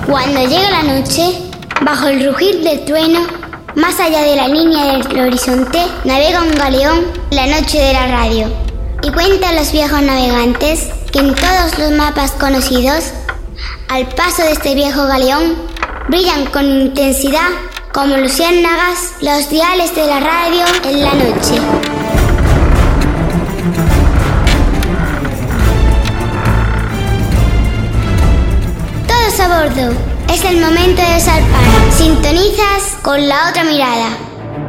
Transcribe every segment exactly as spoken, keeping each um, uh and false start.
Cuando llega la noche, bajo el rugir del trueno, más allá de la línea del horizonte, navega un galeón la noche de la radio. Y cuentan los viejos navegantes que en todos los mapas conocidos, al paso de este viejo galeón, brillan con intensidad como luciérnagas los diales de la radio en la noche. Todos a bordo. Es el momento de zarpar. Sintonizas con La Otra Mirada.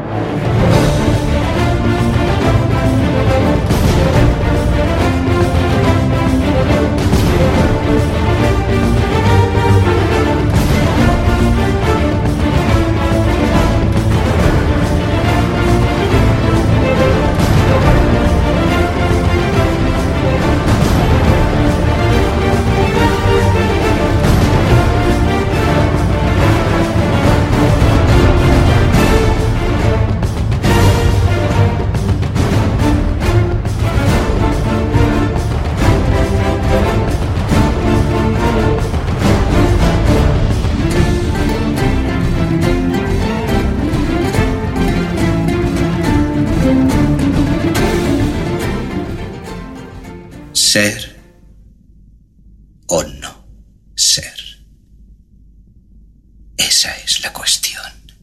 Ser o no ser. Esa es la cuestión.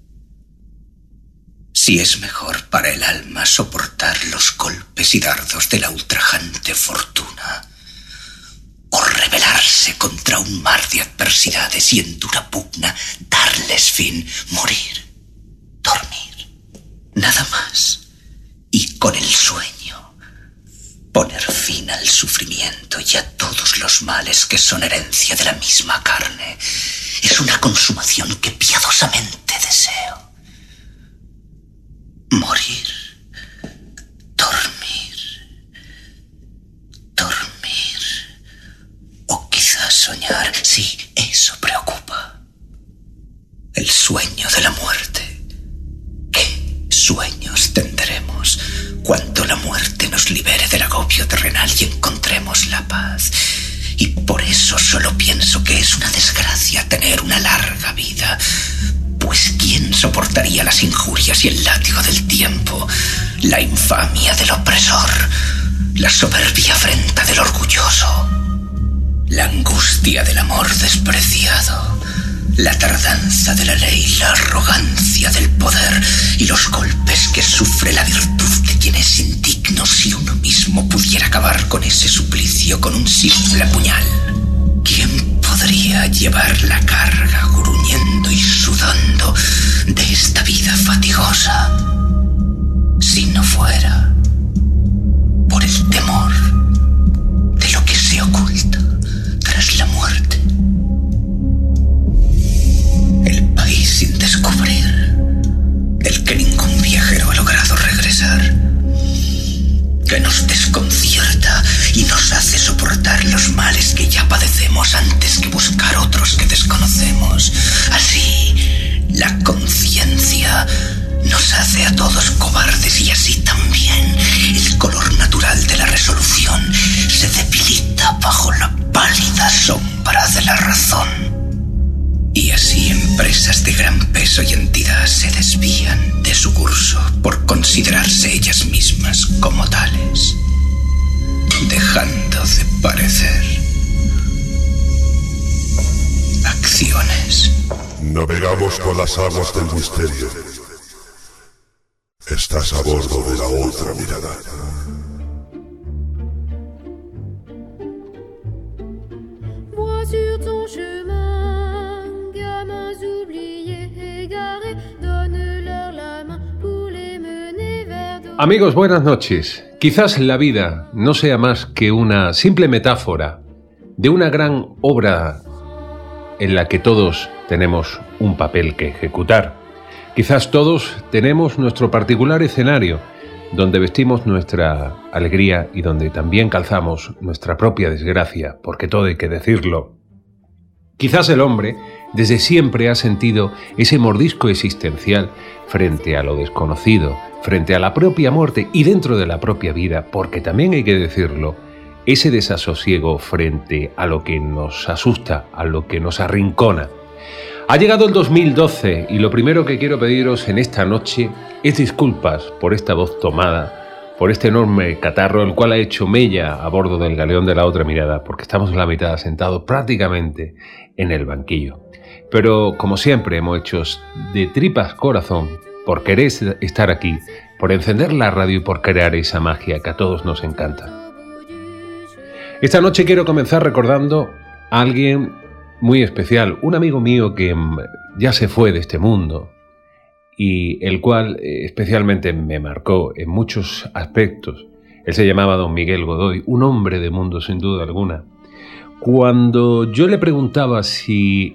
Si es mejor para el alma soportar los golpes y dardos de la ultrajante fortuna, o rebelarse contra un mar de adversidades y en dura pugna darles fin, morir, dormir, nada más, y con el sueño poner fin al sufrimiento y a todos los males que son herencia de la misma carne. Es una consumación que piadosamente deseo. Morir, dormir, dormir, o quizás soñar. Sí, eso preocupa. El sueño de la muerte. ¿Qué sueños tendremos cuando la muerte nos libere del agobio terrenal y encontremos la paz? Y por eso solo pienso que es una desgracia tener una larga vida, pues ¿quién soportaría las injurias y el látigo del tiempo, la infamia del opresor, la soberbia afrenta del orgulloso, la angustia del amor despreciado, la tardanza de la ley, la arrogancia del poder y los golpes que sufre la virtud de quien es indigno? Si uno mismo pudiera acabar con ese suplicio con un simple puñal, ¿quién podría llevar la carga gruñendo y sudando de esta vida fatigosa si no fuera por el temor de lo que se oculta tras la muerte? El país sin descubrir, del que ningún viajero ha logrado regresar, que nos desconcierta y nos hace soportar los males que ya padecemos antes que buscar otros que desconocemos. Así, la conciencia nos hace a todos cobardes y así también el color natural de la resolución se debilita bajo la pálida sombra de la razón. Y así empresas de gran peso y entidad se desvían de su curso por considerarse ellas mismas como tales, dejando de parecer acciones. Navegamos con las aguas del misterio. Estás a bordo de La Otra Mirada. Amigos, buenas noches. Quizás la vida no sea más que una simple metáfora de una gran obra en la que todos tenemos un papel que ejecutar. Quizás todos tenemos nuestro particular escenario donde vestimos nuestra alegría y donde también calzamos nuestra propia desgracia, porque todo hay que decirlo. Quizás el hombre desde siempre ha sentido ese mordisco existencial frente a lo desconocido, frente a la propia muerte y dentro de la propia vida, porque también hay que decirlo, ese desasosiego frente a lo que nos asusta, a lo que nos arrincona. Ha llegado el dos mil doce y lo primero que quiero pediros en esta noche es disculpas por esta voz tomada, por este enorme catarro el cual ha hecho mella a bordo del galeón de La Otra Mirada, porque estamos en la mitad sentados prácticamente en el banquillo. Pero como siempre hemos hecho de tripas corazón por querer estar aquí, por encender la radio y por crear esa magia que a todos nos encanta. Esta noche quiero comenzar recordando a alguien muy especial, un amigo mío que ya se fue de este mundo y el cual especialmente me marcó en muchos aspectos. Él se llamaba don Miguel Godoy, un hombre de mundo sin duda alguna. Cuando yo le preguntaba si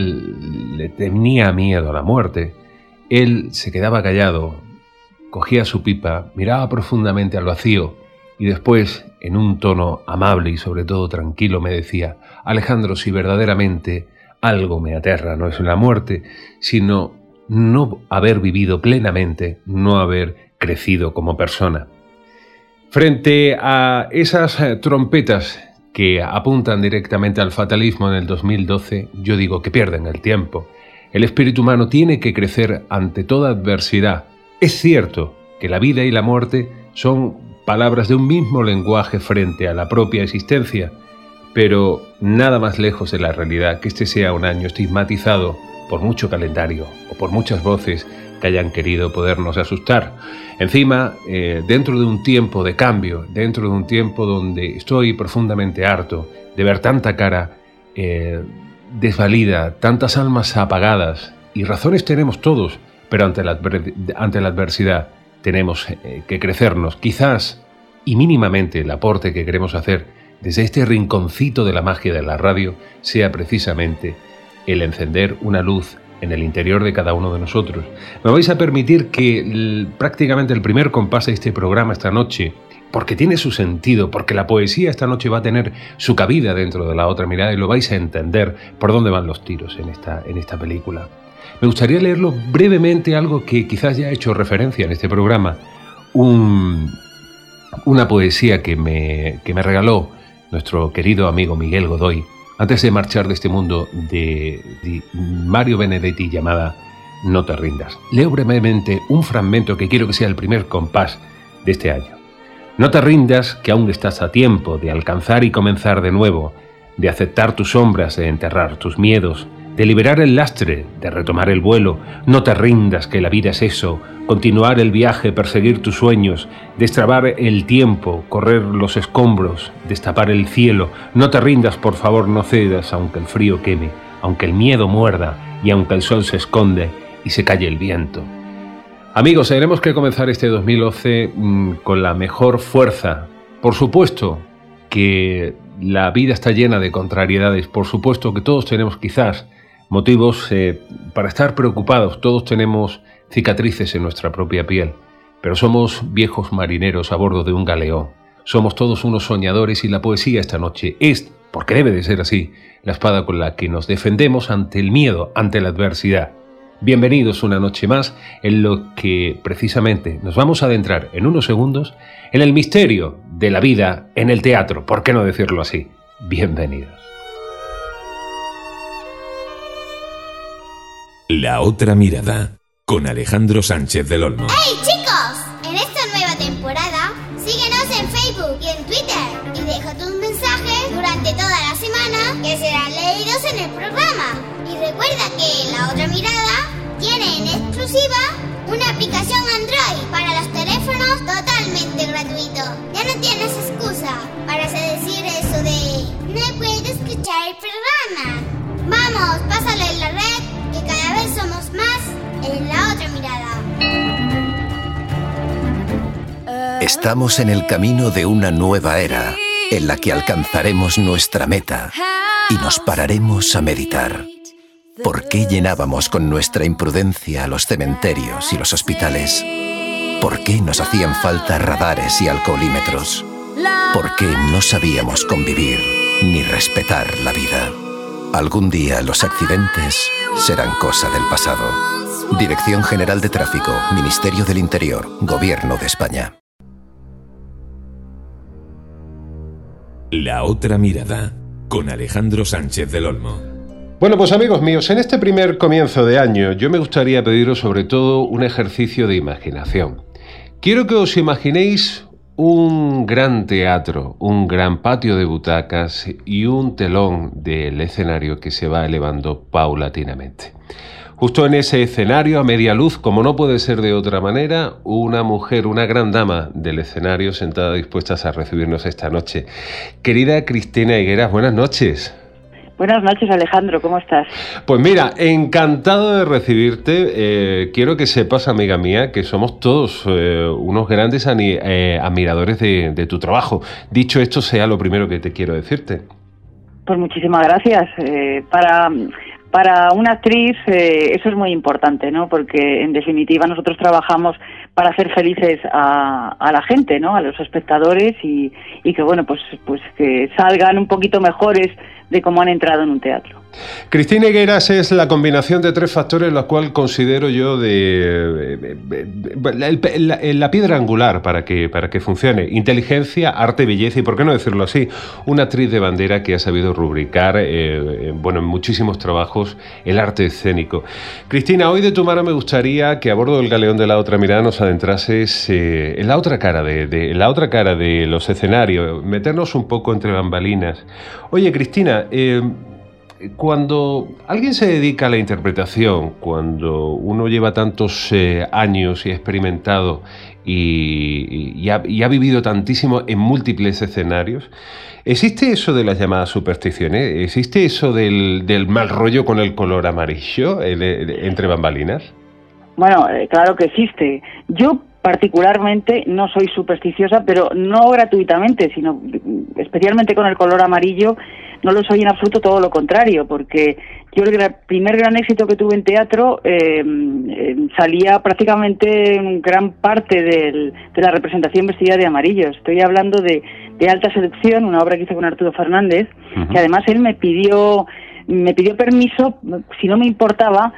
él le tenía miedo a la muerte, él se quedaba callado, cogía su pipa, miraba profundamente al vacío y después, en un tono amable y sobre todo tranquilo, me decía: Alejandro, si verdaderamente algo me aterra, no es la muerte, sino no haber vivido plenamente, no haber crecido como persona. Frente a esas trompetas que apuntan directamente al fatalismo en el dos mil doce, yo digo que pierden el tiempo. El espíritu humano tiene que crecer ante toda adversidad. Es cierto que la vida y la muerte son palabras de un mismo lenguaje frente a la propia existencia, pero nada más lejos de la realidad que este sea un año estigmatizado por mucho calendario o por muchas voces que hayan querido podernos asustar. Encima, eh, dentro de un tiempo de cambio, dentro de un tiempo donde estoy profundamente harto de ver tanta cara eh, desvalida, tantas almas apagadas, y razones tenemos todos, pero ante la, ante la adversidad tenemos eh, que crecernos, quizás y mínimamente el aporte que queremos hacer desde este rinconcito de la magia de la radio sea precisamente el encender una luz en el interior de cada uno de nosotros. Me vais a permitir que el, prácticamente el primer compás de este programa esta noche, porque tiene su sentido, porque la poesía esta noche va a tener su cabida dentro de La Otra Mirada y lo vais a entender por dónde van los tiros en esta, en esta película. Me gustaría leerlo brevemente, algo que quizás ya he hecho referencia en este programa, un, una poesía que me, que me regaló nuestro querido amigo Miguel Godoy antes de marchar de este mundo, de, de Mario Benedetti, llamada No te rindas. Leo brevemente un fragmento que quiero que sea el primer compás de este año. No te rindas, que aún estás a tiempo de alcanzar y comenzar de nuevo, de aceptar tus sombras, de enterrar tus miedos, de liberar el lastre, de retomar el vuelo. No te rindas, que la vida es eso, continuar el viaje, perseguir tus sueños, destrabar el tiempo, correr los escombros, destapar el cielo. No te rindas, por favor, no cedas, aunque el frío queme, aunque el miedo muerda y aunque el sol se esconde y se calle el viento. Amigos, tenemos que comenzar este dos mil doce mmm, con la mejor fuerza. Por supuesto que la vida está llena de contrariedades, por supuesto que todos tenemos quizás motivos eh, para estar preocupados, todos tenemos cicatrices en nuestra propia piel, pero somos viejos marineros a bordo de un galeón, somos todos unos soñadores y la poesía esta noche es, porque debe de ser así, la espada con la que nos defendemos ante el miedo, ante la adversidad. Bienvenidos una noche más en lo que precisamente nos vamos a adentrar en unos segundos en el misterio de la vida en el teatro, ¿por qué no decirlo así? Bienvenidos. La Otra Mirada, con Alejandro Sánchez del Olmo. ¡Hey, chicos! En esta nueva temporada, síguenos en Facebook y en Twitter y deja tus mensajes durante toda la semana que serán leídos en el programa. Y recuerda que La Otra Mirada tiene en exclusiva una aplicación Android para los teléfonos totalmente gratuito. Ya no tienes excusa para decir eso de no puedo escuchar el programa. Vamos, pásalo en la red, que cada vez somos más en La Otra Mirada. Estamos en el camino de una nueva era, en la que alcanzaremos nuestra meta y nos pararemos a meditar. ¿Por qué llenábamos con nuestra imprudencia los cementerios y los hospitales? ¿Por qué nos hacían falta radares y alcoholímetros? ¿Por qué no sabíamos convivir ni respetar la vida? Algún día los accidentes serán cosa del pasado. Dirección General de Tráfico, Ministerio del Interior, Gobierno de España. La Otra Mirada, con Alejandro Sánchez del Olmo. Bueno, pues amigos míos, en este primer comienzo de año yo me gustaría pediros sobre todo un ejercicio de imaginación. Quiero que os imaginéis un gran teatro, un gran patio de butacas y un telón del escenario que se va elevando paulatinamente. Justo en ese escenario, a media luz, como no puede ser de otra manera, una mujer, una gran dama del escenario sentada dispuestas a recibirnos esta noche. Querida Cristina Higueras, buenas noches. Buenas noches, Alejandro, ¿cómo estás? Pues mira, encantado de recibirte. Eh, quiero que sepas, amiga mía, que somos todos eh, unos grandes ani- eh, admiradores de, de tu trabajo. Dicho esto, sea lo primero que te quiero decirte. Pues muchísimas gracias. Eh, para, para una actriz eh, eso es muy importante, ¿no? Porque en definitiva nosotros trabajamos para hacer felices a, a la gente, ¿no? A los espectadores y, y que bueno, pues, pues que salgan un poquito mejores de cómo han entrado en un teatro. Cristina Higueras es la combinación de tres factores, los cuales considero yo de, de, de, de la, la, la piedra angular para que, para que funcione. Inteligencia, arte, belleza y, por qué no decirlo así, una actriz de bandera que ha sabido rubricar eh, bueno, en muchísimos trabajos el arte escénico. Cristina, hoy de tu mano me gustaría que a bordo del galeón de La Otra Mirada nos adentrases eh, en la otra cara de, de, en la otra cara de los escenarios, meternos un poco entre bambalinas. Oye, Cristina, eh, cuando alguien se dedica a la interpretación, cuando uno lleva tantos eh, años y ha experimentado y, y, ha, y ha vivido tantísimo en múltiples escenarios, ¿existe eso de las llamadas supersticiones? ¿Existe eso del, del mal rollo con el color amarillo el, el, entre bambalinas? Bueno, eh, claro que existe. Yo particularmente no soy supersticiosa, pero no gratuitamente, sino especialmente con el color amarillo. No lo soy en absoluto, todo lo contrario, porque yo el primer gran éxito que tuve en teatro eh, eh, salía prácticamente en gran parte del, de la representación vestida de amarillo. Estoy hablando de, de Alta Seducción, una obra que hice con Arturo Fernández, uh-huh. que además él me pidió, me pidió permiso, si no me importaba,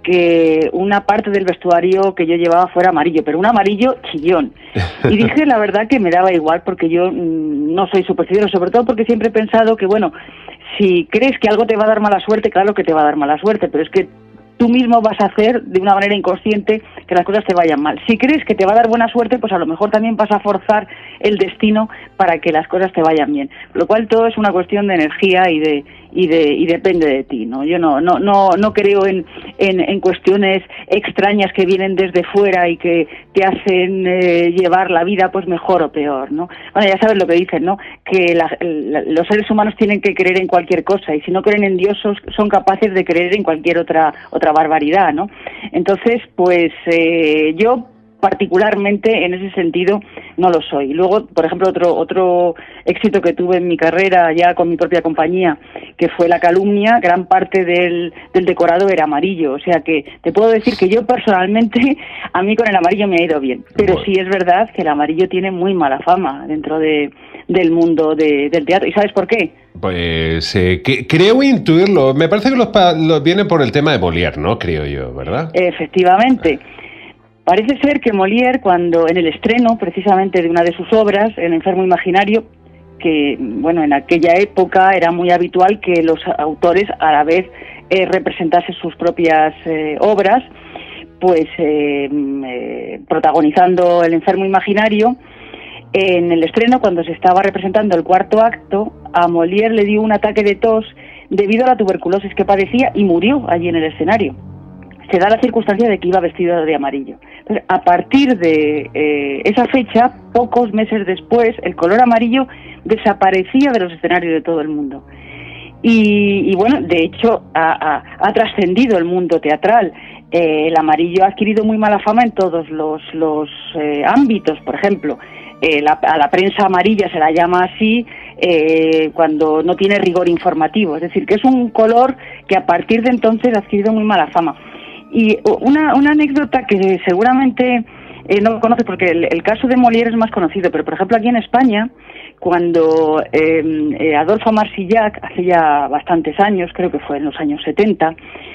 que una parte del vestuario que yo llevaba fuera amarillo, pero un amarillo chillón. Y dije, la verdad, que me daba igual, porque yo mmm, no soy supersticioso, sobre todo porque siempre he pensado que, bueno, si crees que algo te va a dar mala suerte, claro que te va a dar mala suerte, pero es que tú mismo vas a hacer de una manera inconsciente que las cosas te vayan mal. Si crees que te va a dar buena suerte, pues a lo mejor también vas a forzar el destino para que las cosas te vayan bien. Lo cual todo es una cuestión de energía y de y de y depende de ti, ¿no? Yo no no no no creo en en, en cuestiones extrañas que vienen desde fuera y que te hacen eh, llevar la vida pues mejor o peor, ¿no? Bueno, ya sabes lo que dicen, ¿no? Que la, la, los seres humanos tienen que creer en cualquier cosa y si no creen en Dios son, son capaces de creer en cualquier otra otra barbaridad, ¿no? Entonces, pues eh, yo particularmente en ese sentido no lo soy. Luego, por ejemplo, otro otro éxito que tuve en mi carrera ya con mi propia compañía, que fue La Calumnia, gran parte del, del decorado era amarillo, o sea que te puedo decir que yo personalmente, a mí con el amarillo me ha ido bien, pero bueno, sí es verdad que el amarillo tiene muy mala fama dentro de del mundo de, del teatro. ¿Y sabes por qué? Pues eh, que, creo intuirlo. Me parece que los, los viene por el tema de Molière, ¿no? Creo yo, ¿verdad? Efectivamente. Parece ser que Molière, cuando en el estreno precisamente de una de sus obras, El enfermo imaginario, que bueno, en aquella época era muy habitual que los autores a la vez eh, representasen sus propias eh, obras, pues eh, eh, protagonizando El enfermo imaginario. En el estreno, cuando se estaba representando el cuarto acto, a Molière le dio un ataque de tos debido a la tuberculosis que padecía y murió allí en el escenario. Se da la circunstancia de que iba vestido de amarillo. Entonces, a partir de eh, esa fecha, pocos meses después, el color amarillo desaparecía de los escenarios de todo el mundo. Y, y bueno, de hecho, ha, ha, ha trascendido el mundo teatral. Eh, el amarillo ha adquirido muy mala fama en todos los, los eh, ámbitos. Por ejemplo, eh, la, a la prensa amarilla se la llama así eh, cuando no tiene rigor informativo. Es decir, que es un color que a partir de entonces ha adquirido muy mala fama. Y una, una anécdota que seguramente eh, no conoces porque el, el caso de Molière es más conocido, pero por ejemplo aquí en España, cuando eh, eh, Adolphe Marsillac, hace ya bastantes años, creo que fue en los años setenta,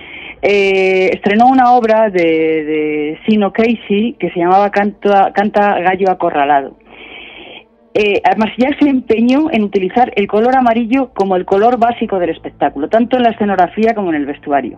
eh, estrenó una obra de, de Sino Casey que se llamaba Canta, Canta Gallo Acorralado. eh, Marsillac se empeñó en utilizar el color amarillo como el color básico del espectáculo, tanto en la escenografía como en el vestuario.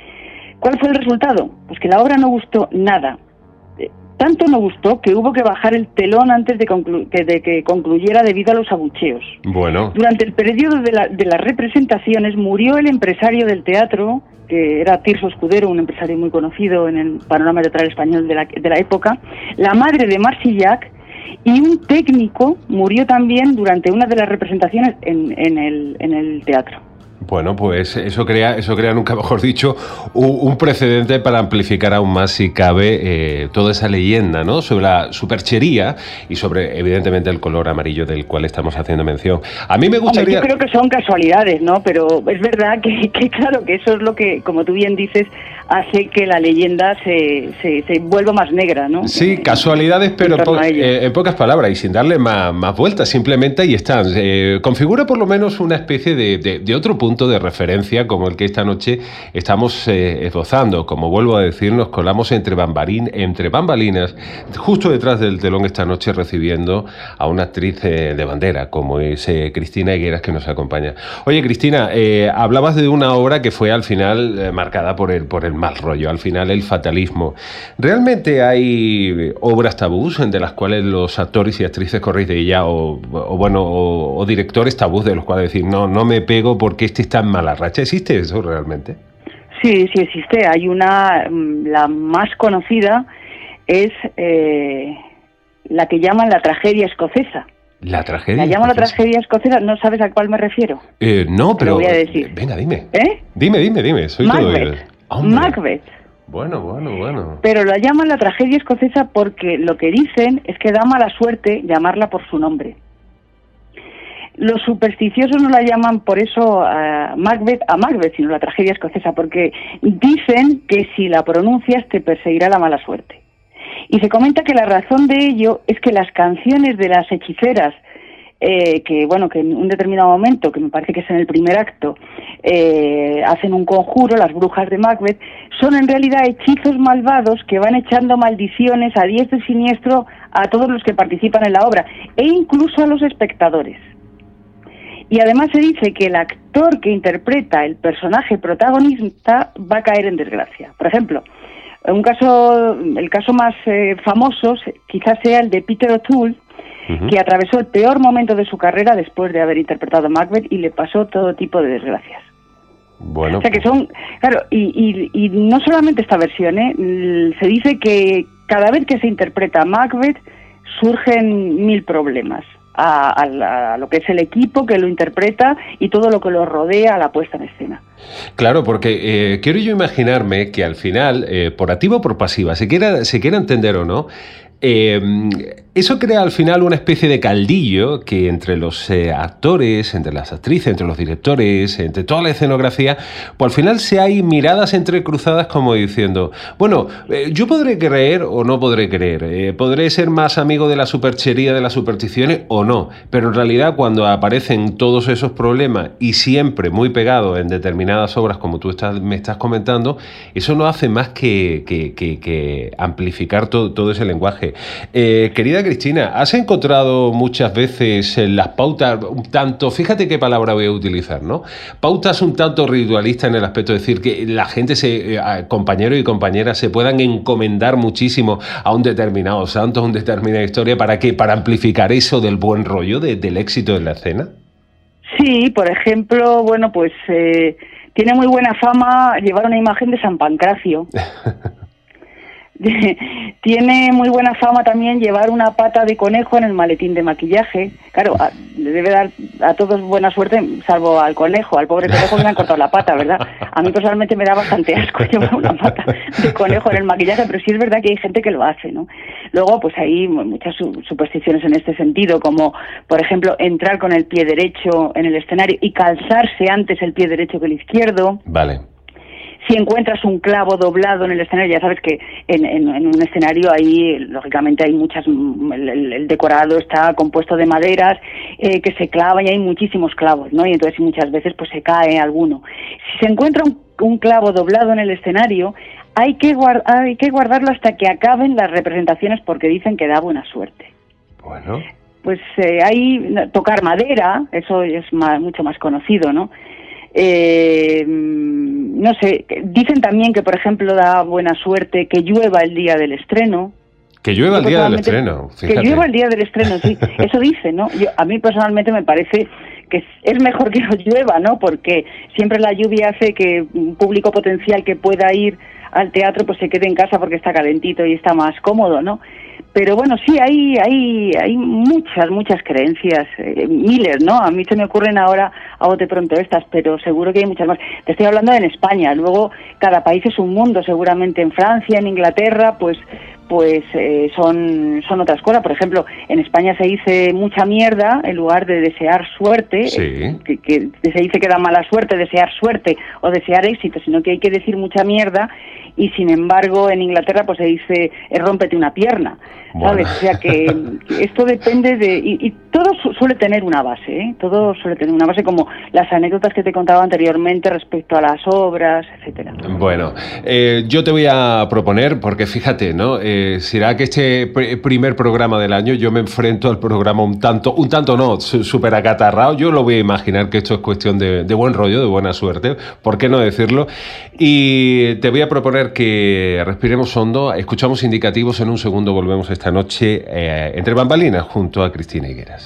¿Cuál fue el resultado? Pues que la obra no gustó nada. Eh, tanto no gustó que hubo que bajar el telón antes de, conclu- que, de que concluyera debido a los abucheos. Bueno. Durante el periodo de, la, de las representaciones murió el empresario del teatro, que era Tirso Escudero, un empresario muy conocido en el panorama teatral español de la, de la época, la madre de Marsillac, y un técnico murió también durante una de las representaciones en, en, el, en el teatro. Bueno, pues eso crea, eso crea, nunca mejor dicho, un, un precedente para amplificar aún más, si cabe, eh, toda esa leyenda, ¿no?, sobre la superchería y sobre, evidentemente, el color amarillo del cual estamos haciendo mención. A mí me gustaría... Hombre, yo creo que son casualidades, ¿no? Pero es verdad que, que, claro, que eso es lo que, como tú bien dices, hace que la leyenda se, se, se vuelva más negra, ¿no? Sí, casualidades, pero po- eh, en pocas palabras y sin darle más, más vueltas, simplemente ahí están. Eh, configura por lo menos una especie de, de, de otro punto de referencia como el que esta noche estamos eh, esbozando. Como vuelvo a decir, nos colamos entre, bambarín, entre bambalinas, justo detrás del telón esta noche, recibiendo a una actriz eh, de bandera, como es eh, Cristina Higueras, que nos acompaña. Oye, Cristina, eh, hablabas de una obra que fue al final eh, marcada por el, por el mal rollo, al final el fatalismo. ¿Realmente hay obras tabús de las cuales los actores y actrices corréis de ella, o, o bueno, o, o directores tabús de los cuales decir, no, no me pego porque este está en mala racha? ¿Existe eso realmente? Sí, sí existe. Hay una, la más conocida es eh, la que llaman la tragedia escocesa. ¿La tragedia? La llaman la tragedia escocesa, ¿no sabes a cuál me refiero? Eh, no, pero... Te lo voy a decir. Venga, dime. ¿Eh? Dime, dime, dime. Soy Macbeth. todo... Macbeth. Bueno, bueno, bueno. Pero la llaman la tragedia escocesa porque lo que dicen es que da mala suerte llamarla por su nombre. Los supersticiosos no la llaman por eso a Macbeth, a Macbeth, sino la tragedia escocesa, porque dicen que si la pronuncias te perseguirá la mala suerte. Y se comenta que la razón de ello es que las canciones de las hechiceras, eh, que bueno, que en un determinado momento, que me parece que es en el primer acto, eh, hacen un conjuro, las brujas de Macbeth, son en realidad hechizos malvados que van echando maldiciones a diestro y siniestro a todos los que participan en la obra, e incluso a los espectadores. Y además se dice que el actor que interpreta el personaje protagonista va a caer en desgracia. Por ejemplo, un caso, el caso más eh, famoso quizás sea el de Peter O'Toole, uh-huh. que atravesó el peor momento de su carrera después de haber interpretado a Macbeth y le pasó todo tipo de desgracias. Bueno, o sea que son, claro, y, y, y no solamente esta versión, ¿eh? Se dice que cada vez que se interpreta Macbeth surgen mil problemas. A, a, a lo que es el equipo que lo interpreta y todo lo que lo rodea a la puesta en escena. Claro, porque eh, quiero yo imaginarme que al final, eh, por activa o por pasiva, se quiera, se quiera entender o no, eh, eso crea al final una especie de caldillo que entre los eh, actores, entre las actrices, entre los directores, entre toda la escenografía, pues al final se hay miradas entrecruzadas como diciendo, bueno, eh, yo podré creer o no podré creer, eh, podré ser más amigo de la superchería, de las supersticiones o no, pero en realidad cuando aparecen todos esos problemas y siempre muy pegados en determinadas obras como tú estás, me estás comentando, eso no hace más que, que, que, que amplificar todo, todo ese lenguaje. Eh, querida Cristina, ¿has encontrado muchas veces las pautas un tanto, fíjate qué palabra voy a utilizar, ¿no? Pautas un tanto ritualistas en el aspecto de decir que la gente, se, eh, compañeros y compañeras, se puedan encomendar muchísimo a un determinado santo, a una determinada historia, ¿para qué? Para amplificar eso del buen rollo, de, del éxito de la escena. Sí, por ejemplo, bueno, pues eh, tiene muy buena fama llevar una imagen de San Pancracio. Tiene muy buena fama también llevar una pata de conejo en el maletín de maquillaje. Claro, a, le debe dar a todos buena suerte, salvo al conejo. Al pobre conejo le han cortado la pata, ¿verdad? A mí personalmente me da bastante asco llevar una pata de conejo en el maquillaje, pero sí es verdad que hay gente que lo hace, ¿no? Luego, pues hay muchas supersticiones en este sentido, como, por ejemplo, entrar con el pie derecho en el escenario y calzarse antes el pie derecho que el izquierdo. Vale. Si encuentras un clavo doblado en el escenario, ya sabes que en, en, en un escenario ahí, lógicamente hay muchas, el, el, el decorado está compuesto de maderas eh, que se clavan y hay muchísimos clavos, ¿no? Y entonces muchas veces pues se cae alguno. Si se encuentra un, un clavo doblado en el escenario, hay que, guard, hay que guardarlo hasta que acaben las representaciones porque dicen que da buena suerte. Bueno. pues eh, hay tocar madera, eso es más, mucho más conocido, ¿no? Eh, no sé, dicen también que, por ejemplo, da buena suerte que llueva el día del estreno. Que llueva el día del estreno, fíjate. Que llueva el día del estreno, sí, eso dice, ¿no? Yo, a mí personalmente me parece que es mejor que no llueva, ¿no? Porque siempre la lluvia hace que un público potencial que pueda ir al teatro pues se quede en casa porque está calentito y está más cómodo, ¿no? Pero bueno, sí, hay hay hay muchas, muchas creencias, eh, miles, ¿no? A mí se me ocurren ahora a bote pronto estas, pero seguro que hay muchas más. Te estoy hablando en España, luego cada país es un mundo, seguramente en Francia, en Inglaterra, pues pues eh, son son otras cosas. Por ejemplo, en España se dice mucha mierda en lugar de desear suerte, sí. eh, que, que se dice que da mala suerte desear suerte o desear éxito, sino que hay que decir mucha mierda, y sin embargo en Inglaterra pues se dice eh, rómpete una pierna, ¿sabes? Bueno. O sea que, que esto depende de... Y, y todo su, suele tener una base, ¿eh? Todo suele tener una base, como las anécdotas que te contaba anteriormente respecto a las obras, etcétera. Bueno, eh, yo te voy a proponer, porque fíjate, ¿no? Eh, será que este pr- primer programa del año yo me enfrento al programa un tanto, un tanto no, súper acatarrado. Yo lo voy a imaginar que esto es cuestión de, de buen rollo, de buena suerte, ¿por qué no decirlo? Y te voy a proponer que respiremos hondo, escuchamos indicativos, en un segundo volvemos esta noche eh, entre bambalinas junto a Cristina Higueras.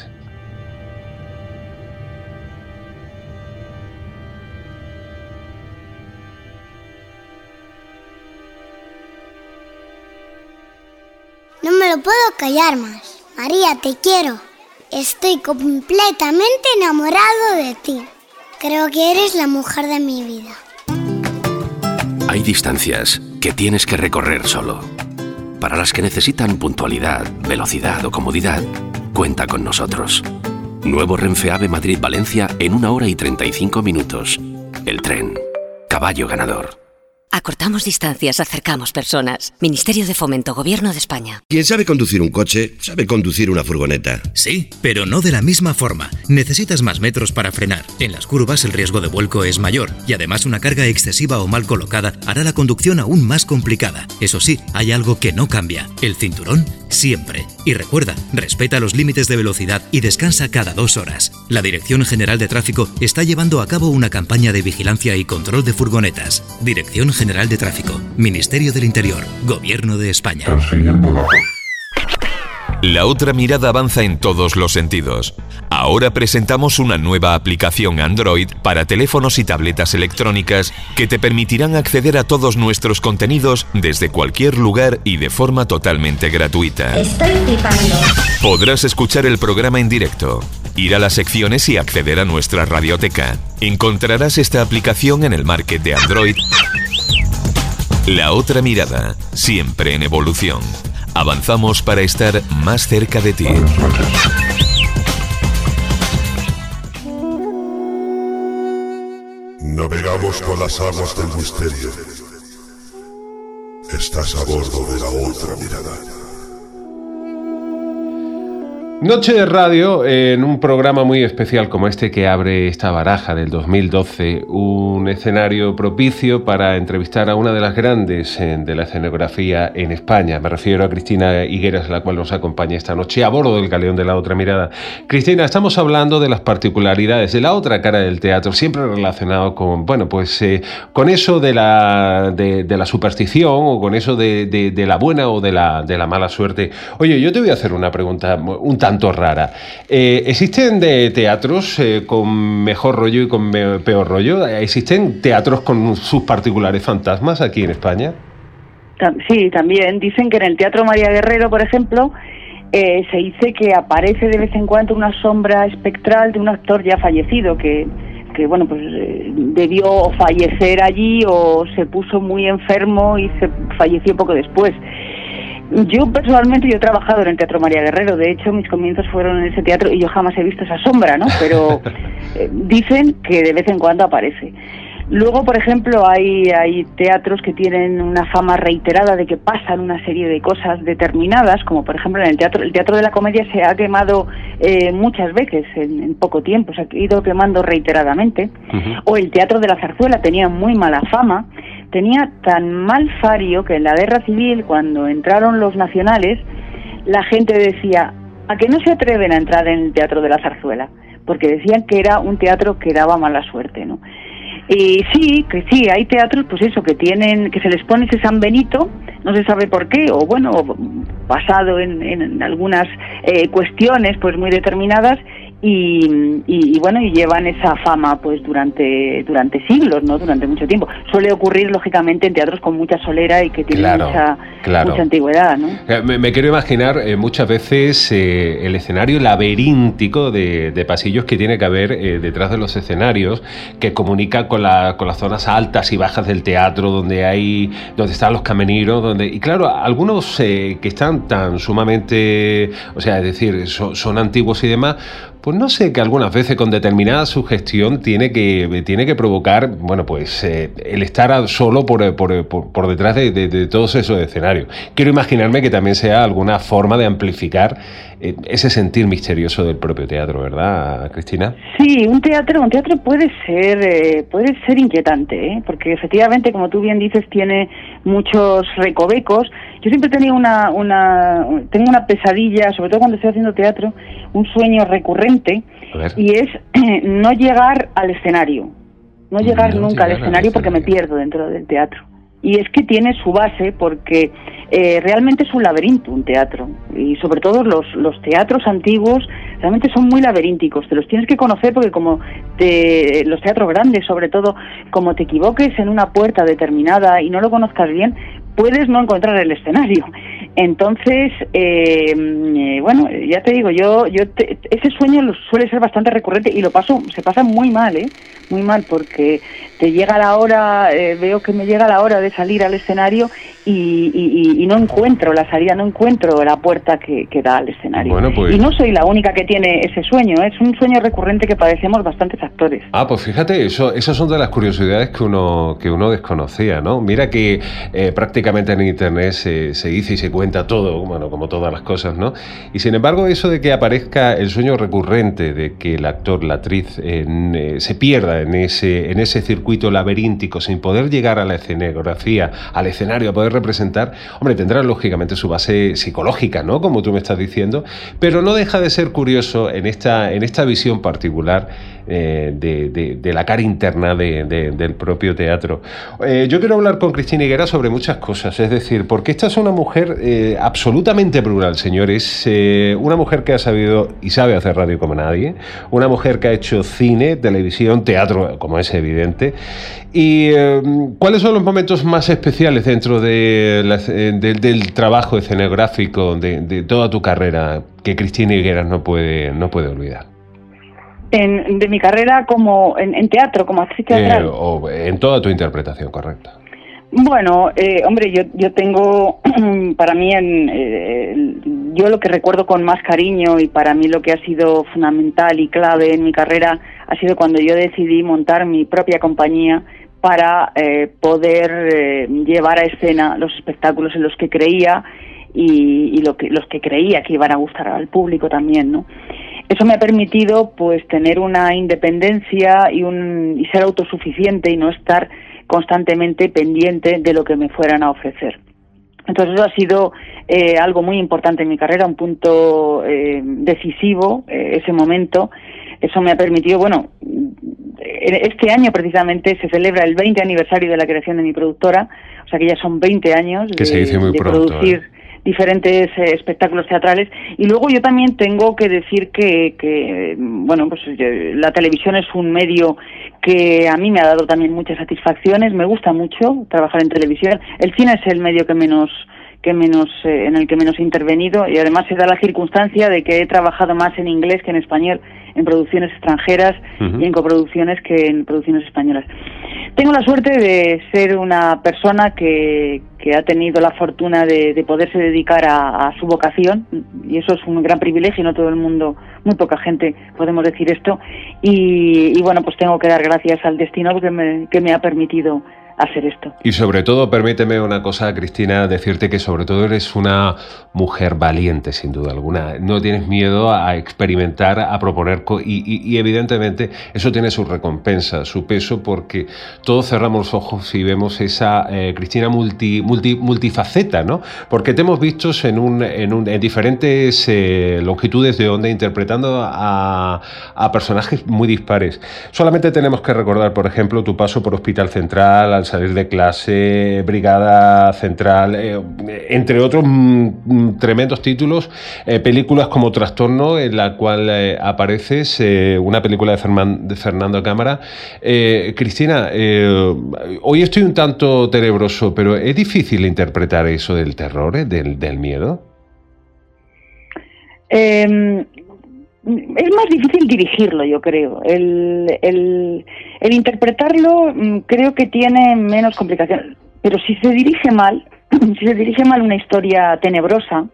No me lo puedo callar más. María, te quiero. Estoy completamente enamorado de ti. Creo que eres la mujer de mi vida. Hay distancias que tienes que recorrer solo. Para las que necesitan puntualidad, velocidad o comodidad, cuenta con nosotros. Nuevo Renfe Ave Madrid-Valencia en una hora y treinta y cinco minutos. El tren. Caballo ganador. Acortamos distancias, acercamos personas. Ministerio de Fomento, Gobierno de España. Quien sabe conducir un coche, sabe conducir una furgoneta. Sí, pero no de la misma forma. Necesitas más metros para frenar. En las curvas el riesgo de vuelco es mayor y además una carga excesiva o mal colocada hará la conducción aún más complicada. Eso sí, hay algo que no cambia. El cinturón, siempre. Y recuerda, respeta los límites de velocidad y descansa cada dos horas. La Dirección General de Tráfico está llevando a cabo una campaña de vigilancia y control de furgonetas. Dirección General de Tráfico, Ministerio del Interior, Gobierno de España. La otra mirada avanza en todos los sentidos. Ahora presentamos una nueva aplicación Android para teléfonos y tabletas electrónicas que te permitirán acceder a todos nuestros contenidos desde cualquier lugar y de forma totalmente gratuita. Estoy flipando. Podrás escuchar el programa en directo, ir a las secciones y acceder a nuestra radioteca. Encontrarás esta aplicación en el Market de Android. La otra mirada, siempre en evolución. Avanzamos para estar más cerca de ti. Navegamos con las aguas del misterio. Estás a bordo de la otra mirada. Noche de radio en un programa muy especial como este que abre esta baraja del dos mil doce, un escenario propicio para entrevistar a una de las grandes eh, de la escenografía en España. Me refiero a Cristina Higueras, la cual nos acompaña esta noche a bordo del galeón de La Otra Mirada. Cristina, estamos hablando de las particularidades de la otra cara del teatro, siempre relacionado con, bueno, pues eh, con eso de la, de, de la superstición o con eso de, de, de la buena o de la, de la mala suerte. Oye, yo te voy a hacer una pregunta un tanto tanto rara. Eh, ¿Existen de teatros eh, con mejor rollo y con me- peor rollo? ¿Existen teatros con sus particulares fantasmas aquí en España? Sí, también. Dicen que en el Teatro María Guerrero, por ejemplo, eh, se dice que aparece de vez en cuando una sombra espectral de un actor ya fallecido que, que bueno, pues eh, debió fallecer allí o se puso muy enfermo y se falleció poco después. Yo personalmente yo he trabajado en el Teatro María Guerrero, de hecho mis comienzos fueron en ese teatro y yo jamás he visto esa sombra, ¿no? Pero eh, dicen que de vez en cuando aparece. Luego, por ejemplo, hay, hay teatros que tienen una fama reiterada de que pasan una serie de cosas determinadas, como por ejemplo en el teatro, el Teatro de la Comedia se ha quemado eh, muchas veces en, en poco tiempo, se ha ido quemando reiteradamente. Uh-huh. O el Teatro de la Zarzuela tenía muy mala fama, tenía tan mal fario que en la Guerra Civil, cuando entraron los nacionales, la gente decía, a que no se atreven a entrar en el Teatro de la Zarzuela, porque decían que era un teatro que daba mala suerte, ¿no? Y sí, que sí, hay teatros, pues eso, que tienen, que se les pone ese San Benito, no se sabe por qué, o bueno, basado en, en algunas eh, cuestiones pues muy determinadas, y, y, y bueno, y llevan esa fama pues durante durante siglos, ¿no? Durante mucho tiempo. Suele ocurrir, lógicamente, en teatros con mucha solera y que tienen claro, mucha, claro. mucha antigüedad, ¿no? Me, me quiero imaginar eh, muchas veces eh, el escenario laberíntico de, de pasillos que tiene que haber eh, detrás de los escenarios, que comunica con, la, con las zonas altas y bajas del teatro, donde hay donde están los camerinos, donde y claro, algunos eh, que están tan sumamente, o sea, es decir, son, son antiguos y demás, pues no sé, que algunas veces con determinada sugestión tiene que tiene que provocar, bueno, pues eh, el estar solo por, por, por, por detrás de, de, de todos esos escenarios. Quiero imaginarme que también sea alguna forma de amplificar eh, ese sentir misterioso del propio teatro, ¿verdad, Cristina? Sí, un teatro, un teatro puede ser eh, puede ser inquietante, ¿eh? Porque efectivamente, como tú bien dices, tiene muchos recovecos. Yo siempre he tenido una, una tengo una pesadilla, sobre todo cuando estoy haciendo teatro, un sueño recurrente, y es eh, no llegar al escenario, no llegar no nunca llegar al escenario porque me pierdo dentro del teatro. Y es que tiene su base porque eh, realmente es un laberinto, un teatro, y sobre todo los, los teatros antiguos realmente son muy laberínticos, te los tienes que conocer porque como te, los teatros grandes sobre todo, como te equivoques en una puerta determinada y no lo conozcas bien, puedes no encontrar el escenario. Entonces, eh, eh, bueno, ya te digo, yo, yo te, ese sueño lo suele ser bastante recurrente y lo paso, se pasa muy mal, ¿eh? Muy mal, porque te llega la hora, eh, veo que me llega la hora de salir al escenario y, y, y no encuentro la salida, no encuentro la puerta que, que da al escenario. Bueno, pues... Y no soy la única que tiene ese sueño, ¿eh? Es un sueño recurrente que padecemos bastantes actores. Ah, pues fíjate, eso, esas son de las curiosidades que uno, que uno desconocía, ¿no? Mira que eh, prácticamente en internet se, se dice y se cuenta todo, bueno, como todas las cosas, ¿no? Y sin embargo, eso de que aparezca el sueño recurrente de que el actor, la actriz, en, eh, se pierda en ese, en ese circuito laberíntico sin poder llegar a la escenografía, al escenario, a poder representar, hombre, tendrá lógicamente su base psicológica, ¿no? Como tú me estás diciendo, pero no deja de ser curioso en esta, en esta visión particular eh, de, de, de la cara interna de, de, del propio teatro. Eh, yo quiero hablar con Cristina Higuera sobre muchas cosas, es decir, porque esta es una mujer eh, absolutamente plural, señores, eh, una mujer que ha sabido y sabe hacer radio como nadie, una mujer que ha hecho cine, televisión, teatro, como es evidente. ¿Y eh, cuáles son los momentos más especiales dentro de la, de, del trabajo escenográfico de, de toda tu carrera que Cristina Higueras no puede, no puede olvidar? En, de mi carrera como en, en teatro, como actriz teatral. Eh, o en toda tu interpretación, correcto. Bueno, eh, hombre, yo yo tengo, para mí, en, eh, yo lo que recuerdo con más cariño y para mí lo que ha sido fundamental y clave en mi carrera ha sido cuando yo decidí montar mi propia compañía para eh, poder eh, llevar a escena los espectáculos en los que creía y, y lo que, los que creía que iban a gustar al público también, ¿no? Eso me ha permitido, pues, tener una independencia y, un, y ser autosuficiente y no estar constantemente pendiente de lo que me fueran a ofrecer. Entonces eso ha sido eh, algo muy importante en mi carrera, un punto eh, decisivo, eh, ese momento. Eso me ha permitido, bueno, este año precisamente se celebra el veinte aniversario de la creación de mi productora, o sea que ya son veinte años que de, se dice muy de pronto, producir ¿eh? diferentes eh, espectáculos teatrales. Y luego yo también tengo que decir que, que bueno, pues eh, la televisión es un medio que a mí me ha dado también muchas satisfacciones, me gusta mucho trabajar en televisión. El cine es el medio que menos que menos eh, en el que menos he intervenido y además se da la circunstancia de que he trabajado más en inglés que en español en producciones extranjeras uh-huh. y en coproducciones que en producciones españolas. Tengo la suerte de ser una persona que, que ha tenido la fortuna de, de poderse dedicar a, a su vocación y eso es un gran privilegio, no todo el mundo, muy poca gente podemos decir esto y, y bueno, pues tengo que dar gracias al destino que me, que me ha permitido hacer esto. Y sobre todo, permíteme una cosa, Cristina, decirte que sobre todo eres una mujer valiente, sin duda alguna. No tienes miedo a experimentar, a proponer, y, y, y evidentemente eso tiene su recompensa, su peso, porque todos cerramos los ojos y vemos esa eh, Cristina multi, multi, multifaceta, ¿no? Porque te hemos visto en, un, en, un, en diferentes eh, longitudes de onda interpretando a, a personajes muy dispares. Solamente tenemos que recordar, por ejemplo, tu paso por Hospital Central, Al salir de clase, Brigada Central, eh, entre otros mm, tremendos títulos, eh, películas como Trastorno, en la cual eh, apareces, eh, una película de, Ferman, de Fernando Cámara. Eh, Cristina, eh, hoy estoy un tanto tenebroso, pero ¿es difícil interpretar eso del terror, eh, del, del miedo? Eh... Es más difícil dirigirlo, yo creo. El, el, el interpretarlo creo que tiene menos complicación. Pero si se dirige mal, si se dirige mal una historia tenebrosa,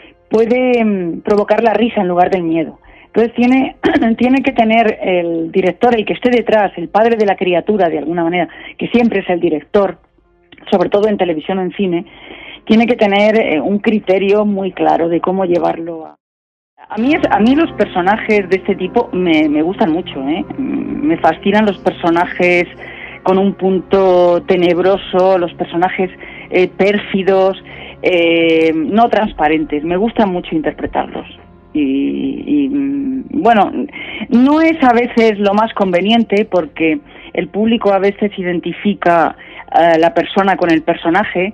puede provocar la risa en lugar del miedo. Entonces tiene, tiene que tener el director, el que esté detrás, el padre de la criatura, de alguna manera, que siempre es el director, sobre todo en televisión o en cine, tiene que tener un criterio muy claro de cómo llevarlo a... A mí, es, a mí los personajes de este tipo me, me gustan mucho, ¿eh? Me fascinan los personajes con un punto tenebroso, los personajes eh, pérfidos, eh, no transparentes. Me gusta mucho interpretarlos. Y, y, bueno, no es a veces lo más conveniente porque el público a veces identifica a la persona con el personaje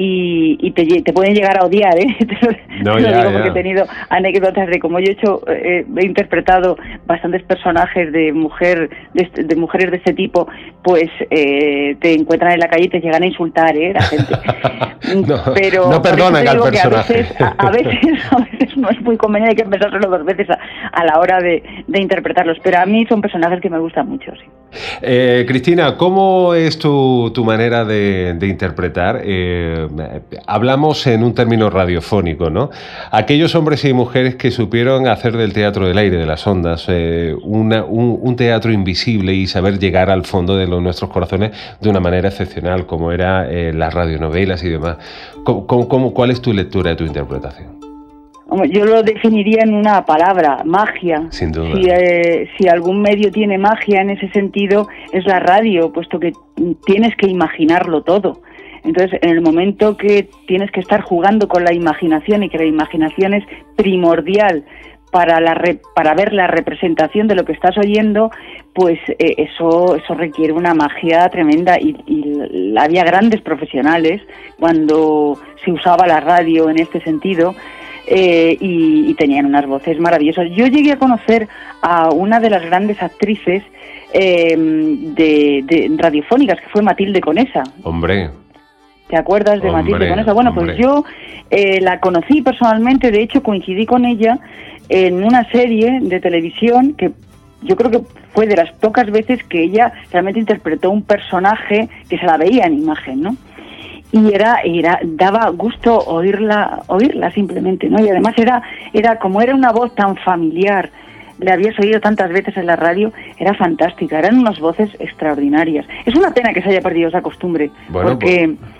y, y te, te pueden llegar a odiar, ¿eh? Te lo, no, te lo ya, digo ya. porque he tenido anécdotas de como yo he hecho, eh, he interpretado bastantes personajes de mujer, de, de mujeres de este tipo, pues eh, te encuentran en la calle y te llegan a insultar, ¿eh? La gente. no, Pero no perdonan al personaje. A veces, a, a, veces, a veces no es muy conveniente, hay que pensárselo dos veces a, a la hora de, de interpretarlos, pero a mí son personajes que me gustan mucho, sí. Eh, Cristina, ¿cómo es tu, tu manera de, de interpretar? Eh, hablamos en un término radiofónico, ¿no? Aquellos hombres y mujeres que supieron hacer del teatro del aire, de las ondas, eh, una, un, un teatro invisible y saber llegar al fondo de los, nuestros corazones de una manera excepcional, como era eh, las radionovelas y demás. ¿Cómo, cómo, ¿Cuál es tu lectura de tu interpretación? Yo lo definiría en una palabra, magia. Sin duda. Si, eh, si algún medio tiene magia en ese sentido, es la radio, puesto que tienes que imaginarlo todo. Entonces, en el momento que tienes que estar jugando con la imaginación y que la imaginación es primordial para la re, para ver la representación de lo que estás oyendo, pues eh, eso eso requiere una magia tremenda y, y había grandes profesionales cuando se usaba la radio en este sentido. Eh, y, y tenían unas voces maravillosas. Yo llegué a conocer a una de las grandes actrices eh, de, de radiofónicas, que fue Matilde Conesa. Hombre. ¿Te acuerdas de hombre, Matilde Conesa? Bueno, hombre. pues yo eh, la conocí personalmente, de hecho coincidí con ella en una serie de televisión que yo creo que fue de las pocas veces que ella realmente interpretó un personaje que se la veía en imagen, ¿no? Y era, era, daba gusto oírla, oírla simplemente, ¿no? Y además era, era, como era una voz tan familiar, le habías oído tantas veces en la radio, era fantástica, eran unas voces extraordinarias. Es una pena que se haya perdido esa costumbre, bueno, porque, pues...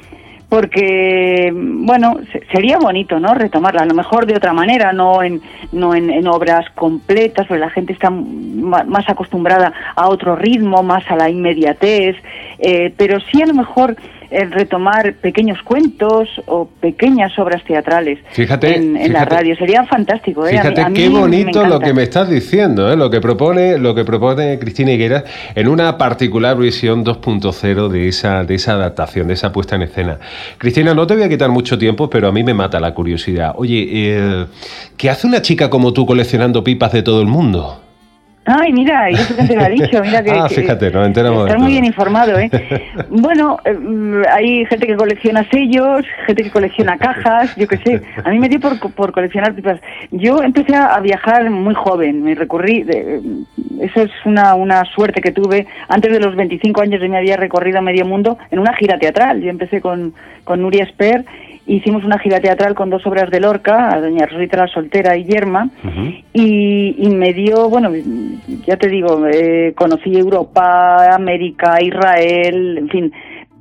porque, bueno, sería bonito, ¿no? Retomarla, a lo mejor de otra manera, no en, no en, en obras completas, porque la gente está más acostumbrada a otro ritmo, más a la inmediatez, eh, pero sí a lo mejor el retomar pequeños cuentos o pequeñas obras teatrales fíjate, en, en fíjate, la radio. Sería fantástico, ¿eh? Fíjate a mí, qué a mí bonito lo que me estás diciendo, ¿eh? Lo que propone, lo que propone Cristina Higueras en una particular versión dos punto cero de esa, de esa adaptación, de esa puesta en escena. Cristina, no te voy a quitar mucho tiempo, pero a mí me mata la curiosidad. Oye, eh, ¿qué hace una chica como tú coleccionando pipas de todo el mundo? Ay, mira, y eso que te lo ha dicho, mira que... Ah, fíjate, nos enteramos de Estás todo. muy bien informado, ¿eh? Bueno, eh, hay gente que colecciona sellos, gente que colecciona cajas, yo qué sé. A mí me dio por, por coleccionar pipas. Yo empecé a viajar muy joven, me recurrí... De, eso es una, una suerte que tuve. Antes de los veinticinco años yo me había recorrido medio mundo en una gira teatral. Yo empecé con, con Nuria Esper. Hicimos una gira teatral con dos obras de Lorca, a Doña Rosita la Soltera y Yerma, uh-huh. y, y me dio, bueno, ya te digo, eh, conocí Europa, América, Israel, en fin,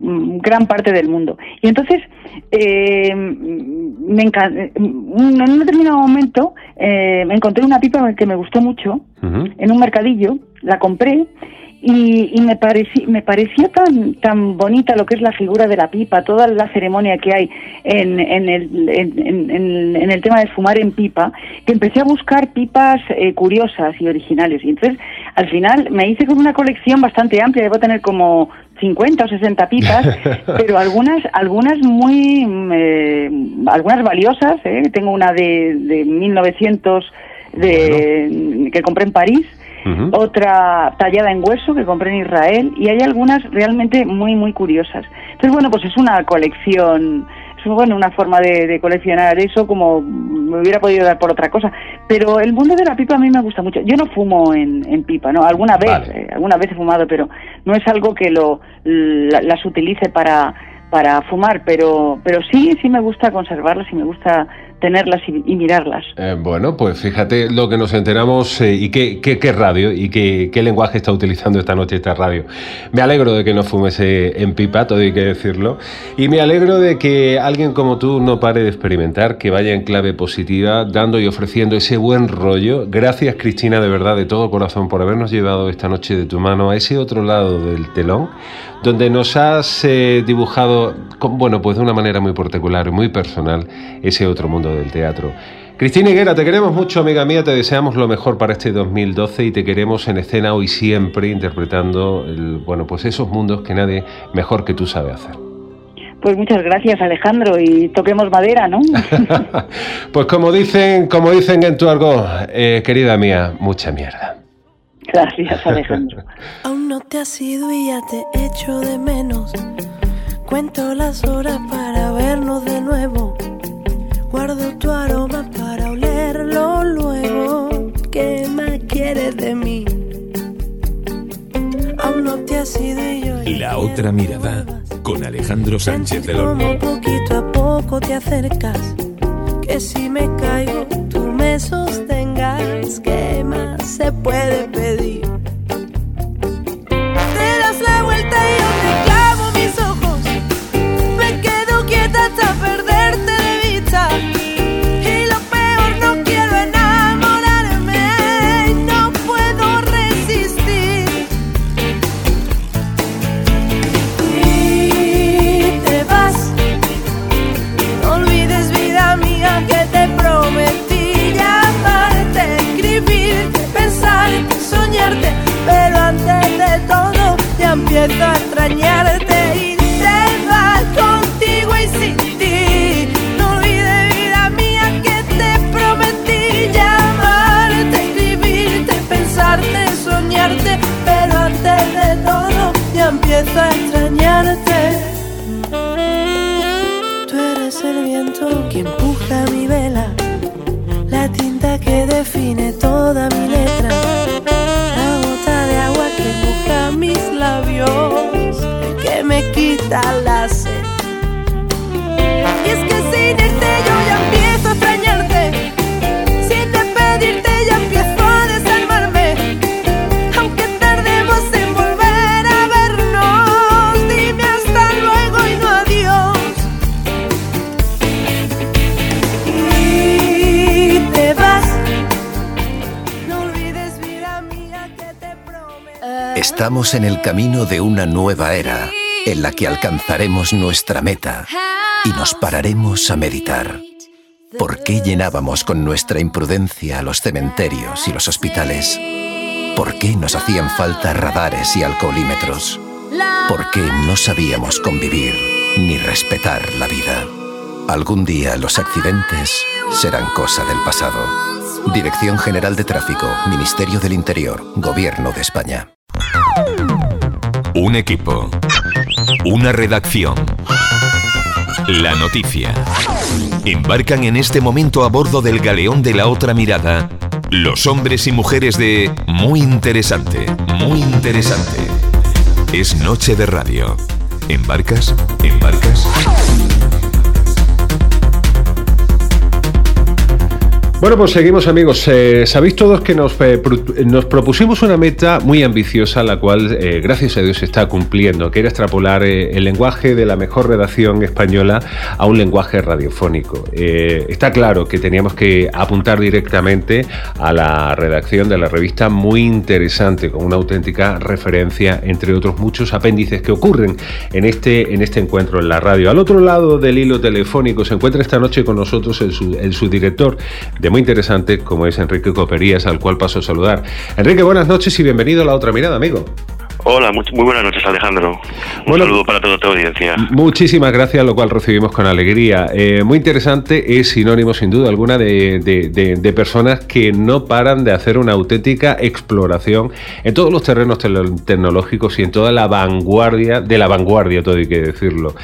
gran parte del mundo. Y entonces, eh, me encan- en un determinado momento, eh, me encontré una pipa que me gustó mucho, uh-huh. en un mercadillo, la compré, y, y me pareció, me pareció tan tan bonita lo que es la figura de la pipa, toda la ceremonia que hay en, en, el, en, en, en el tema de fumar en pipa, que empecé a buscar pipas eh, curiosas y originales. Y entonces, al final, me hice con una colección bastante amplia, debo tener como cincuenta o sesenta pipas, pero algunas algunas muy eh, algunas valiosas, ¿eh? Tengo una de, de mil novecientos de, bueno. que compré en París, uh-huh. otra tallada en hueso que compré en Israel, y hay algunas realmente muy muy curiosas. Entonces, bueno, pues es una colección, es bueno, una forma de, de coleccionar eso, como me hubiera podido dar por otra cosa. Pero el mundo de la pipa a mí me gusta mucho. Yo no fumo en, en pipa, ¿no? Alguna vez, vale. eh, alguna vez he fumado, pero no es algo que lo la, las utilice para para fumar, pero pero sí, sí me gusta conservarlas y me gusta tenerlas y, y mirarlas. Eh, bueno, pues fíjate lo que nos enteramos eh, y qué, qué, qué radio y qué, qué lenguaje está utilizando esta noche esta radio. Me alegro de que no fumes en pipa, todo hay que decirlo, y me alegro de que alguien como tú no pare de experimentar, que vaya en clave positiva, dando y ofreciendo ese buen rollo. Gracias, Cristina, de verdad, de todo corazón, por habernos llevado esta noche de tu mano a ese otro lado del telón, donde nos has eh, dibujado, con, bueno, pues de una manera muy particular, muy personal, ese otro mundo del teatro. Cristina Higuera, te queremos mucho, amiga mía, te deseamos lo mejor para este dos mil doce y te queremos en escena hoy siempre interpretando el, bueno, pues esos mundos que nadie mejor que tú sabe hacer. Pues muchas gracias, Alejandro, y toquemos madera, ¿no? Pues como dicen, como dicen en tu argot, eh, querida mía, mucha mierda. Gracias, Alejandro. Aún no te has ido y ya te echo de menos. Cuento las horas para vernos de nuevo. Guardo tu aroma para olerlo luego. ¿Qué más quieres de mí? Aún no te has ido y yo ya La otra mirada, con Alejandro Sánchez del Olmo. Como poquito a poco te acercas, que si me caigo tú me sostengas. ¿Qué más se puede pedir? Te das la vuelta y yo te clavo mis ojos. Me quedo quieta hasta perderte de vista. Y lo peor, no quiero enamorarme, no puedo resistir. Y te vas, no olvides, vida mía, que te prometí llamarte, escribirte, pensarte, soñarte, pero antes de todo ya empiezo a extrañarte. Y te vas contigo y sin ti. No olvides, vida mía, que te prometí llamarte, escribirte, pensarte, soñarte, pero antes de todo ya empiezo a extrañarte. Tú eres el viento que empuja mi vela, la tinta que define toda mi letra, la gota de agua que moja mis labios, que me quita la sed. Y es que sin irte yo ya empiezo a extrañarte, sin despedirte ya empiezo a desarmarme, aunque tardemos en volver a vernos. Dime hasta luego y no adiós. Y te vas, no olvides, vida mía, que te prometo. Estamos en el camino de una nueva era, en la que alcanzaremos nuestra meta y nos pararemos a meditar. ¿Por qué llenábamos con nuestra imprudencia los cementerios y los hospitales? ¿Por qué nos hacían falta radares y alcoholímetros? ¿Por qué no sabíamos convivir ni respetar la vida? Algún día los accidentes serán cosa del pasado. Dirección General de Tráfico, Ministerio del Interior, Gobierno de España. Un equipo. Una redacción. La noticia. Embarcan en este momento a bordo del galeón de La Otra Mirada los hombres y mujeres de Muy Interesante, Muy Interesante. Es noche de radio. ¿Embarcas? ¿Embarcas? Bueno, pues seguimos, amigos. Eh, sabéis todos que nos, eh, pro- nos propusimos una meta muy ambiciosa, la cual, eh, gracias a Dios, se está cumpliendo, que era extrapolar eh, el lenguaje de la mejor redacción española a un lenguaje radiofónico. Eh, está claro que teníamos que apuntar directamente a la redacción de la revista, muy interesante, con una auténtica referencia, entre otros muchos apéndices que ocurren en este, en este encuentro en la radio. Al otro lado del hilo telefónico se encuentra esta noche con nosotros el, su, el subdirector de muy interesante, como es Enrique Coperías, al cual paso a saludar. Enrique, buenas noches y bienvenido a La Otra Mirada, amigo. Hola, muy, muy buenas noches, Alejandro. Un bueno, saludo para toda tu audiencia. Muchísimas gracias, lo cual recibimos con alegría. Eh, muy interesante, es sinónimo sin duda alguna de, de, de, de personas que no paran de hacer una auténtica exploración en todos los terrenos te tecnológicos y en toda la vanguardia, de la vanguardia, todo hay que decirlo.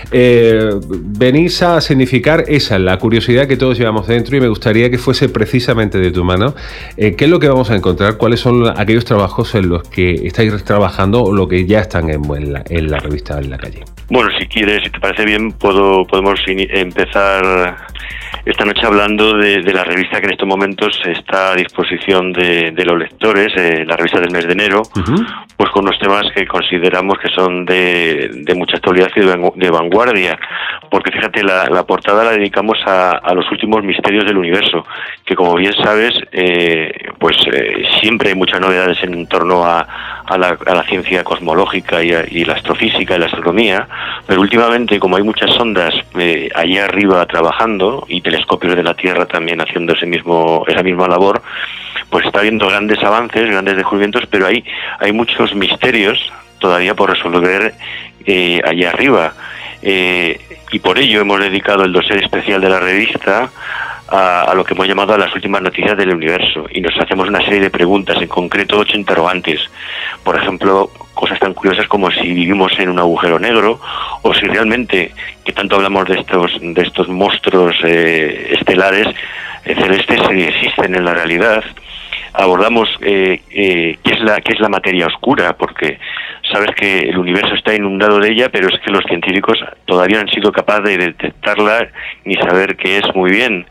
Eh, venís a significar esa, la curiosidad que todos llevamos dentro, y me gustaría que fuese precisamente de tu mano. Eh, ¿Qué es lo que vamos a encontrar? ¿Cuáles son aquellos trabajos en los que estáis trabajando o lo que ya están en, en, la, en la revista En la Calle? Bueno, si quieres, si te parece bien, puedo podemos in- empezar esta noche hablando de, de la revista que en estos momentos está a disposición de, de los lectores, eh, la revista del mes de enero, uh-huh. pues con unos temas que consideramos que son de, de mucha actualidad y de, de vanguardia, porque fíjate, la, la portada la dedicamos a, a los últimos misterios del universo, que como bien sabes, eh, pues eh, siempre hay muchas novedades en torno a, a, la, a la ciencia cosmológica y, a, y la astrofísica y la astronomía, pero últimamente, como hay muchas sondas eh, allá arriba trabajando y telescopios de la Tierra también haciendo ese mismo esa misma labor, pues está habiendo grandes avances, grandes descubrimientos, pero hay hay muchos misterios todavía por resolver eh, allá arriba, eh, y por ello hemos dedicado el dossier especial de la revista a, a lo que hemos llamado a las últimas noticias del universo, y nos hacemos una serie de preguntas, en concreto ocho interrogantes. Por ejemplo, cosas tan curiosas como si vivimos en un agujero negro, o si realmente, que tanto hablamos de estos de estos monstruos eh, estelares eh, celestes, si existen en la realidad. Abordamos eh, eh, qué es la qué es la materia oscura, porque sabes que el universo está inundado de ella, pero es que los científicos todavía no han sido capaces de detectarla ni saber qué es muy bien.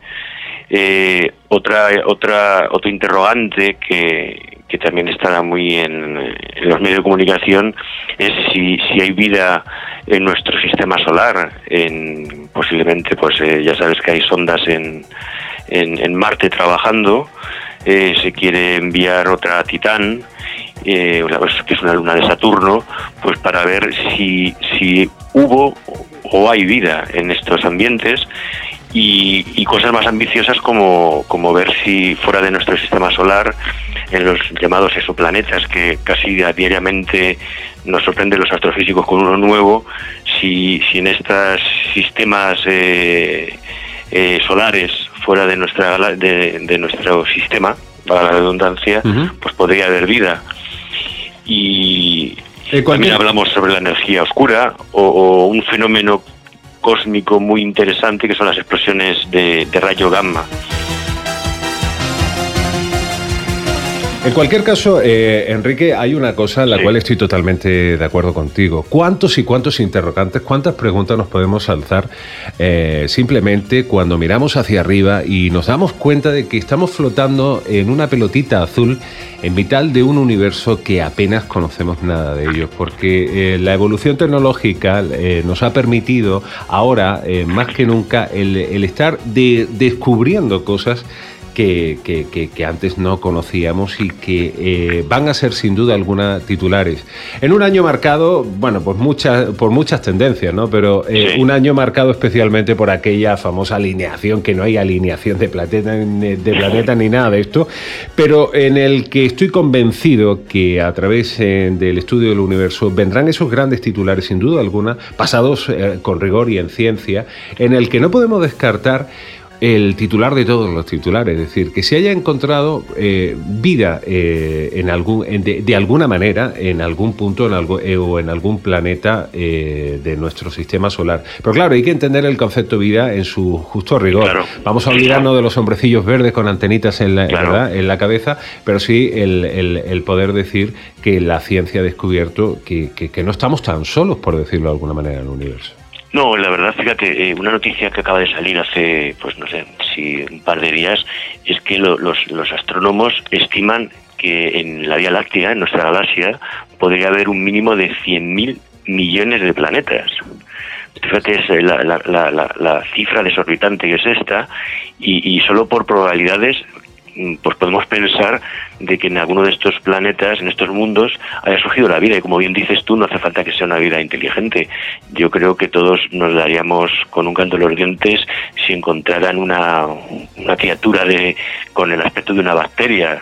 Eh, otra otra otro interrogante que, que también estará muy en, en los medios de comunicación es si si hay vida en nuestro sistema solar, en posiblemente, pues eh, ya sabes que hay sondas en en, en Marte trabajando. Eh, se quiere enviar otra a Titán, eh, que es una luna de Saturno, pues para ver si si hubo o hay vida en estos ambientes, y, y cosas más ambiciosas como, como ver si fuera de nuestro sistema solar, en los llamados exoplanetas, que casi diariamente nos sorprenden los astrofísicos con uno nuevo, si, si en estos sistemas eh, eh, solares fuera de nuestra de, de nuestro sistema, para la redundancia, uh-huh. pues podría haber vida. Y eh, también hablamos sobre la energía oscura o, o un fenómeno cósmico muy interesante que son las explosiones de, de rayo gamma. En cualquier caso, eh, Enrique, hay una cosa en la sí. cual estoy totalmente de acuerdo contigo. ¿Cuántos y cuántos interrogantes, cuántas preguntas nos podemos alzar eh, simplemente cuando miramos hacia arriba y nos damos cuenta de que estamos flotando en una pelotita azul en mitad de un universo que apenas conocemos nada de ello? Porque eh, la evolución tecnológica eh, nos ha permitido ahora, eh, más que nunca, el, el estar de, descubriendo cosas Que, que, que, que antes no conocíamos y que eh, van a ser sin duda alguna titulares. En un año marcado, bueno, por muchas, por muchas tendencias, ¿no? Pero eh, sí. un año marcado especialmente por aquella famosa alineación, que no hay alineación de planeta, de planeta ni nada de esto, pero en el que estoy convencido que a través eh, del estudio del universo vendrán esos grandes titulares, sin duda alguna, basados eh, con rigor y en ciencia, en el que no podemos descartar el titular de todos los titulares, es decir, que se haya encontrado eh, vida eh, en algún, en de, de alguna manera en algún punto en algo, eh, o en algún planeta eh, de nuestro sistema solar. Pero claro, hay que entender el concepto vida en su justo rigor. Claro. Vamos a olvidarnos de los hombrecillos verdes con antenitas en la, claro. ¿verdad? en la cabeza, pero sí el, el, el poder decir que la ciencia ha descubierto que, que, que no estamos tan solos, por decirlo de alguna manera, en el universo. No, la verdad, fíjate, eh, una noticia que acaba de salir hace, pues no sé, si un par de días, es que lo, los, los astrónomos estiman que en la Vía Láctea, en nuestra galaxia, podría haber un mínimo de cien mil millones de planetas. Fíjate, es la, la, la, la, la cifra desorbitante que es esta, y, y solo por probabilidades pues podemos pensar de que en alguno de estos planetas, en estos mundos, haya surgido la vida. Y como bien dices tú, no hace falta que sea una vida inteligente. Yo creo que todos nos daríamos con un canto en los dientes si encontraran una, una criatura de con el aspecto de una bacteria,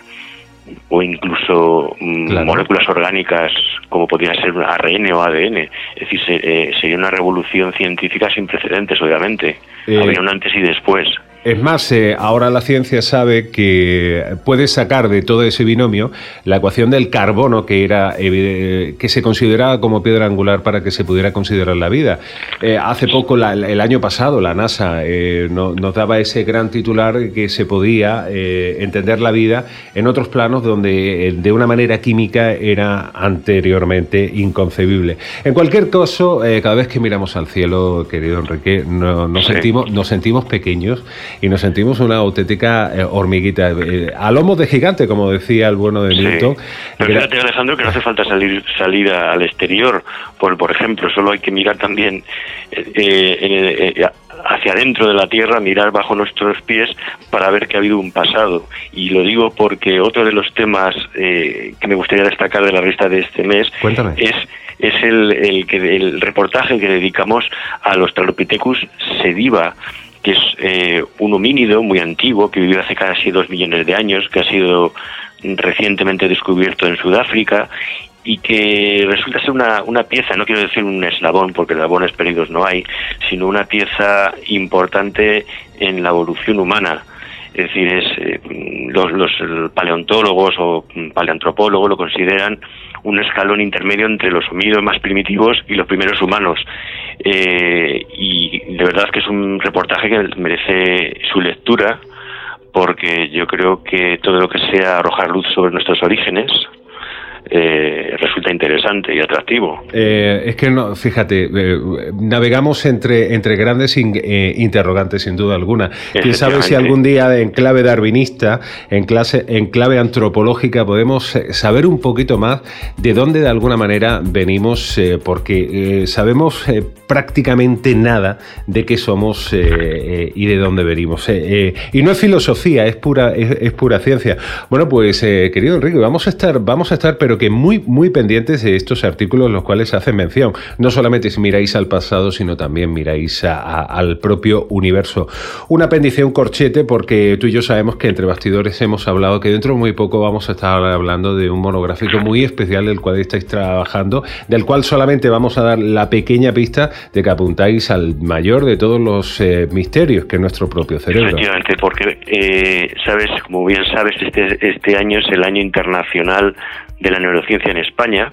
o incluso claro. moléculas orgánicas como podría ser A R N o A D N. Es decir, se, eh, sería una revolución científica sin precedentes, obviamente. Eh... Habría un antes y después. Es más, eh, ahora la ciencia sabe que puede sacar de todo ese binomio la ecuación del carbono, que era eh, que se consideraba como piedra angular para que se pudiera considerar la vida. Eh, hace poco, la, el año pasado, la NASA eh, no, nos daba ese gran titular que se podía eh, entender la vida en otros planos donde eh, de una manera química era anteriormente inconcebible. En cualquier caso, eh, cada vez que miramos al cielo, querido Enrique, no, nos, sí. sentimos, nos sentimos pequeños y nos sentimos una auténtica eh, hormiguita, eh, a lomos de gigante, como decía el bueno de Newton. Sí. Pero fíjate, Alejandro, que no hace falta salir salir al exterior. Por, por ejemplo, solo hay que mirar también eh, eh, eh, hacia adentro de la Tierra, mirar bajo nuestros pies para ver que ha habido un pasado. Y lo digo porque otro de los temas eh, que me gustaría destacar de la revista de este mes Cuéntame. es es el, el, que, el reportaje que dedicamos al Australopithecus sediva, que es eh, un homínido muy antiguo que vivió hace casi dos millones de años, que ha sido recientemente descubierto en Sudáfrica y que resulta ser una, una pieza, no quiero decir un eslabón, porque eslabones perdidos no hay, sino una pieza importante en la evolución humana. Es decir, es eh, los, los paleontólogos o paleantropólogos lo consideran un escalón intermedio entre los homínidos más primitivos y los primeros humanos. Eh, y de verdad que es un reportaje que merece su lectura, porque yo creo que todo lo que sea arrojar luz sobre nuestros orígenes Eh, resulta interesante y atractivo. Eh, es que, no, fíjate, eh, navegamos entre, entre grandes in, eh, interrogantes, sin duda alguna. Quién sabe si algún día, en clave darwinista, en, clase, en clave antropológica, podemos saber un poquito más de dónde, de alguna manera, venimos, eh, porque eh, sabemos eh, prácticamente nada de qué somos eh, eh, y de dónde venimos. Eh, eh, y no es filosofía, es pura, es, es pura ciencia. Bueno, pues, eh, querido Enrique, vamos a estar, vamos a estar, pero que muy, muy pendientes de estos artículos los cuales hacen mención. No solamente si miráis al pasado, sino también miráis a, a, al propio universo. Un apéndice, un corchete, porque tú y yo sabemos que entre bastidores hemos hablado que dentro de muy poco vamos a estar hablando de un monográfico muy especial del cual estáis trabajando, del cual solamente vamos a dar la pequeña pista de que apuntáis al mayor de todos los eh, misterios, que es nuestro propio cerebro. Efectivamente, porque, eh, sabes, como bien sabes, este, este año es el año internacional de la neurociencia en España,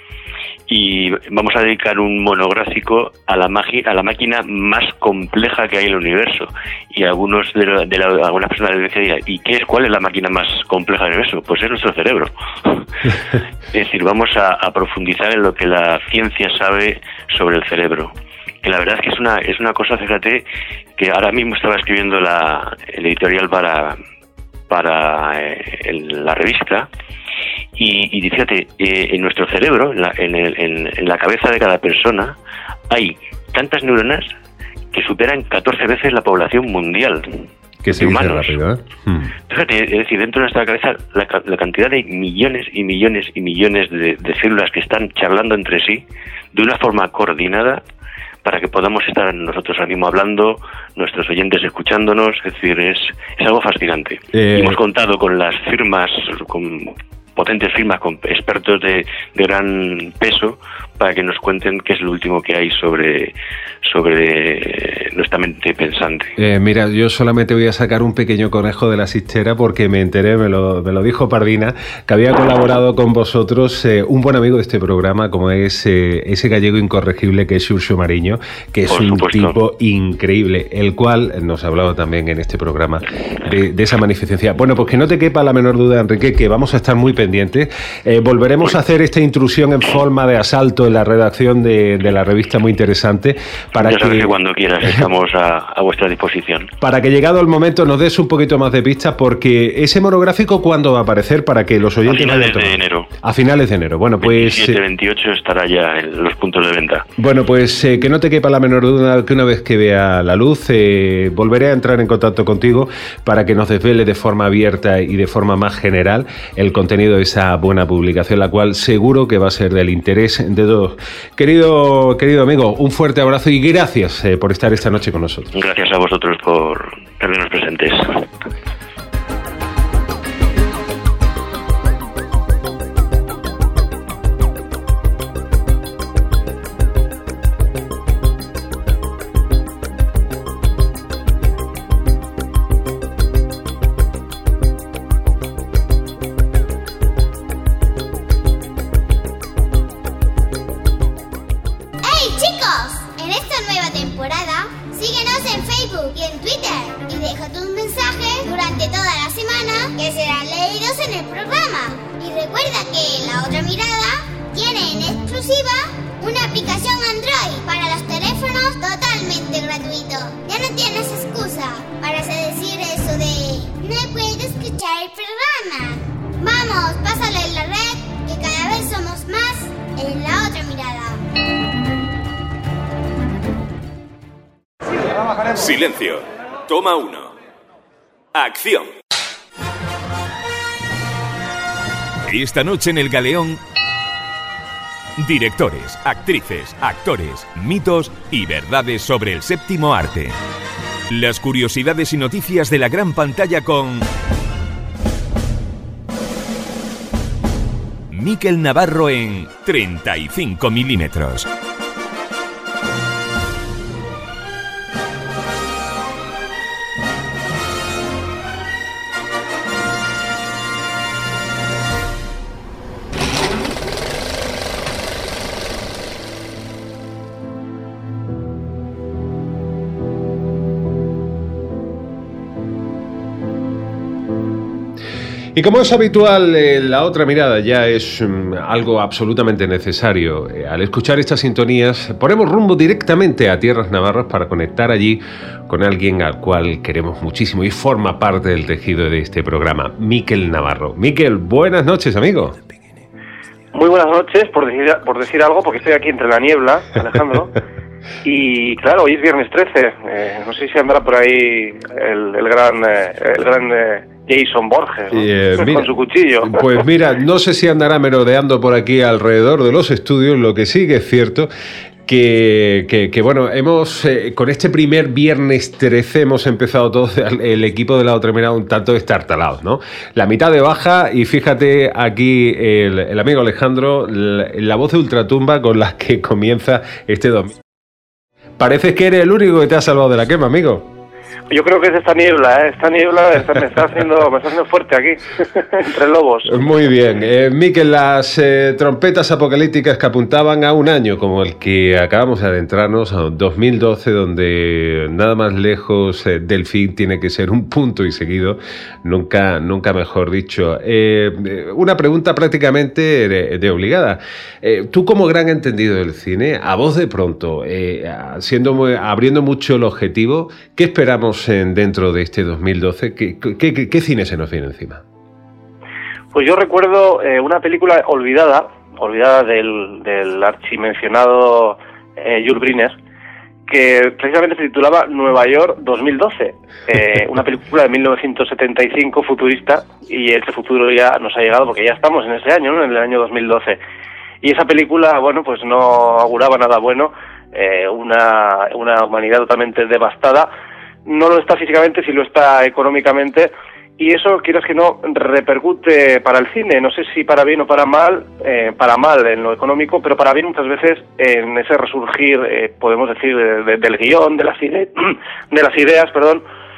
y vamos a dedicar un monográfico a la magi- a la máquina más compleja que hay en el universo. Y algunos de, la, de la, algunas personas dirán, ¿y qué es, cuál es la máquina más compleja del universo? Pues es nuestro cerebro. Es decir, vamos a, a profundizar en lo que la ciencia sabe sobre el cerebro, que la verdad es que es una es una cosa, fíjate, que ahora mismo estaba escribiendo la el editorial para para eh, el, la revista. Y, y fíjate, eh, en nuestro cerebro, en la, en, el, en, en la cabeza de cada persona, hay tantas neuronas que superan catorce veces la población mundial. Que se dice rápido, ¿eh? Hmm. Fíjate, es decir, dentro de nuestra cabeza, la, la cantidad de millones y millones y millones de, de células que están charlando entre sí de una forma coordinada para que podamos estar nosotros ahora mismo hablando, nuestros oyentes escuchándonos. Es decir, es, es algo fascinante. Eh... Y hemos contado con las firmas, con potentes firmas, con expertos de, de gran peso, para que nos cuenten qué es lo último que hay sobre, sobre nuestra mente pensante. Eh, mira, yo solamente voy a sacar un pequeño conejo de la chistera porque me enteré, me lo, me lo dijo Pardina, que había colaborado con vosotros eh, un buen amigo de este programa, como es eh, ese gallego incorregible que es Xurxo Mariño, que es Por un supuesto. tipo increíble, el cual nos ha hablado también en este programa de, de esa magnificencia. Bueno, pues que no te quepa la menor duda, Enrique, que vamos a estar muy pendientes. Eh, volveremos a hacer esta intrusión en forma de asalto tanto en la redacción de, de la revista, muy interesante. Para ya sabes que, que cuando quieras estamos a, a vuestra disposición. Para que llegado el momento nos des un poquito más de pistas, porque ese monográfico, ¿cuándo va a aparecer? Para que los oyentes... A finales de enero. A finales de enero. Bueno, pues... veintisiete, veintiocho estará ya en los puntos de venta. Bueno, pues eh, que no te quepa la menor duda que una vez que vea la luz, eh, volveré a entrar en contacto contigo para que nos desvele de forma abierta y de forma más general el contenido de esa buena publicación, la cual seguro que va a ser del interés de todos. Querido, querido amigo, un fuerte abrazo y gracias eh, por estar esta noche con nosotros. Gracias a vosotros por tenernos presentes. Silencio. Toma uno. Acción. Esta noche en El Galeón, directores, actrices, actores, mitos y verdades sobre el séptimo arte. Las curiosidades y noticias de la gran pantalla con Miquel Navarro en treinta y cinco milímetros. Y como es habitual, eh, la otra mirada ya es um, algo absolutamente necesario. Eh, al escuchar estas sintonías, ponemos rumbo directamente a tierras navarras para conectar allí con alguien al cual queremos muchísimo y forma parte del tejido de este programa, Miquel Navarro. Miquel, buenas noches, amigo. Muy buenas noches, por decir, por decir algo, porque estoy aquí entre la niebla, Alejandro. Y claro, hoy es viernes trece. Eh, no sé si andará por ahí el, el gran... Eh, el gran eh, Jason Borges, ¿no? eh, mira, con su cuchillo. Pues mira, no sé si andará merodeando por aquí alrededor de los estudios, lo que sí que es cierto que, que, que bueno, hemos eh, con este primer viernes trece hemos empezado todo el equipo de La Otra Mirada un tanto destartalados, ¿no? La mitad de baja y fíjate aquí el, el amigo Alejandro, la, la voz de ultratumba con la que comienza este domingo. Parece que eres el único que te ha salvado de la quema, amigo. Yo creo que es esta niebla, ¿eh? Esta niebla está, me, está haciendo, me está haciendo fuerte aquí, entre lobos. Muy bien. Eh, Miquel, las eh, trompetas apocalípticas que apuntaban a un año como el que acabamos de adentrarnos, a dos mil doce, donde nada más lejos eh, del fin tiene que ser un punto y seguido, nunca, nunca mejor dicho. Eh, una pregunta prácticamente de, de obligada. Eh, tú como gran entendido del cine, a voz de pronto, eh, siendo muy, abriendo mucho el objetivo, ¿qué esperamos en, dentro de este dos mil doce? ¿Qué, qué, qué, qué cine se nos viene encima? Pues yo recuerdo eh, una película olvidada, olvidada del, del archimencionado eh, Jules Briner, que precisamente se titulaba Nueva York dos mil doce, eh, una película de mil novecientos setenta y cinco futurista, y ese futuro ya nos ha llegado porque ya estamos en ese año, ¿no? En el año dos mil doce. Y esa película, bueno, pues no auguraba nada bueno, eh, una, una humanidad totalmente devastada. No lo está físicamente, sí lo está económicamente, y eso, quieras que no, repercute para el cine, no sé si para bien o para mal, eh, para mal en lo económico, pero para bien muchas veces en ese resurgir, eh, podemos decir, de, de, del guión, de las, ide- de las ideas, perdón,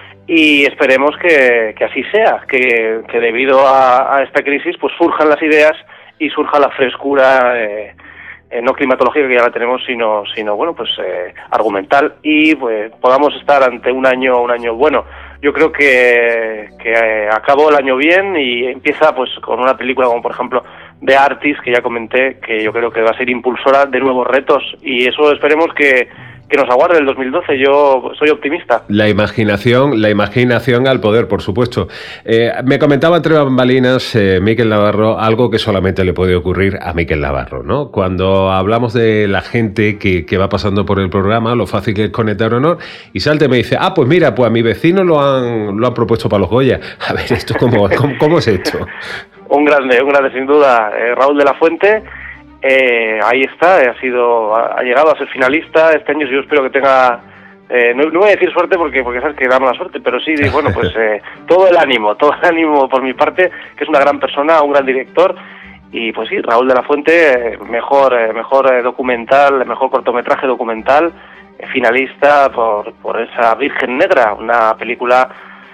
y esperemos que, que así sea, que, que debido a, a esta crisis pues surjan las ideas y surja la frescura, eh, Eh, no climatológica, que ya la tenemos, sino, sino bueno, pues eh, argumental, y pues podamos estar ante un año, un año bueno. Yo creo que, que eh, acabó el año bien y empieza pues con una película como por ejemplo de Artis, que ya comenté, que yo creo que va a ser impulsora de nuevos retos, y eso esperemos que, que nos aguarde el dos mil doce. Yo soy optimista. La imaginación, la imaginación al poder, por supuesto. Eh, me comentaba entre bambalinas eh, Miquel Navarro algo que solamente le puede ocurrir a Miquel Navarro, ¿no? Cuando hablamos de la gente que, que va pasando por el programa, lo fácil que es conectar honor, y salta y me dice, ah, pues mira, pues a mi vecino lo han, lo han propuesto para los Goya. A ver, ¿esto cómo, cómo, cómo es esto? Un grande, un grande sin duda, eh, Raúl de la Fuente, eh, ahí está, ha sido, ha llegado a ser finalista este año. Yo espero que tenga, eh, no, no voy a decir suerte porque porque sabes que da mala suerte, pero sí, bueno, pues eh, todo el ánimo, todo el ánimo por mi parte, que es una gran persona, un gran director, y pues sí, Raúl de la Fuente, eh, mejor, eh, mejor eh, documental, mejor cortometraje documental, eh, finalista por, por esa Virgen Negra, una película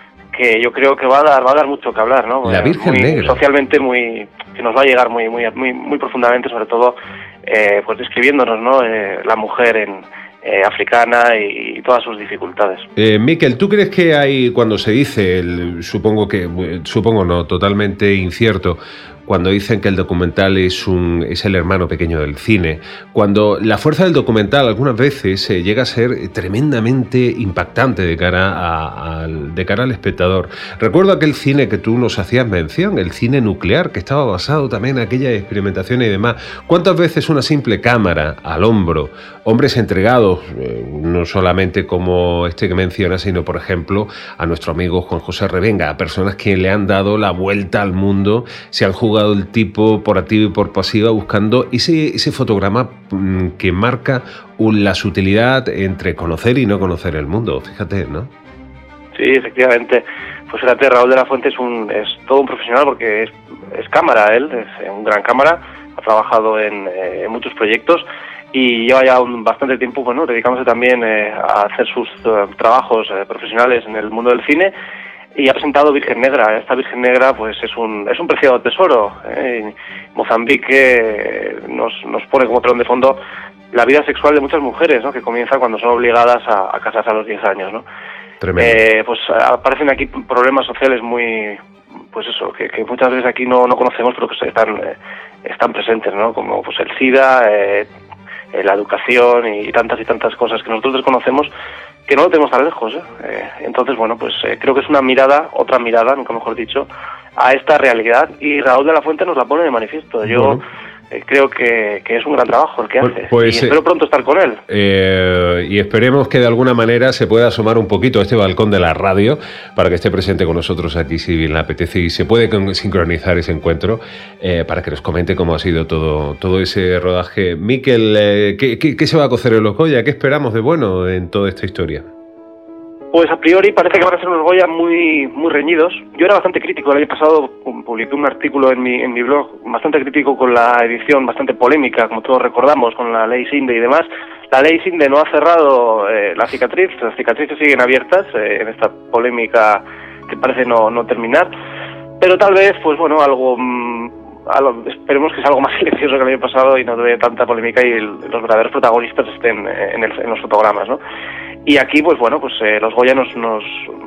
que yo creo que va a dar va a dar mucho que hablar, ¿no? La Virgen muy, Negra. Socialmente muy, que nos va a llegar muy muy muy muy profundamente, sobre todo eh, pues describiéndonos, ¿no? Eh, la mujer en eh, africana y, y todas sus dificultades. Eh, Miquel, ¿tú crees que hay, cuando se dice, el, supongo que supongo no, totalmente incierto, cuando dicen que el documental es un es el hermano pequeño del cine, cuando la fuerza del documental algunas veces eh, llega a ser tremendamente impactante de cara a, a, de cara al espectador? Recuerdo aquel cine que tú nos hacías mención, el cine nuclear, que estaba basado también en aquellas experimentaciones y demás. ¿Cuántas veces una simple cámara al hombro, hombres entregados, eh, no solamente como este que mencionas, sino por ejemplo a nuestro amigo Juan José Revenga, a personas que le han dado la vuelta al mundo, se han jugado el tipo por activa y por pasiva buscando ese, ese fotograma que marca la sutilidad entre conocer y no conocer el mundo, fíjate, ¿no? Sí, efectivamente. Pues fíjate, Raúl de la Fuente es un es todo un profesional porque es, es cámara, él es un gran cámara, ha trabajado en, eh, en muchos proyectos y lleva ya un, bastante tiempo, bueno, dedicándose también eh, a hacer sus uh, trabajos eh, profesionales en el mundo del cine. Y ha presentado Virgen Negra. Esta Virgen Negra pues es un es un preciado tesoro. ¿eh? Mozambique nos nos pone como telón de fondo la vida sexual de muchas mujeres, ¿no? Que comienza cuando son obligadas a, a casarse a los diez años, ¿no? Eh, pues aparecen aquí problemas sociales muy, pues eso, que, que muchas veces aquí no, no conocemos, pero que están eh, están presentes, ¿no? Como pues el SIDA, eh, eh, la educación y tantas y tantas cosas que nosotros desconocemos, que no lo tenemos tan lejos, ¿eh? Eh, entonces, bueno, pues eh, creo que es una mirada, otra mirada, nunca mejor dicho, a esta realidad, y Raúl de la Fuente nos la pone de manifiesto. Yo bueno. eh, creo que, que es un gran trabajo el que pues, hace, pues, y espero eh, pronto estar con él. Eh, y esperemos que de alguna manera se pueda asomar un poquito a este balcón de la radio para que esté presente con nosotros aquí si bien le apetece, y se puede sincronizar ese encuentro eh, para que nos comente cómo ha sido todo, todo ese rodaje. Miquel, eh, ¿qué, qué, ¿qué se va a cocer en los Goya? ¿Qué esperamos de bueno en toda esta historia? Pues a priori parece que van a ser unos Goya muy muy reñidos. Yo era bastante crítico, el año pasado publiqué un artículo en mi en mi blog bastante crítico con la edición, bastante polémica, como todos recordamos, con la ley Sinde y demás. La ley Sinde no ha cerrado eh, la cicatriz, las cicatrices siguen abiertas eh, en esta polémica que parece no, no terminar, pero tal vez, pues bueno, algo, mmm, algo esperemos que sea algo más silencioso que el año pasado y no dé tanta polémica y el, los verdaderos protagonistas estén en, el, en los fotogramas, ¿no? Y aquí, pues bueno, pues eh, los Goya nos, nos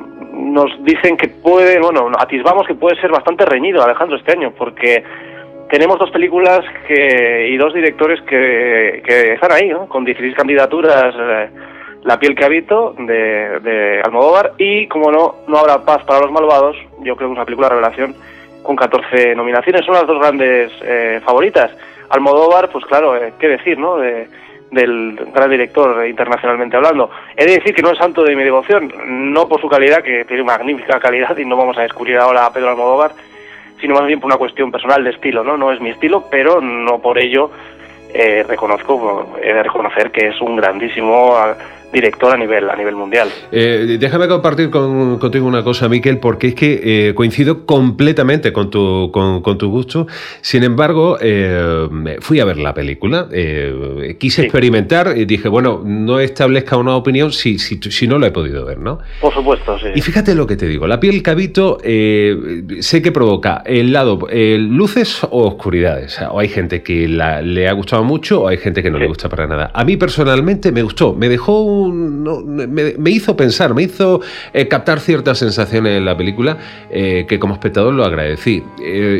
nos dicen que puede, bueno, atisbamos que puede ser bastante reñido, Alejandro, este año, porque tenemos dos películas que y dos directores que, que están ahí, ¿no? Con dieciséis candidaturas, eh, La piel que habito, de, de Almodóvar, y, como no, No habrá paz para los malvados, yo creo que es una película revelación, con catorce nominaciones, son las dos grandes eh, favoritas. Almodóvar, pues claro, eh, qué decir, ¿no?, de... del gran director internacionalmente hablando. He de decir que no es santo de mi devoción, no por su calidad, que tiene magnífica calidad y no vamos a descubrir ahora a Pedro Almodóvar, sino más bien por una cuestión personal de estilo, ¿no? No es mi estilo, pero no por ello eh, reconozco, he de reconocer que es un grandísimo director a nivel a nivel mundial. Eh, déjame compartir con, contigo una cosa, Miquel, porque es que eh, coincido completamente con tu con, con tu gusto. Sin embargo, eh, fui a ver la película, eh, quise sí. experimentar y dije, bueno, no establezca una opinión si, si, si no lo he podido ver, ¿no? Por supuesto, sí. Y fíjate lo que te digo, La piel que habito, eh, sé que provoca el lado eh, luces o oscuridades. O hay gente que la, le ha gustado mucho o hay gente que no sí. le gusta para nada. A mí personalmente me gustó, me dejó un No, me, me hizo pensar, me hizo eh, captar ciertas sensaciones en la película eh, que como espectador lo agradecí. Eh,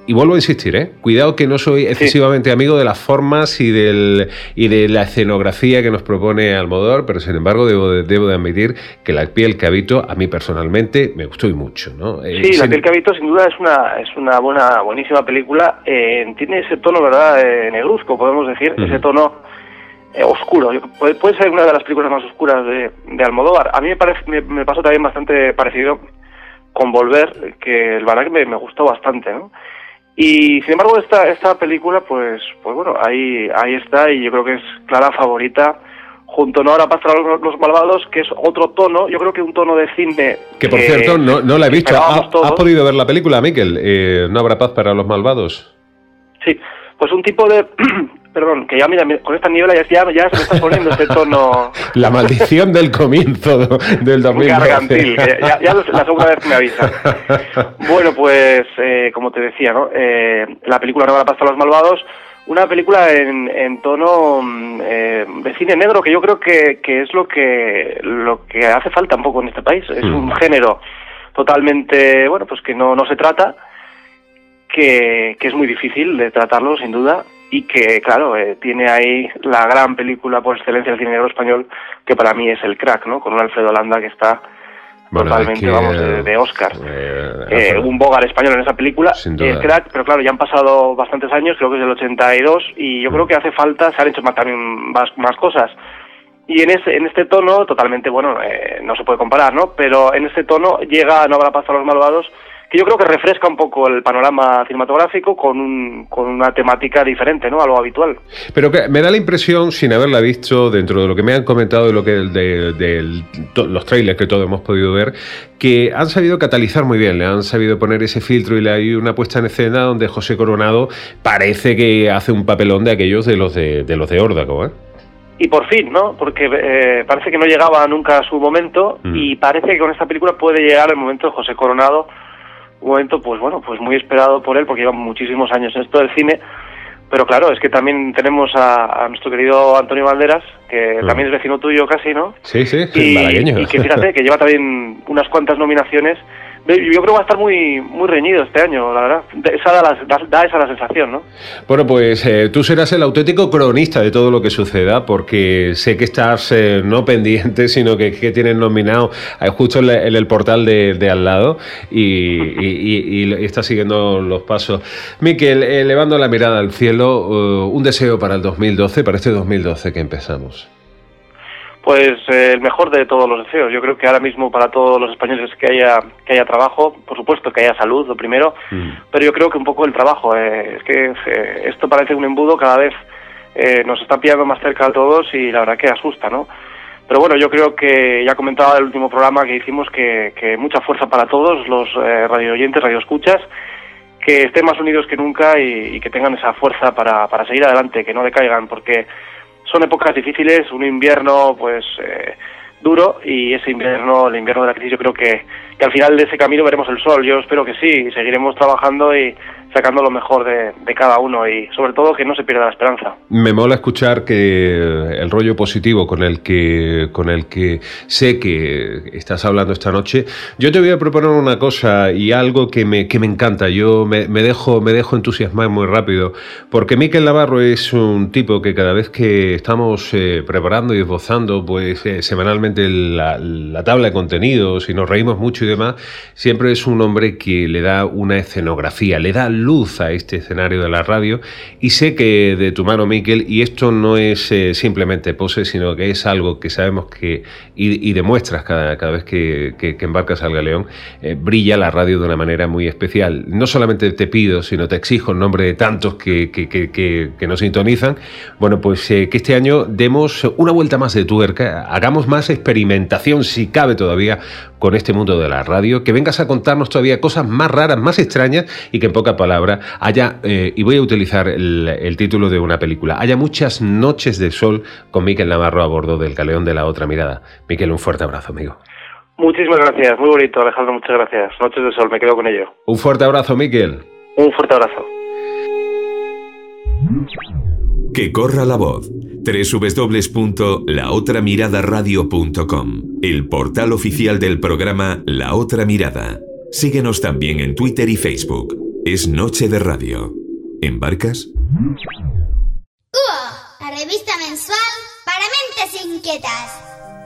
y vuelvo a insistir, ¿eh? Cuidado que no soy excesivamente sí. amigo de las formas y, del, y de la escenografía que nos propone Almodóvar, pero sin embargo debo de, debo de admitir que La piel que habito a mí personalmente me gustó y mucho, ¿no? Sí, eh, La sin... piel que habito sin duda es una es una buena buenísima película. Eh, tiene ese tono, ¿verdad? Eh, negruzco, podemos decir, uh-huh. ese tono eh, oscuro. Puede, puede ser una de las películas más oscuras de, de Almodóvar. A mí me, parece, me, me pasó también bastante parecido con Volver, que el verdad que me, me gustó bastante, ¿no? Y sin embargo esta esta película pues pues bueno ahí ahí está, y yo creo que es clara favorita junto No habrá paz para los, los malvados, que es otro tono, yo creo que un tono de cine que por que, cierto no, no la he visto. ¿Ha, ¿Has podido ver la película, Miquel? Eh, No habrá paz para los malvados. Sí, pues un tipo de perdón, que ya mira, con esta niebla ya, ya, ya se me está poniendo este tono... La maldición del comienzo del dos mil doce. Gargantil, que ya, ya la segunda vez que me avisan. Bueno, pues, eh, como te decía, ¿no? Eh, la película No habrá paz para los malvados, una película en, en tono eh, de cine negro, que yo creo que, que es lo que lo que hace falta un poco en este país. Es mm. un género totalmente, bueno, pues que no, no se trata, que, que es muy difícil de tratarlo, sin duda, y que, claro, eh, tiene ahí la gran película por excelencia del cine negro español, que para mí es El Crack, ¿no? Con un Alfredo Landa que está bueno, totalmente, que, vamos, de, de Oscar. Eh, eh, un Bogart español en esa película, El Crack, pero claro, ya han pasado bastantes años, creo que es del ochenta y dos, y yo creo que hace falta, se han hecho más, también más, más cosas. Y en ese en este tono, totalmente, bueno, eh, no se puede comparar, ¿no? Pero en este tono llega No habrá paz para los malvados, que yo creo que refresca un poco el panorama cinematográfico con un, con una temática diferente, ¿no?, a lo habitual. Pero que me da la impresión, sin haberla visto, dentro de lo que me han comentado de lo que de, de, de los trailers que todos hemos podido ver, que han sabido catalizar muy bien, le han sabido poner ese filtro y le hay una puesta en escena donde José Coronado parece que hace un papelón de aquellos de los de, de los de Órdago, ¿eh? Y por fin, ¿no? Porque eh, parece que no llegaba nunca a su momento, mm. y parece que con esta película puede llegar el momento de José Coronado, un momento, pues bueno, pues muy esperado por él, porque lleva muchísimos años en esto del cine. Pero claro, es que también tenemos a, a nuestro querido Antonio Banderas, que mm. también es vecino tuyo casi, ¿no? Sí, sí, y, malagueño. Y que fíjate, que lleva también unas cuantas nominaciones. Yo creo que va a estar muy muy reñido este año, la verdad. Esa da, la, da, da esa la sensación, ¿no? Bueno, pues eh, tú serás el auténtico cronista de todo lo que suceda, porque sé que estás eh, no pendiente, sino que, que tienes nominado eh, justo en, la, en el portal de, de al lado y, y, y, y estás siguiendo los pasos. Miquel, eh, elevando la mirada al cielo, uh, un deseo para el dos mil doce, para este dos mil doce que empezamos. Pues eh, el mejor de todos los deseos. Yo creo que ahora mismo para todos los españoles que haya que haya trabajo, por supuesto que haya salud, lo primero, mm. pero yo creo que un poco el trabajo. Eh, es que eh, esto parece un embudo, cada vez eh, nos está pillando más cerca a todos y la verdad que asusta, ¿no? Pero bueno, yo creo que ya comentaba en el último programa que hicimos que, que mucha fuerza para todos los eh, radioyentes, radioescuchas, que estén más unidos que nunca y, y que tengan esa fuerza para, para seguir adelante, que no decaigan, porque son épocas difíciles, un invierno pues eh, duro, y ese invierno, el invierno de la crisis, yo creo que, que al final de ese camino veremos el sol. Yo espero que sí, y seguiremos trabajando y sacando lo mejor de, de cada uno, y sobre todo que no se pierda la esperanza. Me mola escuchar que el rollo positivo con el que con el que sé que estás hablando esta noche. Yo te voy a proponer una cosa y algo que me, que me encanta. Yo me, me dejo me dejo entusiasmar muy rápido, porque Miquel Navarro es un tipo que cada vez que estamos eh, preparando y esbozando pues eh, semanalmente la, la tabla de contenidos y nos reímos mucho y demás, siempre es un hombre que le da una escenografía, le da luz a este escenario de la radio, y sé que de tu mano, Miquel, y esto no es eh, simplemente pose, sino que es algo que sabemos que y, y demuestras cada, cada vez que, que, que embarcas al galeón, eh, brilla la radio de una manera muy especial. No solamente te pido, sino te exijo en nombre de tantos que, que, que, que, que nos sintonizan, bueno, pues eh, que este año demos una vuelta más de tuerca, hagamos más experimentación, si cabe todavía, con este mundo de la radio, que vengas a contarnos todavía cosas más raras, más extrañas, y que en pocas palabras haya, eh, y voy a utilizar el, el título de una película, haya muchas noches de sol con Miquel Navarro a bordo del galeón de La Otra Mirada. Miquel, un fuerte abrazo, amigo. Muchísimas gracias, muy bonito, Alejandro, muchas gracias. Noches de sol, me quedo con ello. Un fuerte abrazo, Miquel. Un fuerte abrazo. Que corra la voz. doble u doble u doble u punto la otra mirada radio punto com, el portal oficial del programa La Otra Mirada. Síguenos también en Twitter y Facebook. Es Noche de Radio. ¿Embarcas? ¡Cuo! La revista mensual para mentes inquietas.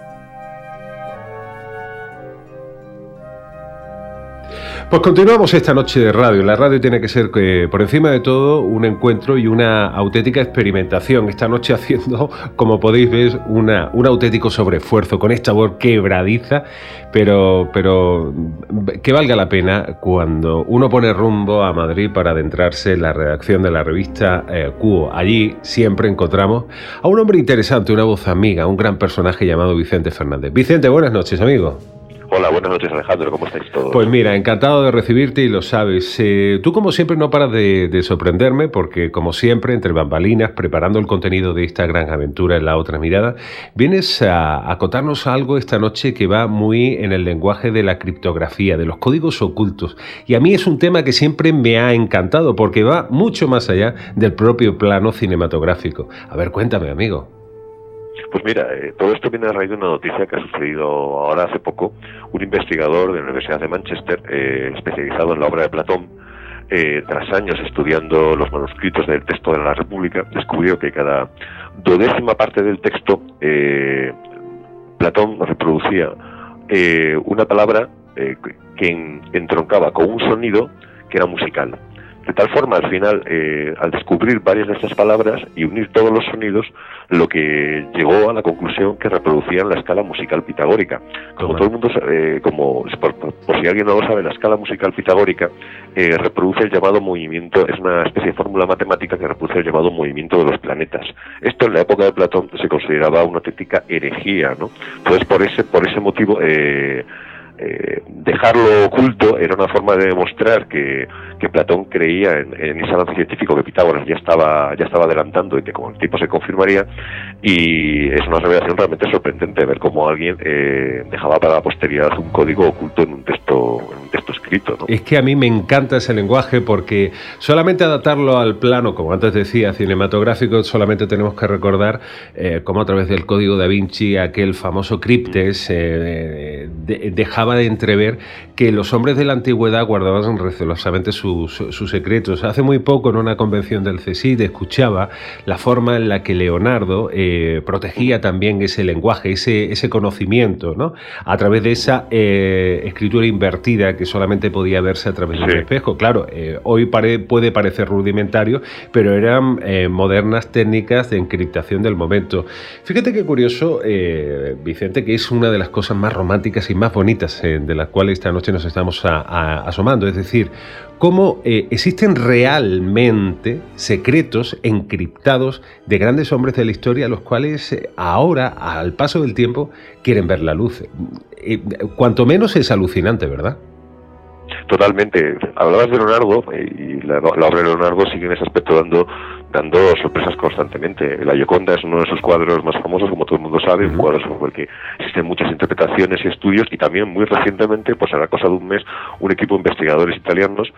Pues continuamos esta noche de radio. La radio tiene que ser, eh, por encima de todo, un encuentro y una auténtica experimentación. Esta noche haciendo, como podéis ver, una, un auténtico sobreesfuerzo con esta voz quebradiza, pero, pero que valga la pena cuando uno pone rumbo a Madrid para adentrarse en la redacción de la revista eh, Cuo. Allí siempre encontramos a un hombre interesante, una voz amiga, un gran personaje llamado Vicente Fernández. Vicente, buenas noches, amigo. Hola, buenas noches, Alejandro, ¿cómo estáis todos? Pues mira, encantado de recibirte y lo sabes. Eh, tú, como siempre, no paras de, de sorprenderme porque, como siempre, entre bambalinas, preparando el contenido de esta gran aventura en La Otra Mirada, vienes a, a contarnos algo esta noche que va muy en el lenguaje de la criptografía, de los códigos ocultos. Y a mí es un tema que siempre me ha encantado porque va mucho más allá del propio plano cinematográfico. A ver, cuéntame, amigo. Pues mira, eh, todo esto viene a raíz de una noticia que ha sucedido ahora hace poco. Un investigador de la Universidad de Manchester, eh, especializado en la obra de Platón, eh, tras años estudiando los manuscritos del texto de la República, descubrió que cada duodécima parte del texto, eh, Platón reproducía eh, una palabra eh, que en, entroncaba con un sonido que era musical. De tal forma, al final, eh, al descubrir varias de estas palabras y unir todos los sonidos, lo que llegó a la conclusión que reproducían la escala musical pitagórica. Como todo el mundo sabe, eh, como por, por, por si alguien no lo sabe, la escala musical pitagórica eh, reproduce el llamado movimiento, es una especie de fórmula matemática que reproduce el llamado movimiento de los planetas. Esto en la época de Platón se consideraba una auténtica herejía, ¿no? Entonces, por ese, por ese motivo, eh, Eh, dejarlo oculto era una forma de demostrar que, que Platón creía en, en ese avance científico que Pitágoras ya estaba ya estaba adelantando y que con el tiempo se confirmaría, y es una revelación realmente sorprendente ver cómo alguien eh, dejaba para la posteridad un código oculto en un texto en un texto escrito, ¿no? Es que a mí me encanta ese lenguaje porque solamente adaptarlo al plano, como antes decía, cinematográfico, solamente tenemos que recordar eh, cómo a través del código da Vinci aquel famoso Cryptes eh, de, dejaba de entrever que los hombres de la antigüedad guardaban recelosamente sus, sus secretos. Hace muy poco en una convención del C S I D escuchaba la forma en la que Leonardo eh, protegía también ese lenguaje, ese, ese conocimiento, ¿no? A través de esa eh, escritura invertida que solamente podía verse a través de un espejo. Claro, eh, hoy pare, puede parecer rudimentario, pero eran eh, modernas técnicas de encriptación del momento. Fíjate qué curioso, eh, Vicente, que es una de las cosas más románticas y más bonitas eh, de las cuales esta noche nos estamos a, a, asomando, es decir, cómo eh, existen realmente secretos encriptados de grandes hombres de la historia, los cuales eh, ahora, al paso del tiempo, quieren ver la luz. Eh, cuanto menos es alucinante, ¿verdad? Totalmente. Hablabas de Leonardo y la, la obra de Leonardo sigue en ese aspecto dando dando sorpresas constantemente. La Gioconda es uno de sus cuadros más famosos, como todo el mundo sabe, un cuadro sobre el que existen muchas interpretaciones y estudios, y también muy recientemente, pues a la cosa de un mes, un equipo de investigadores italianos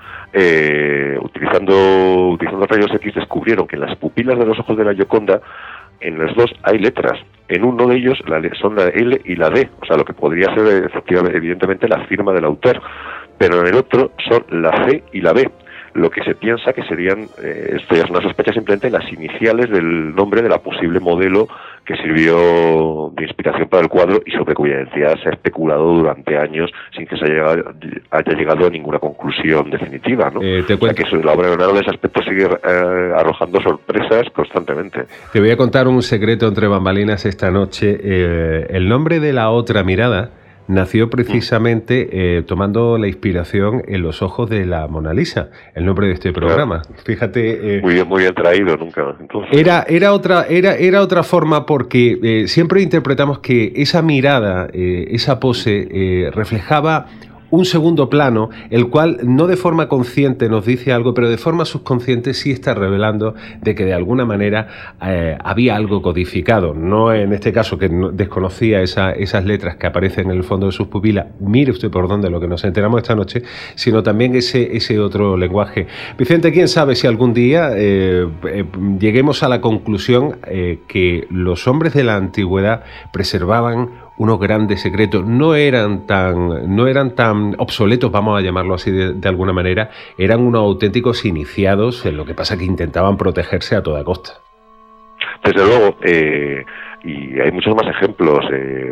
eh, utilizando utilizando rayos X descubrieron que en las pupilas de los ojos de la Gioconda, en los dos hay letras. En uno de ellos la, son la L y la D, o sea, lo que podría ser efectivamente, evidentemente, la firma del autor, pero en el otro son la C y la B, lo que se piensa que serían, eh, esto ya es una sospecha, simplemente las iniciales del nombre de la posible modelo que sirvió de inspiración para el cuadro y sobre cuya identidad se ha especulado durante años sin que se haya, haya llegado a ninguna conclusión definitiva, ¿no? Eh, te o sea que eso, la obra de Leonardo de ese aspecto sigue eh, arrojando sorpresas constantemente. Te voy a contar un secreto entre bambalinas esta noche. Eh, el nombre de La Otra Mirada nació precisamente eh, tomando la inspiración en los ojos de la Mona Lisa, el nombre de este programa. Claro. Fíjate. Eh, muy bien, muy bien traído, nunca. Entonces. Era, era otra, era, era otra forma porque eh, siempre interpretamos que esa mirada, eh, esa pose, eh, reflejaba un segundo plano, el cual no de forma consciente nos dice algo, pero de forma subconsciente sí está revelando de que de alguna manera eh, había algo codificado. No en este caso que no, desconocía esa, esas letras que aparecen en el fondo de sus pupilas, mire usted por dónde lo que nos enteramos esta noche, sino también ese, ese otro lenguaje. Vicente, quién sabe si algún día eh, eh, lleguemos a la conclusión eh, que los hombres de la antigüedad preservaban unos grandes secretos, no eran tan, no eran tan obsoletos, vamos a llamarlo así de, de alguna manera, eran unos auténticos iniciados, en lo que pasa que intentaban protegerse a toda costa. Desde luego, eh, y hay muchos más ejemplos. Eh,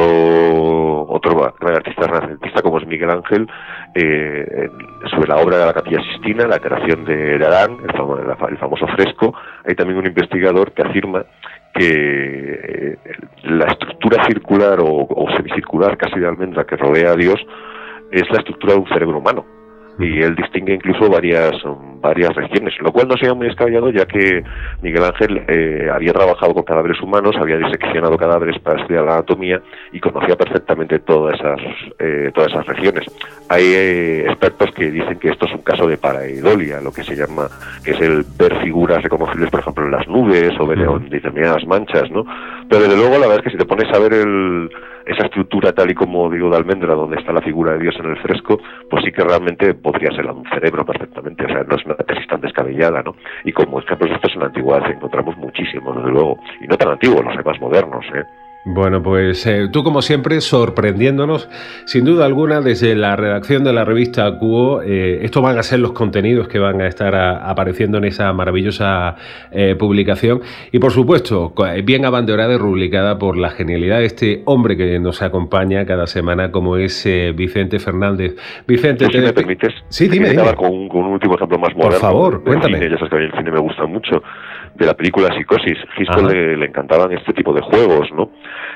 otro otro gran artista renacentista como es Miguel Ángel, eh, sobre la obra de la Capilla Sixtina, la creación de Arán, el, famo, el famoso fresco, hay también un investigador que afirma que eh, la estructura circular o, o semicircular casi de almendra que rodea a Dios es la estructura de un cerebro humano. Y él distingue incluso varias varias regiones, lo cual no sería muy descabellado, ya que Miguel Ángel eh, había trabajado con cadáveres humanos, había diseccionado cadáveres para estudiar la anatomía y conocía perfectamente todas esas eh, todas esas regiones. Hay eh, expertos que dicen que esto es un caso de pareidolia, lo que se llama, que es el ver figuras reconocibles, por ejemplo, en las nubes o ver en determinadas manchas, ¿no? Pero desde luego la verdad es que si te pones a ver el esa estructura tal y como digo de almendra donde está la figura de Dios en el fresco, pues sí que realmente podría ser un cerebro perfectamente, o sea, no es una tesis tan descabellada, ¿no? Y como ejemplos de esto en la antigüedad encontramos muchísimos, desde luego, y no tan antiguos, los hay más modernos, ¿eh? Bueno, pues eh, tú como siempre sorprendiéndonos, sin duda alguna, desde la redacción de la revista Cuo. Eh, estos van a ser los contenidos que van a estar a, apareciendo en esa maravillosa eh, publicación y por supuesto bien abanderada y rubricada por la genialidad de este hombre que nos acompaña cada semana, como es eh, Vicente Fernández. Vicente, ¿te si me permites? Sí, dime, dime. Con, con un último ejemplo más moderno. Por favor, cuéntame. Cine, ya sabes que a mí el cine me gusta mucho. De la película Psicosis, Hitchcock le, le encantaban este tipo de juegos, ¿no?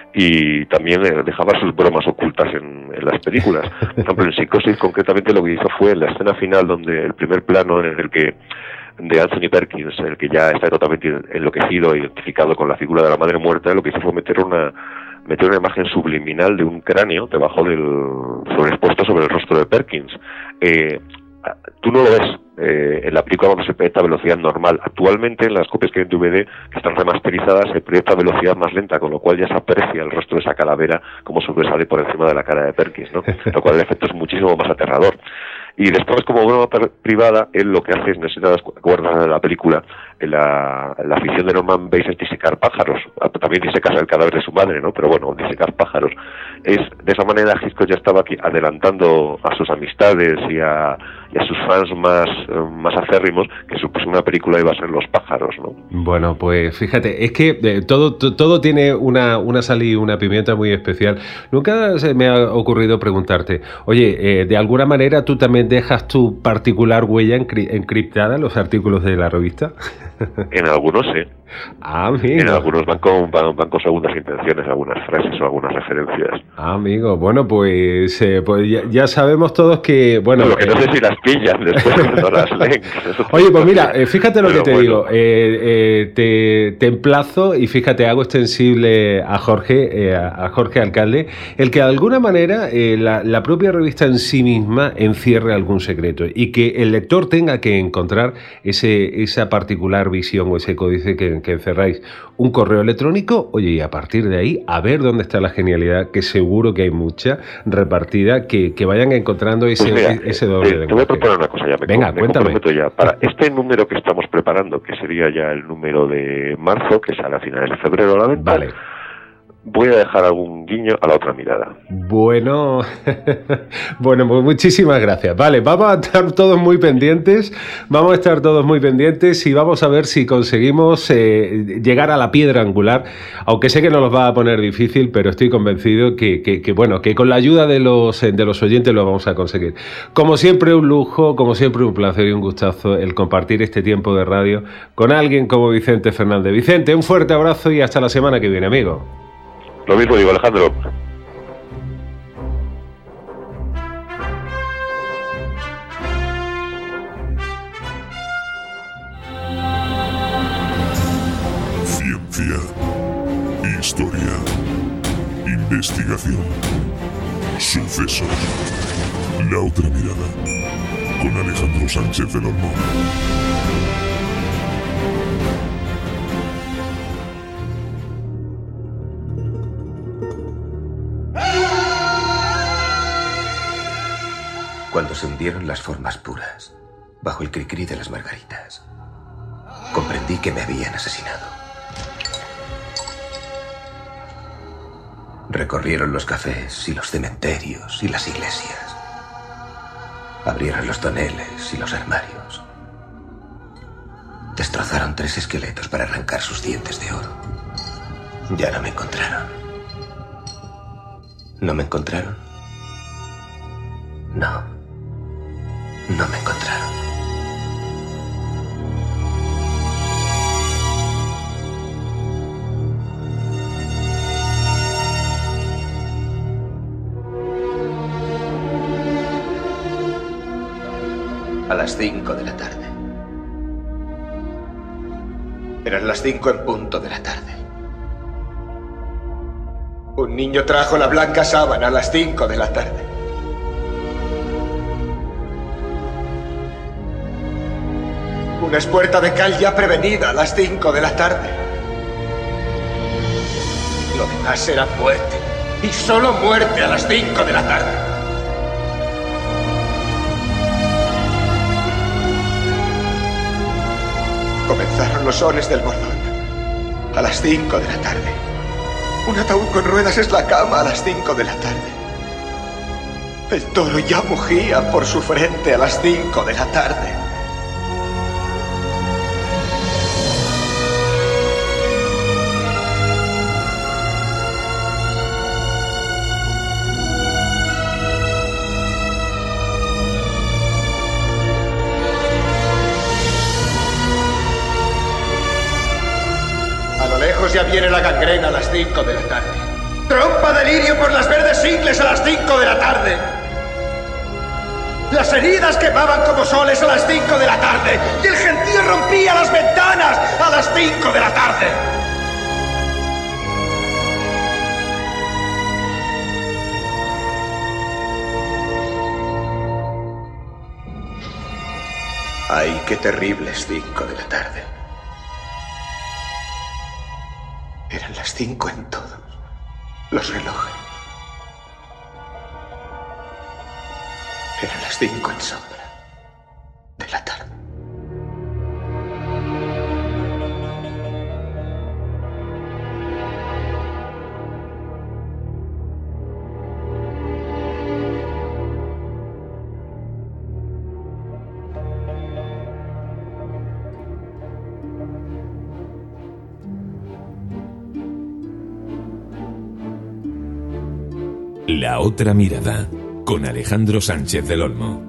Y también eh, dejaba sus bromas ocultas en, en las películas. Por ejemplo, en Psicosis concretamente lo que hizo fue en la escena final, donde el primer plano en el que de Anthony Perkins, el que ya está totalmente enloquecido, identificado con la figura de la madre muerta, lo que hizo fue meter una meter una imagen subliminal de un cráneo debajo del sobreexpuesto sobre el rostro de Perkins. Eh, tú no lo ves. Eh, en la película cuando se proyecta a velocidad normal. Actualmente en las copias que hay en D V D que están remasterizadas se proyecta a velocidad más lenta, con lo cual ya se aprecia el rostro de esa calavera como sobresale por encima de la cara de Perkins, ¿no? Lo cual el efecto es muchísimo más aterrador. Y después, como broma privada, él lo que hace es, no sé si te acuerdas de la película, en la, en la afición de Norman Bates es disecar pájaros. También diseca el cadáver de su madre, ¿no? Pero bueno, disecar pájaros. Es, de esa manera Hitchcock ya estaba aquí adelantando a sus amistades y a, y a sus fans más, más acérrimos que su próxima película iba a ser Los pájaros, ¿no? Bueno, pues fíjate, es que eh, todo, todo tiene una, una sal y una pimienta muy especial. Nunca se me ha ocurrido preguntarte, oye, eh, de alguna manera tú también dejas tu particular huella encri- encriptada en los artículos de la revista. En algunos sí. Ah, amigo. En algunos van con, van, van con segundas intenciones, algunas frases o algunas referencias. Ah, amigo. Bueno, pues, eh, pues ya, ya sabemos todos que... bueno, Lo que no eh, sé si las pillan después cuando las leen. Oye, pues mira, eh, fíjate lo Pero que te bueno. digo. Eh, eh, te, te emplazo y fíjate, hago extensible a Jorge, eh, a Jorge Alcalde, el que de alguna manera eh, la, la propia revista en sí misma encierre algún secreto y que el lector tenga que encontrar ese, esa particular visión o ese códice que, que encerráis. Un correo electrónico, oye, y a partir de ahí, a ver dónde está la genialidad, que seguro que hay mucha repartida, que, que vayan encontrando ese, Pues mira, ese doble te, de te voy a proponer una cosa ya. Me, Venga, me cuéntame. comprometo ya. Para este número que estamos preparando, que sería ya el número de marzo, que sale a finales de febrero a la venta, Vale. voy a dejar algún guiño a la otra mirada. Bueno, bueno, pues muchísimas gracias. Vale, vamos a estar todos muy pendientes, vamos a estar todos muy pendientes y vamos a ver si conseguimos eh, llegar a la piedra angular, aunque sé que nos los va a poner difícil, pero estoy convencido que, que, que bueno, que con la ayuda de los, de los oyentes lo vamos a conseguir. Como siempre un lujo, como siempre un placer y un gustazo el compartir este tiempo de radio con alguien como Vicente Fernández. Vicente, un fuerte abrazo y hasta la semana que viene, amigo. Lo mismo digo, Alejandro. Ciencia, historia, investigación, sucesos. La otra mirada, con Alejandro Sánchez del Olmo. Cuando se hundieron las formas puras, bajo el cri-cri de las margaritas, comprendí que me habían asesinado. Recorrieron los cafés y los cementerios y las iglesias. Abrieron los toneles y los armarios. Destrozaron tres esqueletos para arrancar sus dientes de oro. Ya no me encontraron. ¿No me encontraron? No. No me encontraron. A las cinco de la tarde. Eran las cinco en punto de la tarde. Un niño trajo la blanca sábana a las cinco de la tarde. Una espuerta de cal ya prevenida a las cinco de la tarde. Lo demás era muerte. Y solo muerte a las cinco de la tarde. Comenzaron los sones del bordón a las cinco de la tarde. Un ataúd con ruedas es la cama a las cinco de la tarde. El toro ya mugía por su frente a las cinco de la tarde. Ya viene la gangrena a las cinco de la tarde. Trompa de lirio por las verdes ingles a las cinco de la tarde. Las heridas quemaban como soles a las cinco de la tarde. Y el gentío rompía las ventanas a las cinco de la tarde. Ay, qué terribles cinco de la tarde. Eran las cinco en todos los relojes. Eran las cinco en sombra de la tarde. La otra mirada, con Alejandro Sánchez del Olmo.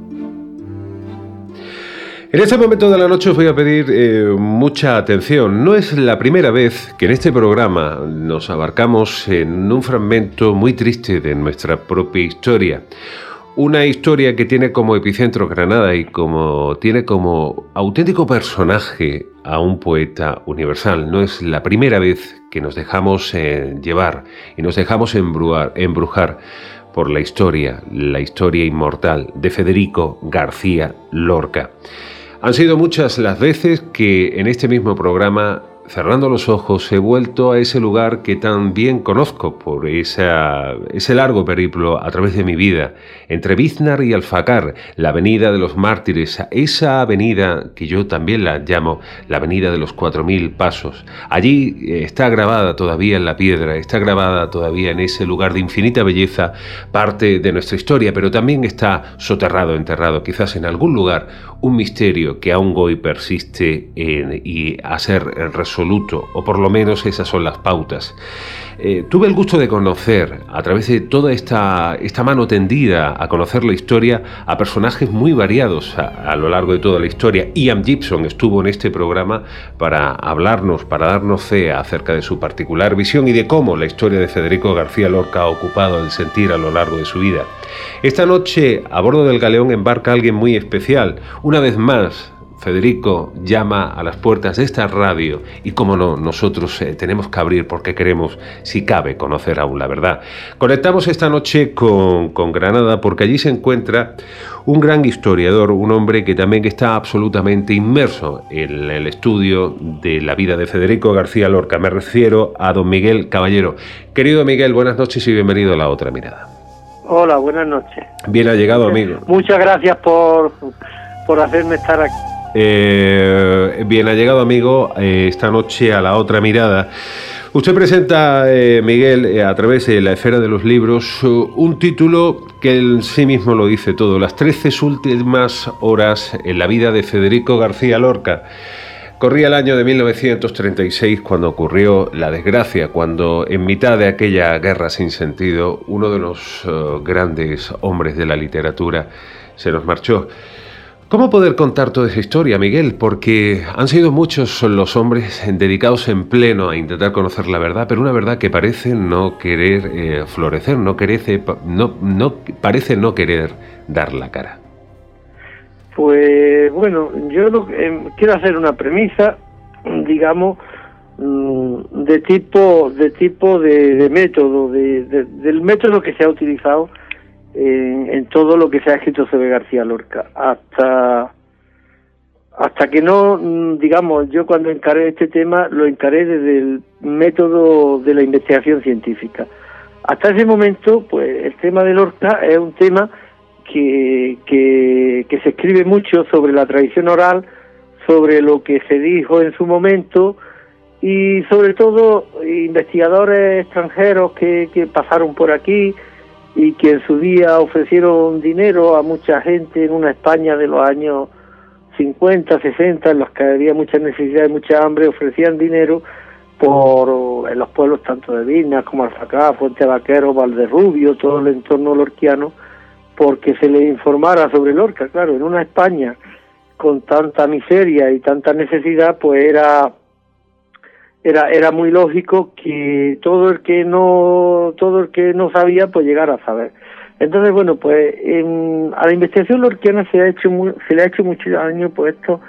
En este momento de la noche os voy a pedir eh, mucha atención. No es la primera vez que en este programa nos abarcamos en un fragmento muy triste de nuestra propia historia. Una historia que tiene como epicentro Granada y como tiene como auténtico personaje a un poeta universal. No es la primera vez que nos dejamos eh, llevar y nos dejamos embrujar, embrujar por la historia, la historia inmortal de Federico García Lorca. Han sido muchas las veces que en este mismo programa, cerrando los ojos, he vuelto a ese lugar que tan bien conozco por esa, ese largo periplo a través de mi vida, entre Biznar y Alfacar, la avenida de los mártires, esa avenida que yo también la llamo la avenida de los cuatro mil pasos. Allí está grabada todavía en la piedra, está grabada todavía en ese lugar de infinita belleza parte de nuestra historia, pero también está soterrado, enterrado, quizás en algún lugar, un misterio que aún hoy persiste en, y a ser resuelto. Absoluto, o por lo menos esas son las pautas. Eh, tuve el gusto de conocer, a través de toda esta, esta mano tendida a conocer la historia, a personajes muy variados a, a lo largo de toda la historia. Ian Gibson estuvo en este programa para hablarnos, para darnos fe acerca de su particular visión y de cómo la historia de Federico García Lorca ha ocupado el sentir a lo largo de su vida. Esta noche, a bordo del galeón, embarca alguien muy especial. Una vez más, Federico llama a las puertas de esta radio y, como no, nosotros eh, tenemos que abrir porque queremos, si cabe, conocer aún la verdad. Conectamos esta noche con, con Granada porque allí se encuentra un gran historiador, un hombre que también está absolutamente inmerso en el estudio de la vida de Federico García Lorca. Me refiero a don Miguel Caballero. Querido Miguel, buenas noches y bienvenido a La Otra Mirada. Hola, buenas noches. Bien allegado, amigo. Muchas gracias por, por hacerme estar aquí. Eh, bien, ha llegado amigo eh, esta noche a La Otra Mirada Usted presenta, eh, Miguel, eh, a través de La Esfera de los Libros, uh, un título que en sí mismo lo dice todo: Las trece últimas horas en la vida de Federico García Lorca. Corría el año de mil novecientos treinta y seis cuando ocurrió la desgracia, cuando en mitad de aquella guerra sin sentido, uno de los uh, grandes hombres de la literatura se nos marchó. ¿Cómo poder contar toda esa historia, Miguel? Porque han sido muchos los hombres dedicados en pleno a intentar conocer la verdad, pero una verdad que parece no querer eh, florecer, no, querece, no, no, parece no querer dar la cara. Pues bueno, yo lo, eh, quiero hacer una premisa, digamos, de tipo de tipo de, de método, de, de, del método que se ha utilizado En, en todo lo que se ha escrito sobre García Lorca, hasta hasta que no, digamos, yo cuando encaré este tema lo encaré desde el método de la investigación científica. Hasta ese momento, pues el tema de Lorca es un tema que, que, que se escribe mucho sobre la tradición oral, sobre lo que se dijo en su momento, y sobre todo investigadores extranjeros que, que pasaron por aquí y que en su día ofrecieron dinero a mucha gente en una España de los años cincuenta, sesenta, en los que había mucha necesidad y mucha hambre, ofrecían dinero por en los pueblos tanto de Vilna como Alfacá, Fuente Vaquero, Valderrubio, todo el entorno lorquiano, porque se le informara sobre Lorca. Claro, en una España con tanta miseria y tanta necesidad, pues era Era, era muy lógico que todo el que no todo el que no sabía pues llegara a saber. Entonces, bueno, pues en, a la investigación lorquiana se ha hecho muy, se le ha hecho mucho daño pues estos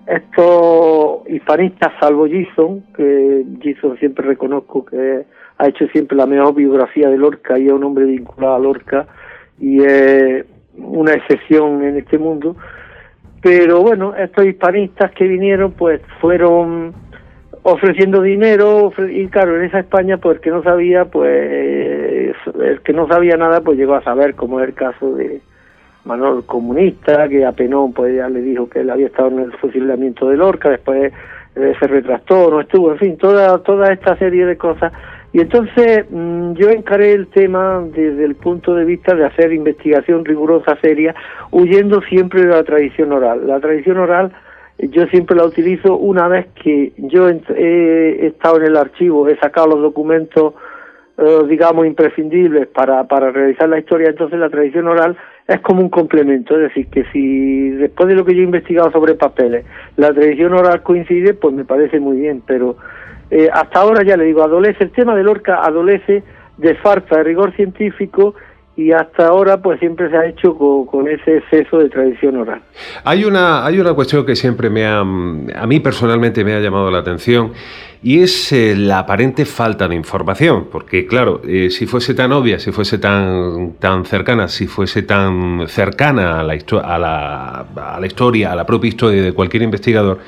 estos hispanistas, salvo Gison, que Gison siempre reconozco que ha hecho siempre la mejor biografía de Lorca y es un hombre vinculado a Lorca y es una excepción en este mundo. Pero bueno, estos hispanistas que vinieron pues fueron ofreciendo dinero, y claro, en esa España pues el que no sabía, pues el que no sabía nada pues llegó a saber, como es el caso de Manuel Comunista, que a Penón pues ya le dijo que él había estado en el fusilamiento de Lorca, después eh, se retractó, no estuvo, en fin, toda toda esta serie de cosas. Y entonces mmm, yo encaré el tema desde el punto de vista de hacer investigación rigurosa, seria, huyendo siempre de la tradición oral. La tradición oral yo siempre la utilizo una vez que yo he estado en el archivo, he sacado los documentos, eh, digamos, imprescindibles para, para realizar la historia. Entonces la tradición oral es como un complemento, es decir, que si después de lo que yo he investigado sobre papeles, la tradición oral coincide, pues me parece muy bien, pero eh, hasta ahora, ya le digo, adolece, el tema de Lorca adolece de falta de rigor científico, y hasta ahora pues siempre se ha hecho con, con ese exceso de tradición oral. Hay una, hay una cuestión que siempre me ha, a mí personalmente me ha llamado la atención, y es eh, la aparente falta de información, porque claro, eh, si fuese tan obvia, si fuese tan, tan cercana, si fuese tan cercana a la, a, la, a la historia, a la propia historia de cualquier investigador,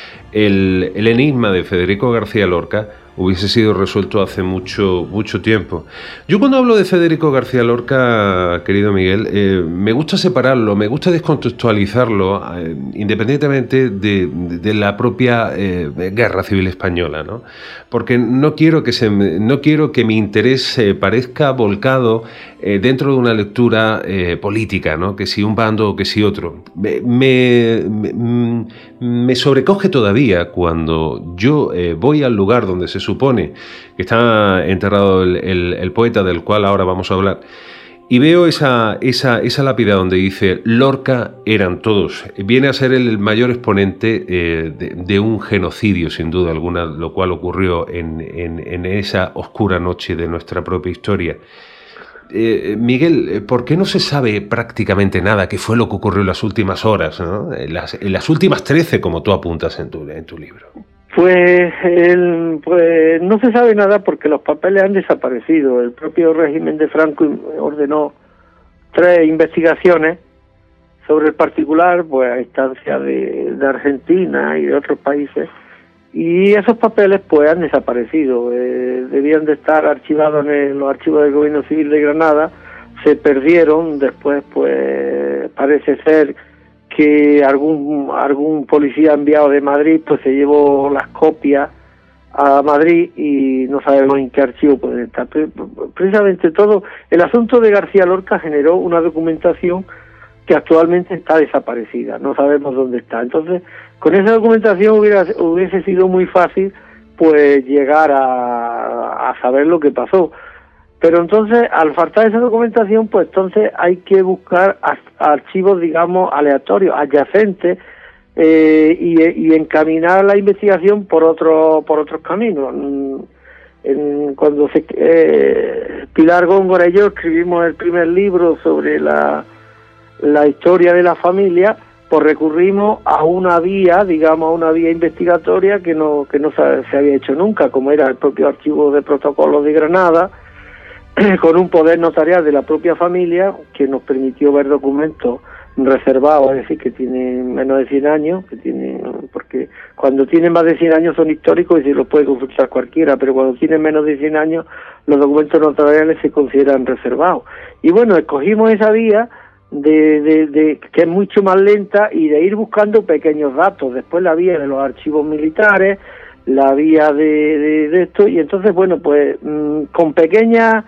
el, el enigma de Federico García Lorca hubiese sido resuelto hace mucho mucho tiempo. Yo cuando hablo de Federico García Lorca, querido Miguel, eh, me gusta separarlo, me gusta descontextualizarlo, eh, independientemente de, de, de la propia eh, Guerra Civil Española, ¿no? Porque no quiero que se, no quiero que mi interés eh, parezca volcado eh, dentro de una lectura eh, política, ¿no? Que si un bando o que si otro. Me, me, me, me sobrecoge todavía cuando yo eh, voy al lugar donde se supone que está enterrado el, el, el poeta del cual ahora vamos a hablar, y veo esa, esa, esa lápida donde dice Lorca eran todos. Viene a ser el mayor exponente eh, de, de un genocidio, sin duda alguna, lo cual ocurrió en, en, en esa oscura noche de nuestra propia historia. Eh, Miguel, ¿por qué no se sabe prácticamente nada? ¿Qué fue lo que ocurrió en las últimas horas, ¿no? En las, en las últimas trece, como tú apuntas en tu, en tu libro? Pues, el, pues no se sabe nada porque los papeles han desaparecido. El propio régimen de Franco ordenó tres investigaciones sobre el particular, pues a instancia de, de Argentina y de otros países, y esos papeles pues han desaparecido. Eh, debían de estar archivados en los archivos del Gobierno Civil de Granada, se perdieron. Después pues parece ser que algún algún policía enviado de Madrid pues se llevó las copias a Madrid y no sabemos en qué archivo pueden estar. Precisamente todo el asunto de García Lorca generó una documentación que actualmente está desaparecida, no sabemos dónde está. Entonces, con esa documentación hubiera, hubiese sido muy fácil pues llegar a, a saber lo que pasó. Pero entonces, al faltar esa documentación, pues entonces hay que buscar archivos, digamos, aleatorios, adyacentes, eh, y, y encaminar la investigación por otro, por otros caminos. En, cuando se, eh, Pilar Góngora y yo escribimos el primer libro sobre la, la historia de la familia, pues recurrimos a una vía, digamos, a una vía investigatoria que no, que no se, se había hecho nunca, como era el propio archivo de protocolos de Granada, con un poder notarial de la propia familia que nos permitió ver documentos reservados, es decir, que tienen menos de cien años, que tienen, porque cuando tienen más de cien años son históricos y se los puede consultar cualquiera, pero cuando tienen menos de cien años los documentos notariales se consideran reservados. Y bueno, escogimos esa vía de, de, de que es mucho más lenta y de ir buscando pequeños datos, después la vía de los archivos militares, la vía de, de, de esto, y entonces, bueno, pues mmm, con pequeñas,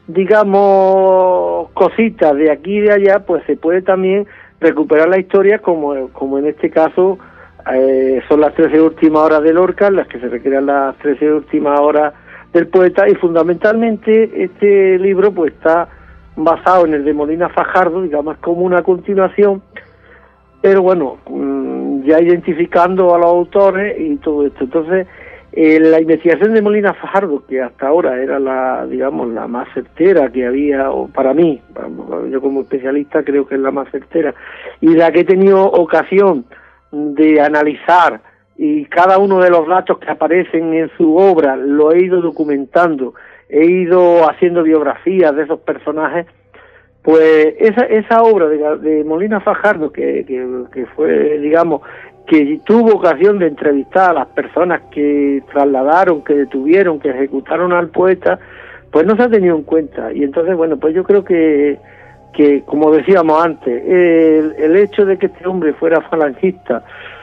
digamos, cositas de aquí y de allá, pues se puede también recuperar la historia, como, como en este caso eh, son las trece últimas horas de Lorca, las que se recrean las trece últimas horas del poeta, y fundamentalmente este libro pues está basado en el de Molina Fajardo, digamos, como una continuación, pero bueno, mmm, ya identificando a los autores y todo esto. Entonces, Eh, la investigación de Molina Fajardo, que hasta ahora era la, digamos, la más certera que había, o para mí, yo como especialista creo que es la más certera, y la que he tenido ocasión de analizar, y cada uno de los datos que aparecen en su obra lo he ido documentando, he ido haciendo biografías de esos personajes, pues esa, esa obra de, de Molina Fajardo, que, que, que fue, digamos, que tuvo ocasión de entrevistar a las personas que trasladaron, que detuvieron, que ejecutaron al poeta, pues no se ha tenido en cuenta. Y entonces, bueno, pues yo creo que, que como decíamos antes, el, el hecho de que este hombre fuera falangista,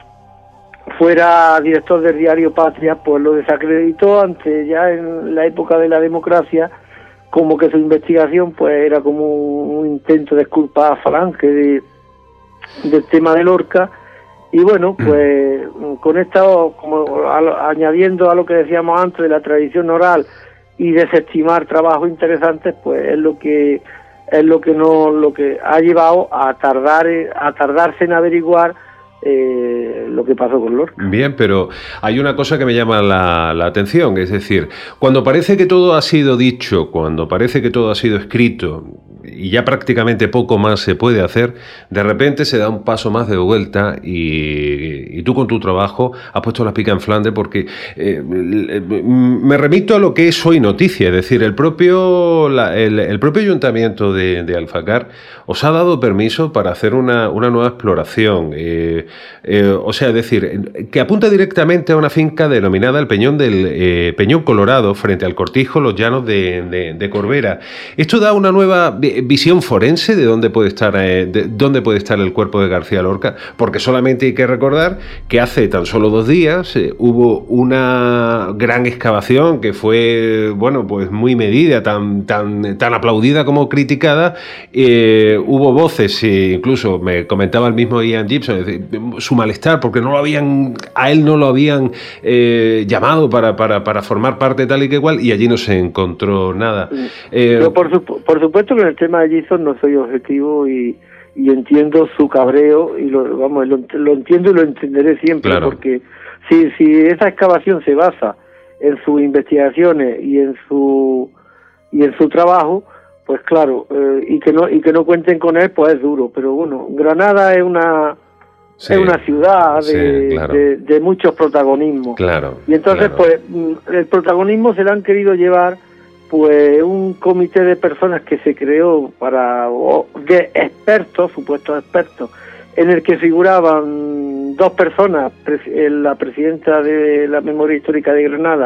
fuera director del diario Patria, pues lo desacreditó ante, ya en la época de la democracia, como que su investigación pues era como un intento de exculpar a Falange de, del tema de Lorca. Y bueno, pues con esto, como a, añadiendo a lo que decíamos antes de la tradición oral y desestimar trabajos interesantes, pues es lo que es lo que no lo que ha llevado a tardar a tardarse en averiguar eh, lo que pasó con Lorca. Bien, pero hay una cosa que me llama la, la atención, es decir, cuando parece que todo ha sido dicho, cuando parece que todo ha sido escrito y ya prácticamente poco más se puede hacer, de repente se da un paso más de vuelta y, y tú con tu trabajo has puesto las picas en Flandes, porque eh, me remito a lo que es hoy noticia, es decir, el propio la, el, el propio ayuntamiento de, de Alfacar os ha dado permiso para hacer una, una nueva exploración, eh, eh, o sea, es decir, que apunta directamente a una finca denominada el Peñón del eh, Peñón Colorado, frente al Cortijo, los llanos de, de, de Corbera. Esto da una nueva visión forense de dónde puede estar eh, de dónde puede estar el cuerpo de García Lorca, porque solamente hay que recordar que hace tan solo dos días eh, hubo una gran excavación que fue, bueno, pues muy medida, tan tan tan aplaudida como criticada. Eh, hubo voces, eh, incluso me comentaba el mismo Ian Gibson, es decir, su malestar porque no lo habían a él no lo habían eh, llamado para, para para formar parte tal y que igual, y allí no se encontró nada. Eh, Yo por, su, por supuesto que en el tema de Gibson no soy objetivo y, y entiendo su cabreo y lo vamos lo, lo entiendo y lo entenderé siempre, claro. Porque si si esa excavación se basa en sus investigaciones y en su y en su trabajo, pues claro, eh, y que no y que no cuenten con él, pues es duro. Pero bueno, Granada es una sí, es una ciudad de, sí, claro. de, de muchos protagonismos, claro, y entonces claro. pues el protagonismo se lo han querido llevar pues un comité de personas que se creó para de expertos, supuestos expertos, en el que figuraban dos personas, la presidenta de la Memoria Histórica de Granada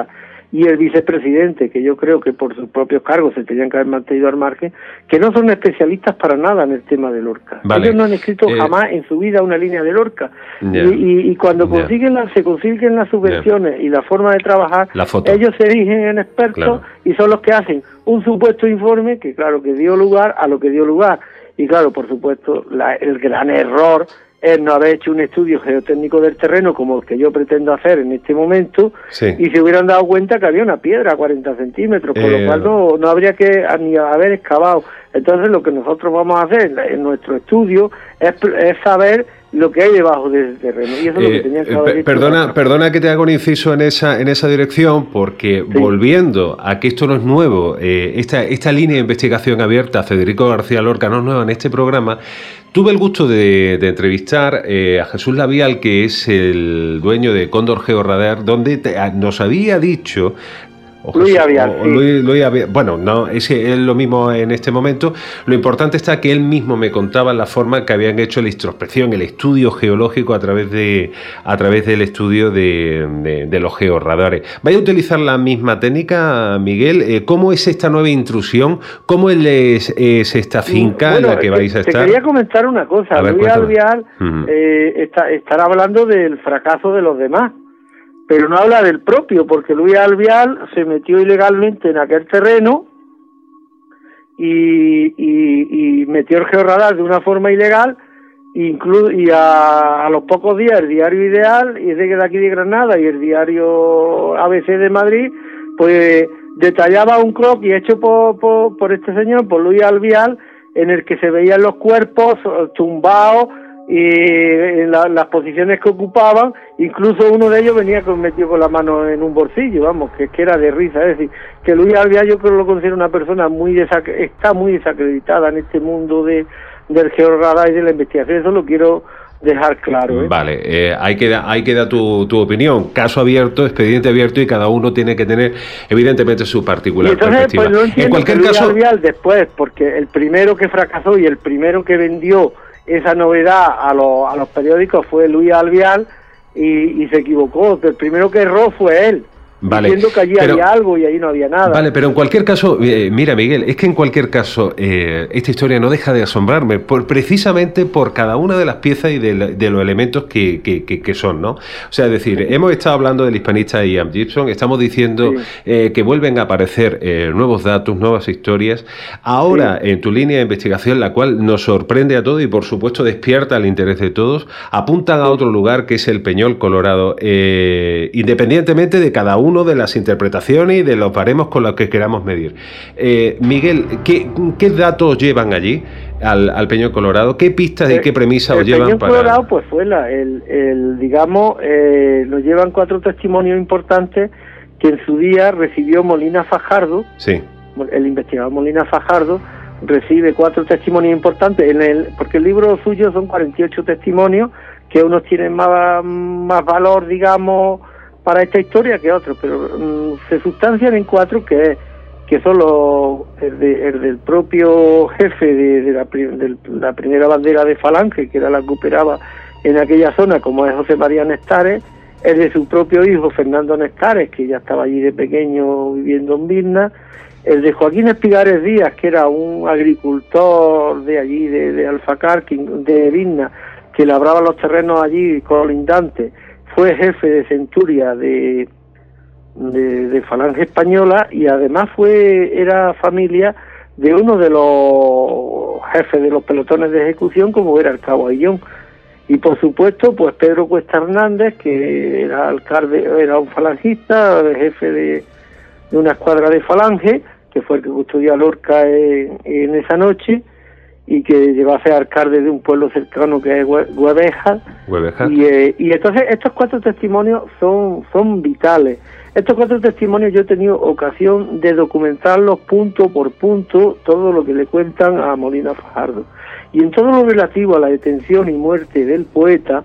y el vicepresidente, que yo creo que por sus propios cargos se tenían que haber mantenido al margen, que no son especialistas para nada en el tema de Lorca. Vale. Ellos no han escrito eh, jamás en su vida una línea de Lorca. Yeah. Y, y, y cuando yeah. consiguen la, se consiguen las subvenciones yeah. y la forma de trabajar, ellos se erigen en expertos claro. y son los que hacen un supuesto informe que, claro, que dio lugar a lo que dio lugar. Y claro, por supuesto, la, el gran error es no haber hecho un estudio geotécnico del terreno como el que yo pretendo hacer en este momento, sí. y se hubieran dado cuenta que había una piedra a cuarenta centímetros, con eh, lo cual no, no habría que ni haber excavado. Entonces lo que nosotros vamos a hacer en nuestro estudio es, es saber lo que hay debajo del terreno, y eso es lo que tenían que haber hecho. Perdona, perdona que te haga un inciso en esa en esa dirección, porque sí. volviendo a que esto no es nuevo, eh, esta esta línea de investigación abierta, Federico García Lorca, no es nueva en este programa. Tuve el gusto de, de entrevistar eh, a Jesús Labial, que es el dueño de Cóndor Georradar, donde te, a, nos había dicho... Luis Avial, sí. Luis, Luis Avial, bueno, no, es, es lo mismo en este momento. Lo importante está que él mismo me contaba la forma que habían hecho la introspección, el estudio geológico a través de a través del estudio de, de, de los georradares. ¿Vaya a utilizar la misma técnica, Miguel? Eh, ¿Cómo es esta nueva intrusión? ¿Cómo es, es esta finca bueno, en la que vais a estar? Te quería comentar una cosa. A ver, Luis Avial uh-huh. eh, está, estará hablando del fracaso de los demás, pero no habla del propio, porque Luis Albial se metió ilegalmente en aquel terreno y, y, y metió el georradar de una forma ilegal, inclu y a, a los pocos días el diario Ideal, y es de aquí de Granada, y el diario A B C de Madrid, pues detallaba un croquis hecho por, por, por este señor, por Luis Albial, en el que se veían los cuerpos tumbados, y en la, las posiciones que ocupaban, incluso uno de ellos venía con, metido con la mano en un bolsillo, vamos, que, que era de risa. Es decir, que Luis Albial yo creo que lo considero una persona muy desacre está muy desacreditada en este mundo de del georradar y de la investigación. Eso lo quiero dejar claro, ¿eh? Vale, eh, ahí queda, ahí queda tu, tu opinión. Caso abierto, expediente abierto, y cada uno tiene que tener evidentemente su particular y entonces, perspectiva. Pues, no entiendo en cualquier que Luis caso Albial después, porque el primero que fracasó y el primero que vendió esa novedad a los, a los periódicos fue Luis Albial, y, y se equivocó. El primero que erró fue él. Vale, diciendo que allí pero, había algo y ahí no había nada. Vale, pero en cualquier caso, eh, mira, Miguel, es que en cualquier caso eh, esta historia no deja de asombrarme, por, precisamente por cada una de las piezas y de, la, de los elementos que, que, que, que son, ¿no? O sea, es decir, sí. hemos estado hablando del hispanista Ian Gibson, estamos diciendo sí. eh, que vuelven a aparecer eh, nuevos datos, nuevas historias. Ahora, sí. en tu línea de investigación, la cual nos sorprende a todos y por supuesto despierta el interés de todos, apuntan a otro lugar que es el Peñol Colorado, eh, independientemente de cada uno uno de las interpretaciones y de los baremos con los que queramos medir. Eh, Miguel, ¿qué, ¿qué datos llevan allí al, al Peñol Colorado? ¿Qué pistas y qué premisas os llevan Peñol para...? El Peñol Colorado, pues fue la, el, el, digamos, eh, nos llevan cuatro testimonios importantes que en su día recibió Molina Fajardo. Sí. El investigador Molina Fajardo recibe cuatro testimonios importantes, en el, porque el libro suyo son cuarenta y ocho testimonios, que unos tienen más, más valor, digamos, para esta historia que otros, pero um, se sustancian en cuatro, que que son los, el, de, el del propio jefe de, de, la, de la primera bandera de Falange, que era la que operaba en aquella zona, como es José María Nestares, el de su propio hijo Fernando Nestares, que ya estaba allí de pequeño viviendo en Vilna, el de Joaquín Espigares Díaz, que era un agricultor de allí, de, de Alfacar, de Vilna, que labraba los terrenos allí colindantes, fue jefe de centuria de, de, de Falange Española, y además fue era familia de uno de los jefes de los pelotones de ejecución, como era el Cabo Aillón. Y por supuesto, pues Pedro Cuesta Hernández, que era alcalde, era un falangista, jefe de, de una escuadra de Falange, que fue el que custodió a Lorca en, en esa noche, y que llegó a ser alcalde de un pueblo cercano que es Huevejas. Y, eh, y entonces estos cuatro testimonios son, son vitales. Estos cuatro testimonios yo he tenido ocasión de documentarlos punto por punto, todo lo que le cuentan a Molina Fajardo. Y en todo lo relativo a la detención y muerte del poeta,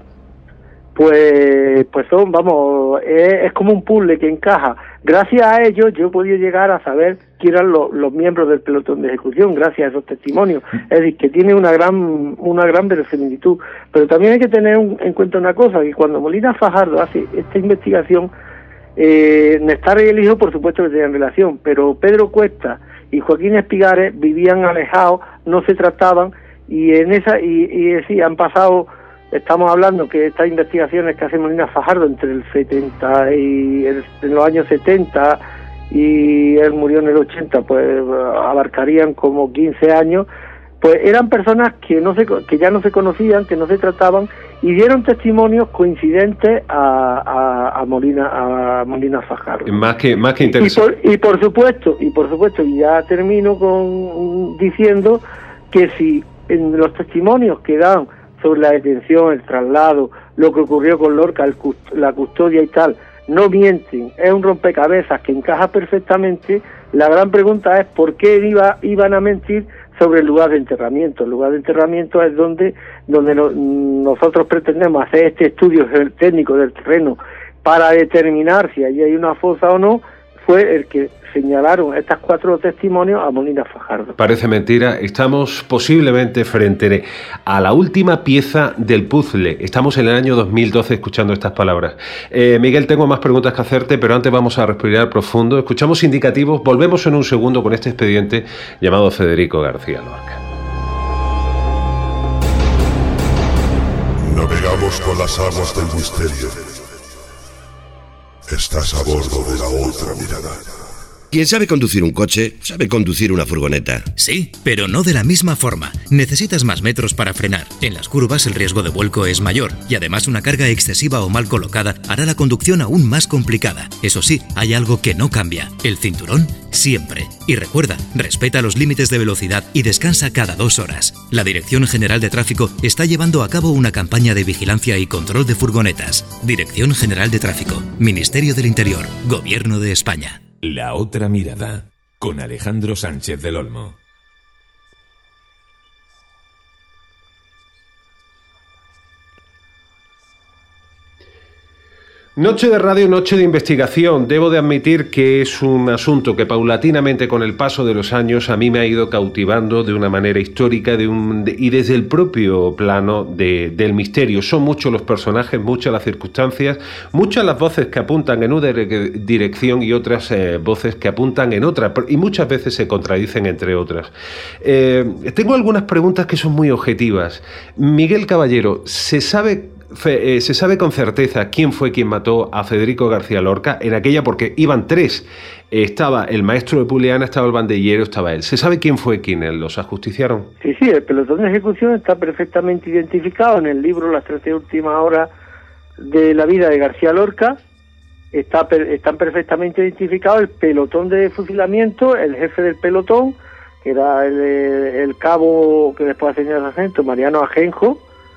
pues pues son, vamos, es, es como un puzzle que encaja. Gracias a ellos yo he podido llegar a saber quién eran los, los miembros del pelotón de ejecución, gracias a esos testimonios. Es decir, que tiene una gran una gran verosimilitud. Pero también hay que tener un, en cuenta una cosa, que cuando Molina Fajardo hace esta investigación, Eh, Nestara y el hijo, por supuesto, que tenían relación, pero Pedro Cuesta y Joaquín Espigares vivían alejados, no se trataban, y en esa y, y sí, han pasado, estamos hablando que estas investigaciones que hace Molina Fajardo entre el setenta y el, en los años setenta y él murió en el ochenta, pues abarcarían como quince años, pues eran personas que no se que ya no se conocían, que no se trataban, y dieron testimonios coincidentes a, a, a Molina a Molina Fajardo. Más que más que Y interesante. por, y por supuesto, y por supuesto, y ya termino con diciendo que si en los testimonios que dan sobre la detención, el traslado, lo que ocurrió con Lorca, el cust- la custodia y tal, no mienten, es un rompecabezas que encaja perfectamente, la gran pregunta es por qué iba, iban a mentir sobre el lugar de enterramiento. El lugar de enterramiento es donde, donde no, nosotros pretendemos hacer este estudio técnico del terreno para determinar si allí hay una fosa o no, fue el que señalaron estas cuatro testimonios a Molina Fajardo. Parece mentira, estamos posiblemente frente a la última pieza del puzzle. Estamos en el año dos mil doce escuchando estas palabras. Eh, Miguel, tengo más preguntas que hacerte, pero antes vamos a respirar profundo. Escuchamos indicativos, volvemos en un segundo con este expediente llamado Federico García Lorca. Navegamos con las aguas del misterio. Estás a bordo de la otra mirada. Quien sabe conducir un coche, sabe conducir una furgoneta. Sí, pero no de la misma forma. Necesitas más metros para frenar. En las curvas el riesgo de vuelco es mayor y además una carga excesiva o mal colocada hará la conducción aún más complicada. Eso sí, hay algo que no cambia. El cinturón, siempre. Y recuerda, respeta los límites de velocidad y descansa cada dos horas. La Dirección General de Tráfico está llevando a cabo una campaña de vigilancia y control de furgonetas. Dirección General de Tráfico, Ministerio del Interior, Gobierno de España. La otra mirada, con Alejandro Sánchez del Olmo. Noche de radio, noche de investigación. Debo de admitir que es un asunto que paulatinamente con el paso de los años a mí me ha ido cautivando de una manera histórica de un, de, y desde el propio plano de, del misterio. Son muchos los personajes, muchas las circunstancias, muchas las voces que apuntan en una dirección y otras eh, voces que apuntan en otra, y muchas veces se contradicen entre otras. Eh, tengo algunas preguntas que son muy objetivas. Miguel Caballero, ¿se sabe... Fe, eh, ¿se sabe con certeza quién fue quien mató a Federico García Lorca en aquella? Porque iban tres. Eh, estaba el maestro de Puleana, estaba el bandillero, estaba él. ¿Se sabe quién fue quien los ajusticiaron? Sí, sí, el pelotón de ejecución está perfectamente identificado en el libro Las trece últimas horas de la vida de García Lorca. Está, están perfectamente identificados el pelotón de fusilamiento, el jefe del pelotón, que era el, el cabo que después ascendió al sargento, Mariano Ajenjo.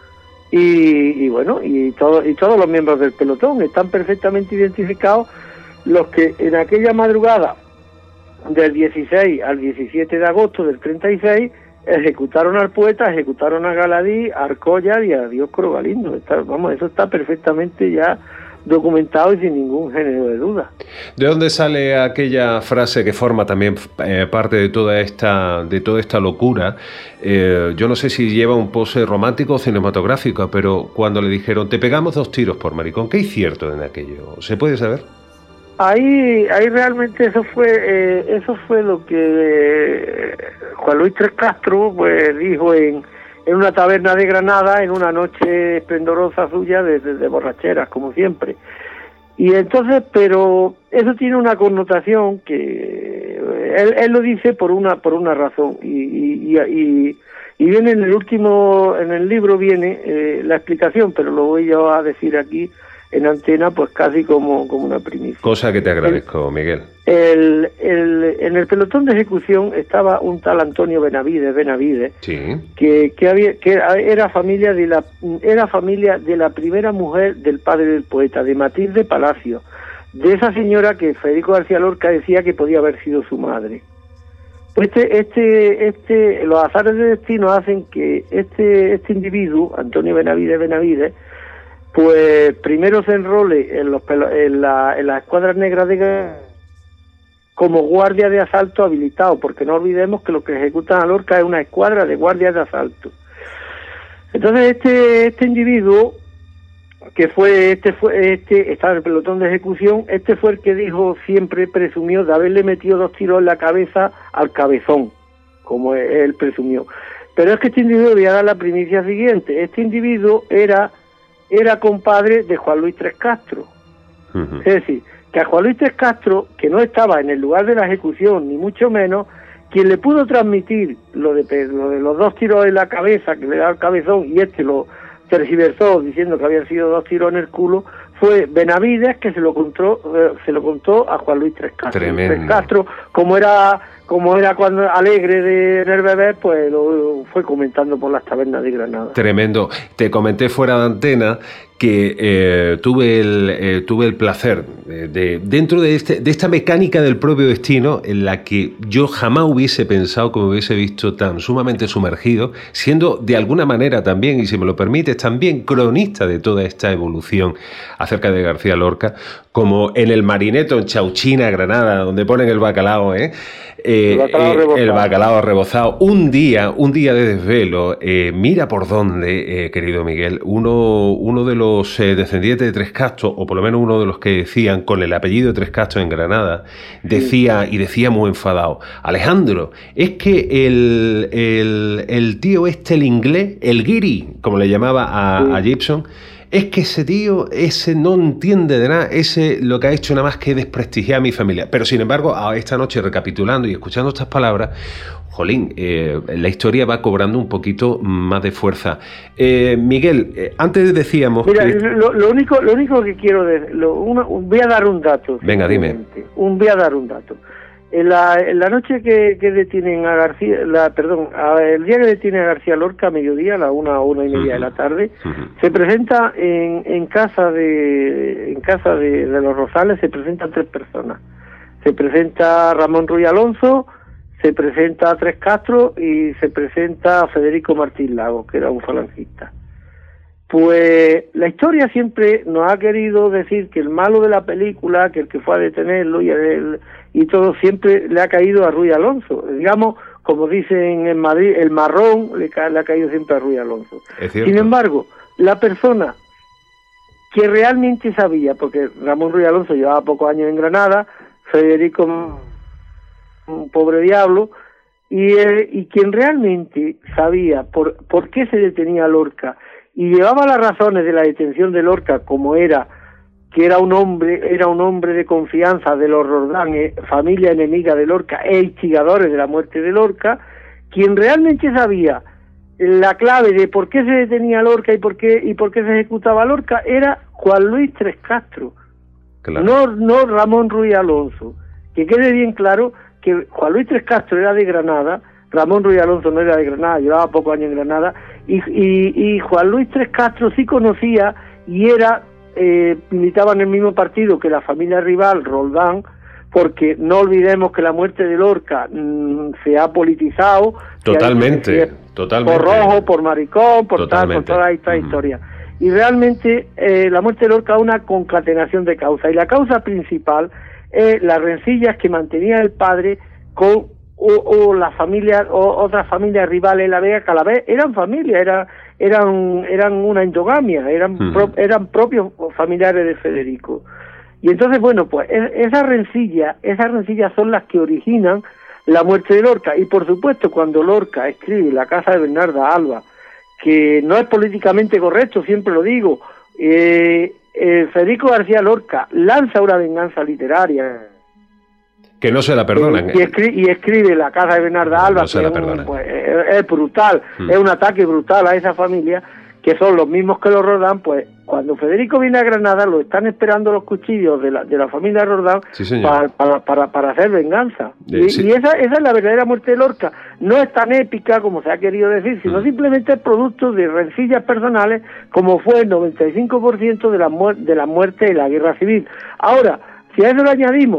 Y, y bueno, y, todo, y todos los miembros del pelotón están perfectamente identificados, los que en aquella madrugada del dieciséis al diecisiete de agosto del treinta y seis ejecutaron al poeta, ejecutaron a Galadí, a Arcollar y a Dioscoro Galindo. Está, vamos, eso está perfectamente ya documentado y sin ningún género de duda. ¿De dónde sale aquella frase que forma también eh, parte de toda esta de toda esta locura? Eh, yo no sé si lleva un pose romántico o cinematográfico, pero cuando le dijeron te pegamos dos tiros por maricón, ¿qué hay cierto en aquello? ¿Se puede saber? Ahí, ahí realmente eso fue, eh, eso fue lo que eh, Juan Luis Tres Castro pues dijo en en una taberna de Granada, en una noche esplendorosa suya de, de, de borracheras, como siempre. Y entonces, pero eso tiene una connotación que él, él lo dice por una por una razón, y, y, y, y viene en el último, en el libro viene eh, la explicación, pero lo voy yo a decir aquí en antena, pues casi como, como una primicia. Cosa que te agradezco, el, Miguel. El, el, en el pelotón de ejecución estaba un tal Antonio Benavides, Benavides, sí. que, que, había, que era familia de la era familia de la primera mujer del padre del poeta, de Matilde Palacio, de esa señora que Federico García Lorca decía que podía haber sido su madre. Este, este, este, los azares de destino hacen que este, este individuo, Antonio Benavides, Benavides, pues primero se enrole en, los, en, la, en las escuadras negras de guerra como guardia de asalto habilitado, porque no olvidemos que lo que ejecutan a Lorca es una escuadra de guardias de asalto. Entonces este, este individuo que fue, este fue, este, estaba en el pelotón de ejecución, este fue el que dijo, siempre presumió de haberle metido dos tiros en la cabeza al cabezón, como él presumió. Pero es que este individuo, voy a dar la primicia siguiente, este individuo era, era compadre de Juan Luis Tres Castro. Uh-huh. Es decir, que a Juan Luis Tres Castro, que no estaba en el lugar de la ejecución, ni mucho menos, quien le pudo transmitir lo de, lo de los dos tiros en la cabeza, que le da el cabezón, y este lo tergiversó diciendo que habían sido dos tiros en el culo, fue Benavides, que se lo contó, eh, se lo contó a Juan Luis Tres Castro. Tremendo. Tres Castro, como era como era cuando alegre de en el beber, pues lo fue comentando por las tabernas de Granada. Tremendo. Te comenté fuera de antena que eh, tuve el eh, tuve el placer de, de dentro de este de esta mecánica del propio destino, en la que yo jamás hubiese pensado que me hubiese visto tan sumamente sumergido, siendo de alguna manera también, y si me lo permites, también cronista de toda esta evolución acerca de García Lorca, como en El Marineto en Chauchina, Granada, donde ponen el bacalao, ¿eh? Eh, el, bacalao eh, el bacalao rebozado, un día, un día de desvelo, eh, mira por dónde, eh, querido Miguel, uno, uno de los eh, descendientes de Tres Castros, o por lo menos uno de los que decían con el apellido de Tres Castros en Granada, decía, sí. y decía muy enfadado, Alejandro, es que el, el, el tío este, el inglés, el guiri, como le llamaba a, sí. a Gibson, es que ese tío, ese no entiende de nada, ese lo que ha hecho nada más que desprestigiar a mi familia. Pero sin embargo, esta noche recapitulando y escuchando estas palabras, jolín, eh, la historia va cobrando un poquito más de fuerza. Eh, Miguel, eh, antes decíamos... Mira, que... lo, lo, único, lo único que quiero decir, lo, una, voy a dar un dato. Venga, dime. Un, voy a dar un dato. En la, en la noche que, que detienen a García, la, perdón, a, el día que detienen a García Lorca, a mediodía, a la una, una y media uh-huh. de la tarde, uh-huh. se presenta en, en casa de en casa de, de los Rosales, se presentan tres personas. Se presenta Ramón Ruiz Alonso, se presenta Tres Castro y se presenta Federico Martín Lago, que era un falangista. Pues la historia siempre nos ha querido decir que el malo de la película, que el que fue a detenerlo y, el, y todo, siempre le ha caído a Ruiz Alonso. Digamos, como dicen en Madrid, el marrón le, ca- le ha caído siempre a Ruiz Alonso. Sin embargo, la persona que realmente sabía, porque Ramón Ruiz Alonso llevaba pocos años en Granada, Federico, un pobre diablo, y, eh, y quien realmente sabía por, por qué se detenía a Lorca, y llevaba las razones de la detención de Lorca, como era que era un hombre era un hombre de confianza de los Roldán, eh, familia enemiga de Lorca e instigadores de la muerte de Lorca, quien realmente sabía la clave de por qué se detenía Lorca y por qué y por qué se ejecutaba Lorca era Juan Luis Tres Castro, claro. no no Ramón Ruiz Alonso. Que quede bien claro que Juan Luis Tres Castro era de Granada, Ramón Ruiz Alonso no era de Granada, llevaba pocos años en Granada, y, y, y Juan Luis Tres Castro sí conocía y era, eh, militaba en el mismo partido que la familia rival, Roldán, porque no olvidemos que la muerte de Lorca mmm, se ha politizado. Totalmente, ha totalmente. Por rojo, por maricón, por totalmente. tal, por toda esta mm. historia. Y realmente eh, la muerte de Lorca es una concatenación de causas, y la causa principal es las rencillas que mantenía el padre con o, o las familias o otras familias rivales, la Vega, que a la vez eran familias, era, eran eran una endogamia, eran uh-huh. pro, eran propios familiares de Federico. Y entonces, bueno, pues esas rencillas, esas rencillas son las que originan la muerte de Lorca. Y por supuesto, cuando Lorca escribe La casa de Bernarda Alba, que no es políticamente correcto, siempre lo digo, eh, eh, Federico García Lorca lanza una venganza literaria que no se la perdonan. Y, y, escribe, y escribe La casa de Bernarda Alba, no se que la es, perdonan. Un, pues, es, es brutal, hmm. es un ataque brutal a esa familia, que son los mismos que los Roldán. Pues cuando Federico viene a Granada, lo están esperando los cuchillos de la, de la familia Roldán sí, para, para, para, para hacer venganza. Eh, y sí. y esa, esa es la verdadera muerte de Lorca. No es tan épica como se ha querido decir, sino hmm. simplemente es producto de rencillas personales, como fue el noventa y cinco por ciento de la, muer- de la muerte de la guerra civil. Ahora, si a eso le añadimos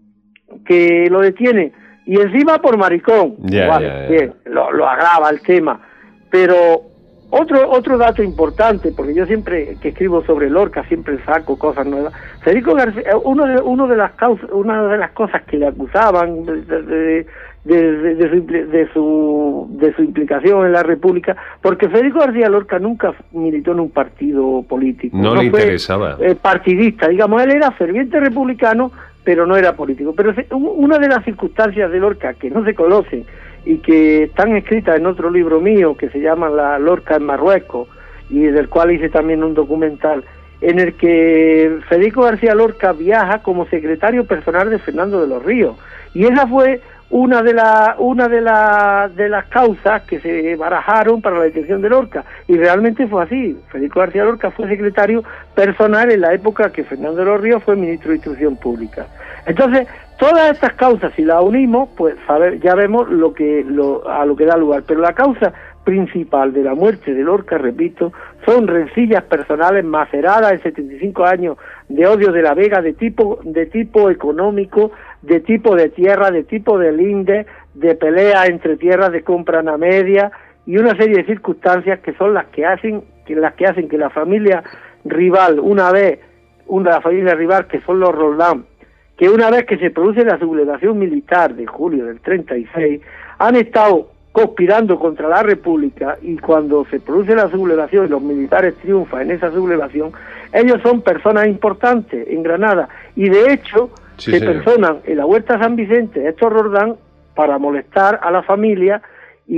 que lo detiene y encima por maricón, yeah, vale, yeah, yeah. bien, lo, lo agrava el tema, pero Otro otro dato importante, porque yo siempre que escribo sobre Lorca siempre saco cosas nuevas. Federico García, uno de uno de las causas, una de las cosas que le acusaban de, de, de, de, de, su, de su de su implicación en la República, porque Federico García Lorca nunca militó en un partido político. No, no le fue, interesaba. Eh, partidista, digamos, él era ferviente republicano, pero no era político. Pero una de las circunstancias de Lorca que no se conocen y que están escritas en otro libro mío que se llama La Lorca en Marruecos, y del cual hice también un documental, en el que Federico García Lorca viaja como secretario personal de Fernando de los Ríos, y esa fue una de las una de las de las causas que se barajaron para la detención de Lorca, y realmente fue así. Federico García Lorca fue secretario personal en la época que Fernando de los Ríos fue ministro de Instrucción Pública. Entonces, todas estas causas, si las unimos, pues saber, ya vemos lo que lo, a lo que da lugar. Pero la causa principal de la muerte de Lorca, repito, son rencillas personales maceradas en setenta y cinco años de odio de la Vega, de tipo de tipo económico, de tipo de tierra, de tipo de linde, de pelea entre tierras de compra a media, y una serie de circunstancias que son las que hacen que las que hacen que la familia rival, una vez una familia rival que son los Roldán, que una vez que se produce la sublevación militar de julio del treinta y seis, han estado conspirando contra la República, y cuando se produce la sublevación y los militares triunfan en esa sublevación, ellos son personas importantes en Granada, y de hecho sí, se señor. personan en la Huerta San Vicente estos Roldán para molestar a la familia, y,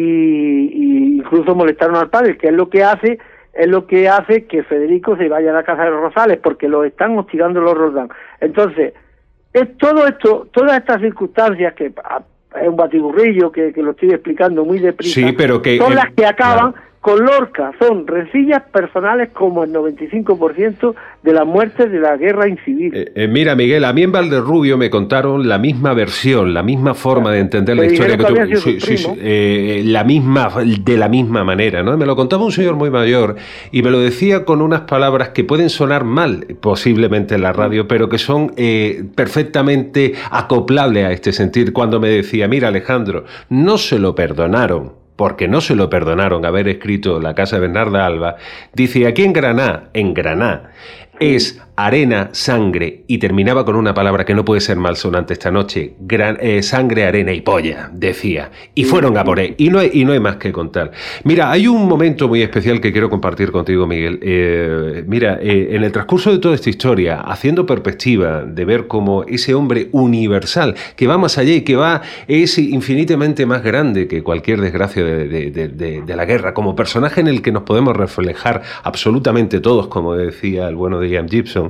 y incluso molestaron al padre, que es lo que hace es lo que hace que Federico se vaya a la casa de los Rosales, porque lo están hostigando los Roldán. Entonces, es todo esto, todas estas circunstancias que es un batiburrillo que, que lo estoy explicando muy deprisa, sí, pero que, son eh, las que acaban claro. con Lorca, son rencillas personales como el noventa y cinco por ciento de las muertes de la guerra incivil. Eh, eh, mira, Miguel, a mí en Valderrubio me contaron la misma versión, la misma forma de entender la historia que tú, sí, sí, sí, eh, la misma, de la misma manera, ¿no? Me lo contaba un señor muy mayor y me lo decía con unas palabras que pueden sonar mal, posiblemente en la radio, pero que son eh, perfectamente acoplables a este sentir, cuando me decía, mira, Alejandro, no se lo perdonaron, porque no se lo perdonaron haber escrito La casa de Bernarda Alba. Dice, aquí en Granada, en Granada, es arena, sangre, y terminaba con una palabra que no puede ser malsonante esta noche, gran, eh, sangre, arena y polla, decía, y fueron a por él, y no hay, y no hay más que contar. Mira, hay un momento muy especial que quiero compartir contigo, Miguel. Eh, mira, eh, en el transcurso de toda esta historia, haciendo perspectiva de ver cómo ese hombre universal, que va más allá y que va, es infinitamente más grande que cualquier desgracia de, de, de, de, de la guerra, como personaje en el que nos podemos reflejar absolutamente todos, como decía el bueno de Ian Gibson.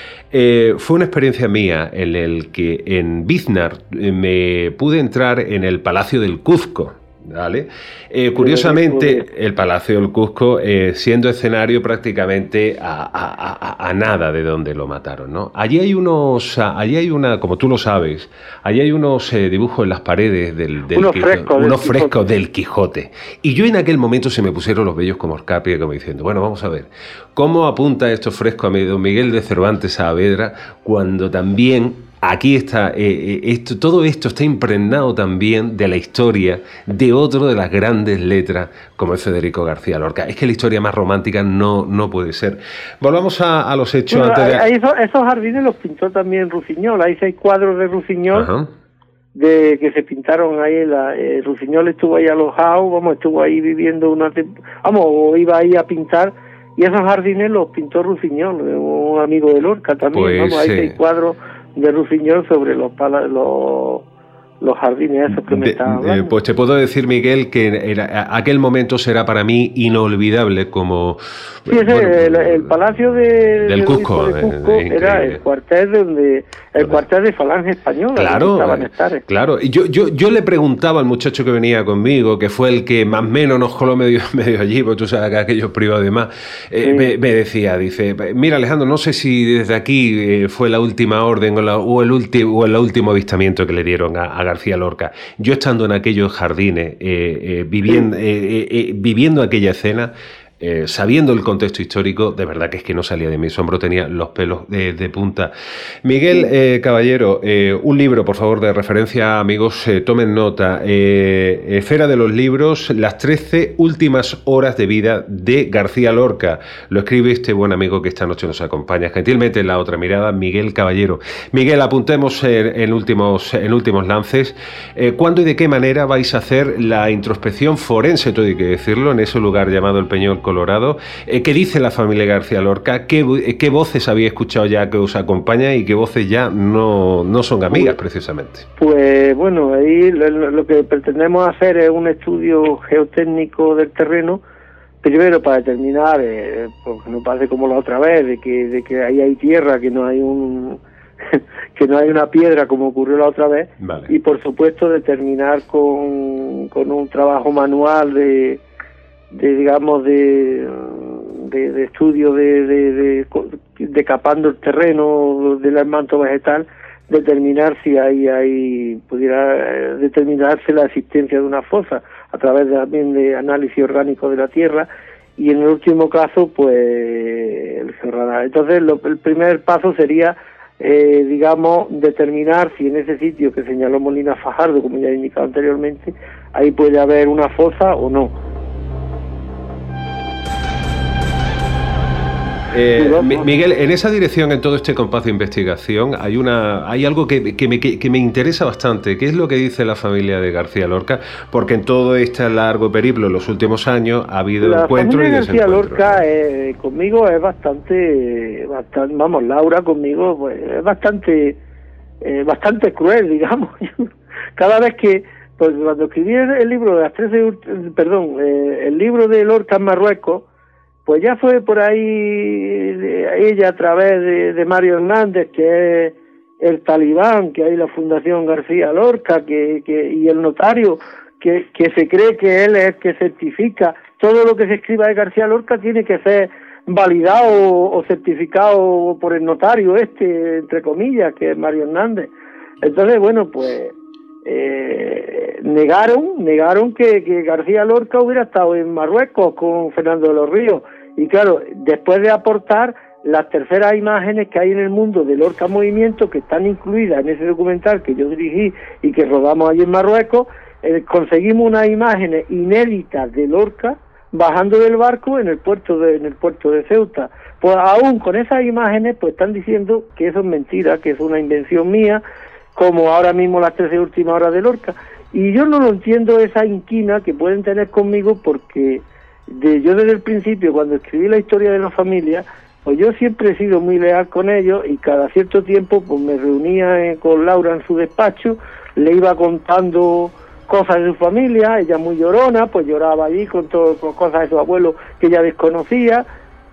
Eh, fue una experiencia mía en el que en Biznar eh, me pude entrar en el Palacio del Cuzco, ¿vale? Eh, curiosamente, el Palacio del Cuzco eh, siendo escenario prácticamente a, a, a, a nada de donde lo mataron, ¿no? Allí hay unos, allí hay una, como tú lo sabes, allí hay unos eh, dibujos en las paredes del, del unos Quijote, frescos, unos del, frescos Quijote. del Quijote. Y yo en aquel momento se me pusieron los vellos como escarpia, como diciendo, bueno, vamos a ver, ¿cómo apunta estos frescos a don Miguel de Cervantes Saavedra cuando también aquí está, eh, esto, todo esto está impregnado también de la historia de otro de las grandes letras como es Federico García Lorca? Es que la historia más romántica no, no puede ser. Volvamos a, a los hechos. Bueno, antes de... esos, esos jardines los pintó también Rusiñol. Hay seis cuadros de Rusiñol. Ajá. De que se pintaron ahí. La, eh, Rusiñol estuvo ahí alojado, vamos, estuvo ahí viviendo una temp- vamos, o iba ahí a pintar, y esos jardines los pintó Rusiñol, un amigo de Lorca también. Pues, vamos, hay eh... seis cuadros de Rusiñol sobre los pala- los los jardines esos que me de, estaban hablando. Eh, pues te puedo decir, Miguel, que era, aquel momento será para mí inolvidable como... Sí, ese, bueno, el, el palacio de, del Cuzco, de Cuzco de, de, era el cuartel donde el cuartel de Falange Española. Claro, claro. Y yo, yo, yo le preguntaba al muchacho que venía conmigo, que fue el que más o menos nos coló medio, medio allí, porque tú sabes que aquellos privados y demás, eh, sí. me, me decía, dice, mira Alejandro, no sé si desde aquí eh, fue la última orden o, la, o, el último, o el último avistamiento que le dieron a, a García Lorca. Yo estando en aquellos jardines, eh, eh, viviendo, sí. eh, eh, viviendo aquella escena, eh, sabiendo el contexto histórico, de verdad que es que no salía de mi asombro, tenía los pelos de, de punta. Miguel eh, Caballero, eh, un libro, por favor, de referencia, amigos, eh, tomen nota. Eh, Esfera de los libros, las trece últimas horas de vida de García Lorca. Lo escribe este buen amigo que esta noche nos acompaña, gentilmente en La Otra Mirada, Miguel Caballero. Miguel, apuntemos en, en, últimos, en últimos lances. Eh, ¿Cuándo y de qué manera vais a hacer la introspección forense, todo hay que decirlo, en ese lugar llamado El Peñol Colorado? Eh, ¿Qué dice la familia García Lorca? ¿Qué, qué voces habéis escuchado ya que os acompañan y qué voces ya no, no son amigas, precisamente? Pues bueno, ahí lo, lo que pretendemos hacer es un estudio geotécnico del terreno, primero para determinar, eh, porque no pase como la otra vez, de que, de que ahí hay tierra, que no hay un que no hay una piedra como ocurrió la otra vez, vale. Y por supuesto determinar con, con un trabajo manual de, de digamos de, de, de estudio de, de, de, de capando el terreno del manto vegetal, determinar si hay, hay pudiera determinarse la existencia de una fosa a través de, también de análisis orgánico de la tierra, y en el último caso pues el georradar. Entonces lo, el primer paso sería Eh, digamos, determinar si en ese sitio que señaló Molina Fajardo, como ya he indicado anteriormente, ahí puede haber una fosa o no. Eh, Miguel, en esa dirección, en todo este compás de investigación, hay una, hay algo que, que, me, que, que me interesa bastante. ¿Qué es lo que dice la familia de García Lorca? Porque en todo este largo periplo, en los últimos años, ha habido la encuentros y desencuentros. La familia García Lorca ¿no? eh, conmigo es bastante, bastante, vamos, Laura conmigo pues, es bastante, eh, bastante cruel, digamos. Cada vez que, pues cuando escribí el libro de las trece, perdón, eh, el libro de Lorca en Marruecos, pues ya fue por ahí ella a través de, de Mario Hernández, que es el talibán, que hay la Fundación García Lorca, que, que y el notario, que, que se cree que él es el que certifica todo lo que se escriba de García Lorca, tiene que ser validado o, o certificado por el notario este, entre comillas, que es Mario Hernández. Entonces, bueno, pues eh, negaron negaron que, que García Lorca hubiera estado en Marruecos con Fernando de los Ríos. Y claro, después de aportar las terceras imágenes que hay en el mundo de Lorca Movimiento, que están incluidas en ese documental que yo dirigí y que rodamos allí en Marruecos, eh, conseguimos unas imágenes inéditas de Lorca bajando del barco en el puerto de, en el puerto de Ceuta. Pues aún con esas imágenes pues están diciendo que eso es mentira, que es una invención mía, como ahora mismo las trece últimas horas de Lorca. Y yo no lo entiendo, esa inquina que pueden tener conmigo, porque de, yo desde el principio, cuando escribí la historia de la familia, pues yo siempre he sido muy leal con ellos, y cada cierto tiempo pues me reunía eh, con Laura en su despacho, le iba contando cosas de su familia, ella muy llorona, pues lloraba allí con, todo, con cosas de su abuelo que ella desconocía,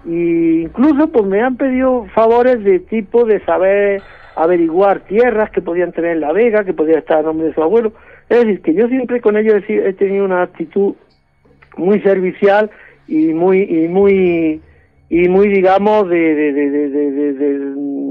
e incluso pues me han pedido favores de tipo de saber averiguar tierras que podían tener en La Vega, que podía estar a nombre de su abuelo. Es decir, que yo siempre con ellos he, he tenido una actitud muy servicial y muy y muy y muy digamos de de de de, de, de, de,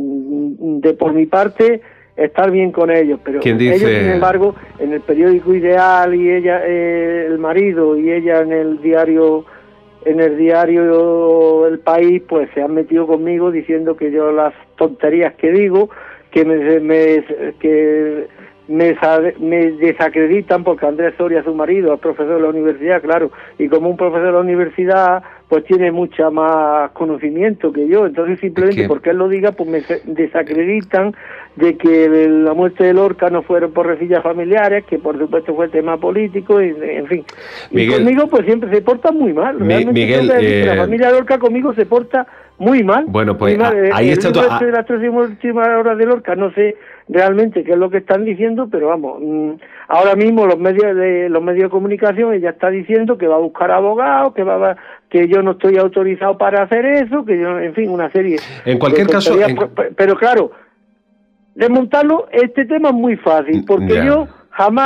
de por mi parte estar bien con ellos, pero dice... ellos sin embargo en el periódico Ideal y ella eh, el marido y ella en el diario en el diario El País pues se han metido conmigo diciendo que yo las tonterías que digo, que me, me que me, me desacreditan, porque Andrés Soria, su marido, es profesor de la universidad, claro, y como un profesor de la universidad pues tiene mucha más conocimiento que yo, entonces simplemente ¿Qué? porque él lo diga pues me desacreditan de que la muerte de Lorca no fueron por resillas familiares, que por supuesto fue tema político, y, en fin. Miguel, y conmigo pues siempre se porta muy mal. Realmente Miguel, eh... la familia Lorca conmigo se porta muy mal. Bueno, pues mal. A, ahí el está libro todo. Este de las tres últimas horas de Lorca, no sé realmente qué es lo que están diciendo, pero vamos, mmm, ahora mismo los medios de los medios de comunicación, ella está diciendo que va a buscar abogados, que va a, que yo no estoy autorizado para hacer eso, que yo, en fin, una serie. En cualquier caso, en... pero claro, desmontarlo, este tema es muy fácil, porque yeah. yo jamás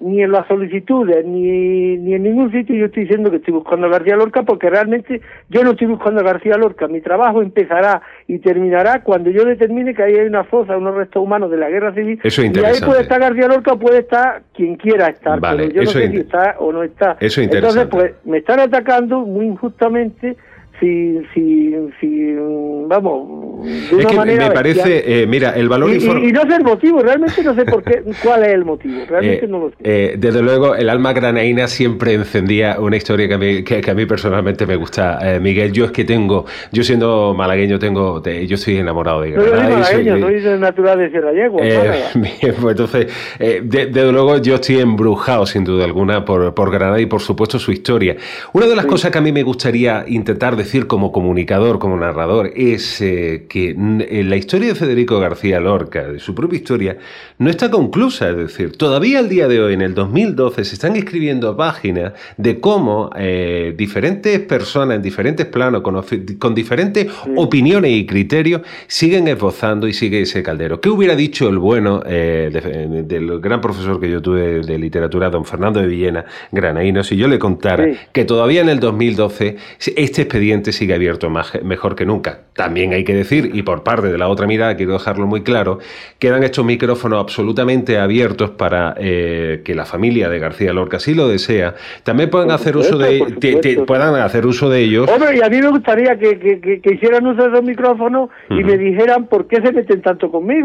ni en las solicitudes, ni, ni en ningún sitio yo estoy diciendo que estoy buscando a García Lorca, porque realmente yo no estoy buscando a García Lorca. Mi trabajo empezará y terminará cuando yo determine que ahí hay una fosa, unos restos humanos de la guerra civil. Eso es y interesante. ahí puede estar García Lorca, puede estar quien quiera estar, Vale, pero yo no eso sé es si está o no está. Eso es Entonces, interesante. pues, me están atacando muy injustamente. Si, si, si, vamos, de una es que manera me parece, bestial. eh, mira, el valor y, inform- y, y no sé el motivo, realmente no sé por qué, cuál es el motivo, realmente Eh, no lo sé. eh, desde luego, el alma granaína siempre encendía una historia que a mí, que, que a mí personalmente me gusta, eh, Miguel. Yo es que tengo, yo siendo malagueño, tengo, de- yo estoy enamorado de No, yo soy Granada. y soy- malagueño, soy de natural de Sierra Yegua. Eh, Málaga. bien, pues entonces, eh, de- desde luego yo estoy embrujado sin duda alguna por, por Granada y por supuesto su historia. Una de las cosas que a mí me gustaría intentar decir como comunicador, como narrador, es eh, que n- eh, la historia de Federico García Lorca, de su propia historia, no está conclusa. Es decir, todavía al día de hoy, en el dos mil doce, se están escribiendo páginas de cómo eh, diferentes personas en diferentes planos, con, ofi- con diferentes opiniones y criterios, siguen esbozando y sigue ese caldero. ¿Qué hubiera dicho el bueno eh, de- del gran profesor que yo tuve de literatura, don Fernando de Villena, granaíno, si yo le contara Sí. que todavía en el dos mil doce este expediente sigue abierto más, mejor que nunca? También hay que decir, y por parte de la otra mirada quiero dejarlo muy claro, quedan estos micrófonos absolutamente abiertos para eh, que la familia de García Lorca, si lo desea, también puedan Por hacer supuesto, uso de por te- te- supuesto. puedan hacer uso de ellos. Hombre, y a mí me gustaría que, que, que, que hicieran uso de esos micrófonos y Ujú. me dijeran por qué se meten tanto conmigo.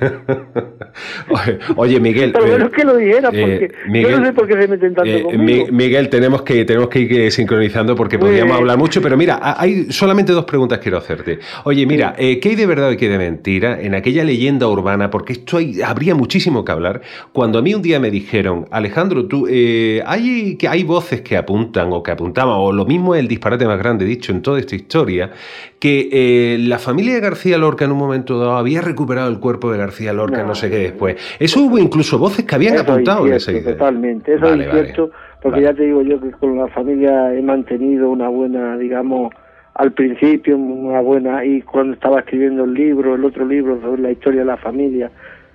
Oye, Oye, Miguel, Por lo eh, menos que lo dijeran, eh, porque yo Miguel, no sé por qué se meten tanto Eh, conmigo. Mi- Miguel, tenemos que, tenemos que ir eh, sincronizando porque Muy podríamos bien. hablar mucho, pero mira, ha- hay solamente dos preguntas que quiero hacerte. Oye, mira, eh, ¿qué hay de verdad y qué de mentira en aquella leyenda urbana? Porque esto hay- habría muchísimo que hablar. Cuando a mí un día me dijeron, Alejandro, tú, eh, hay, que hay voces que apuntan o que apuntaban, o lo mismo es el disparate más grande dicho en toda esta historia, que eh, la familia de García Lorca en un momento dado había recuperado el cuerpo de García Lorca, no, No. sé qué después. Eso hubo incluso voces que habían Eso es apuntado en incierto, esa idea. totalmente, eso Vale, es vale. incierto, porque ya te digo yo que con la familia he mantenido una buena, digamos, al principio una buena, y cuando estaba escribiendo el libro, el otro libro sobre la historia de la familia,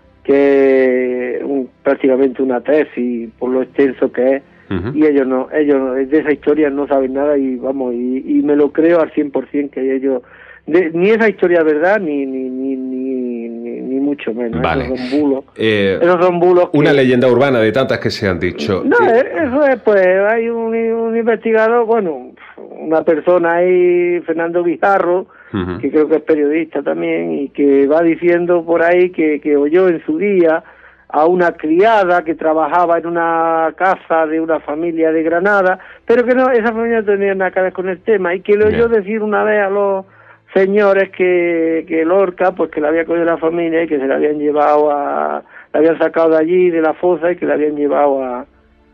que es un- prácticamente una tesis por lo extenso que es, Ujú. y ellos no, ellos no- de esa historia no saben nada, y vamos, y, y me lo creo al cien por ciento que ellos, de- ni esa historia es verdad, ni, ni, ni, ni, ni, ni mucho menos, Vale. esos son bulos. Eh, Esos son bulos que- Una leyenda urbana de tantas que se han dicho. No, Eh, eh, eso es, pues, hay un, un investigador, bueno, una persona ahí, Fernando Guijarro, Ujú. que creo que es periodista también, y que va diciendo por ahí que, que oyó en su día a una criada que trabajaba en una casa de una familia de Granada, pero que no, esa familia no tenía nada que ver con el tema, y que le oyó Ya. decir una vez a los señores que, que Lorca, pues que le había cogido la familia y que se la habían llevado a, la habían sacado de allí, de la fosa, y que la habían llevado a,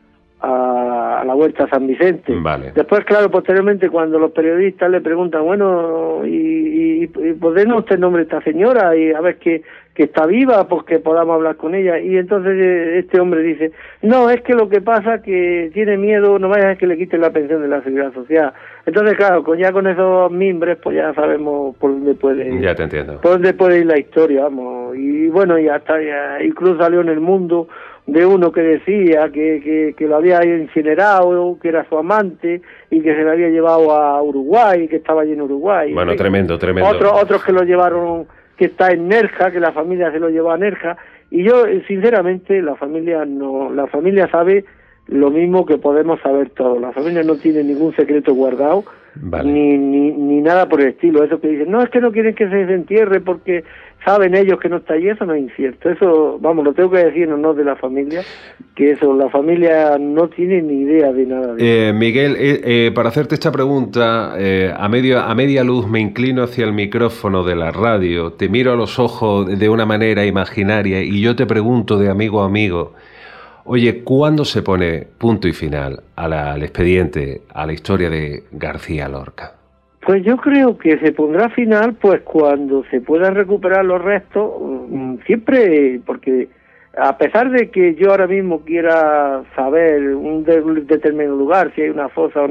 a, a la Huerta San Vicente. Vale. Después, claro, posteriormente, cuando los periodistas le preguntan, bueno, y, y, y ¿podemos usted nombre a esta señora? Y a ver que, que está viva, pues que podamos hablar con ella. Y entonces eh, este hombre dice, no, es que lo que pasa que tiene miedo, no vaya a que le quiten la pensión de la Seguridad Social. Entonces, claro, con, ya con esos mimbres, pues ya sabemos por dónde puede Ya te entiendo. por dónde puede ir la historia, vamos. Y bueno, y hasta ya, incluso salió en El Mundo de uno que decía que, que, que lo había incinerado, que era su amante, y que se lo había llevado a Uruguay, que estaba allí en Uruguay. Bueno, En fin. tremendo, tremendo. Otros, otros que lo llevaron, que está en Nerja, que la familia se lo llevó a Nerja. Y yo, eh, sinceramente, la familia no, la familia sabe lo mismo que podemos saber todos. La familia no tiene ningún secreto guardado, Vale. ni, ni, ni nada por el estilo. Eso que dicen, no, es que no quieren que se desentierre porque saben ellos que no está allí, eso no es incierto. Eso, vamos, lo tengo que decir en honor de la familia, que eso, la familia no tiene ni idea de nada de eso. Eh, Miguel, eh, eh, para hacerte esta pregunta, eh, a, medio, a media luz me inclino hacia el micrófono de la radio, te miro a los ojos de una manera imaginaria y yo te pregunto de amigo a amigo, oye, ¿cuándo se pone punto y final a la- al expediente, a la historia de García Lorca? Pues yo creo que se pondrá final pues cuando se puedan recuperar los restos, mm, siempre, porque a pesar de que yo ahora mismo quiera saber un de- determinado lugar, si hay una fosa o no,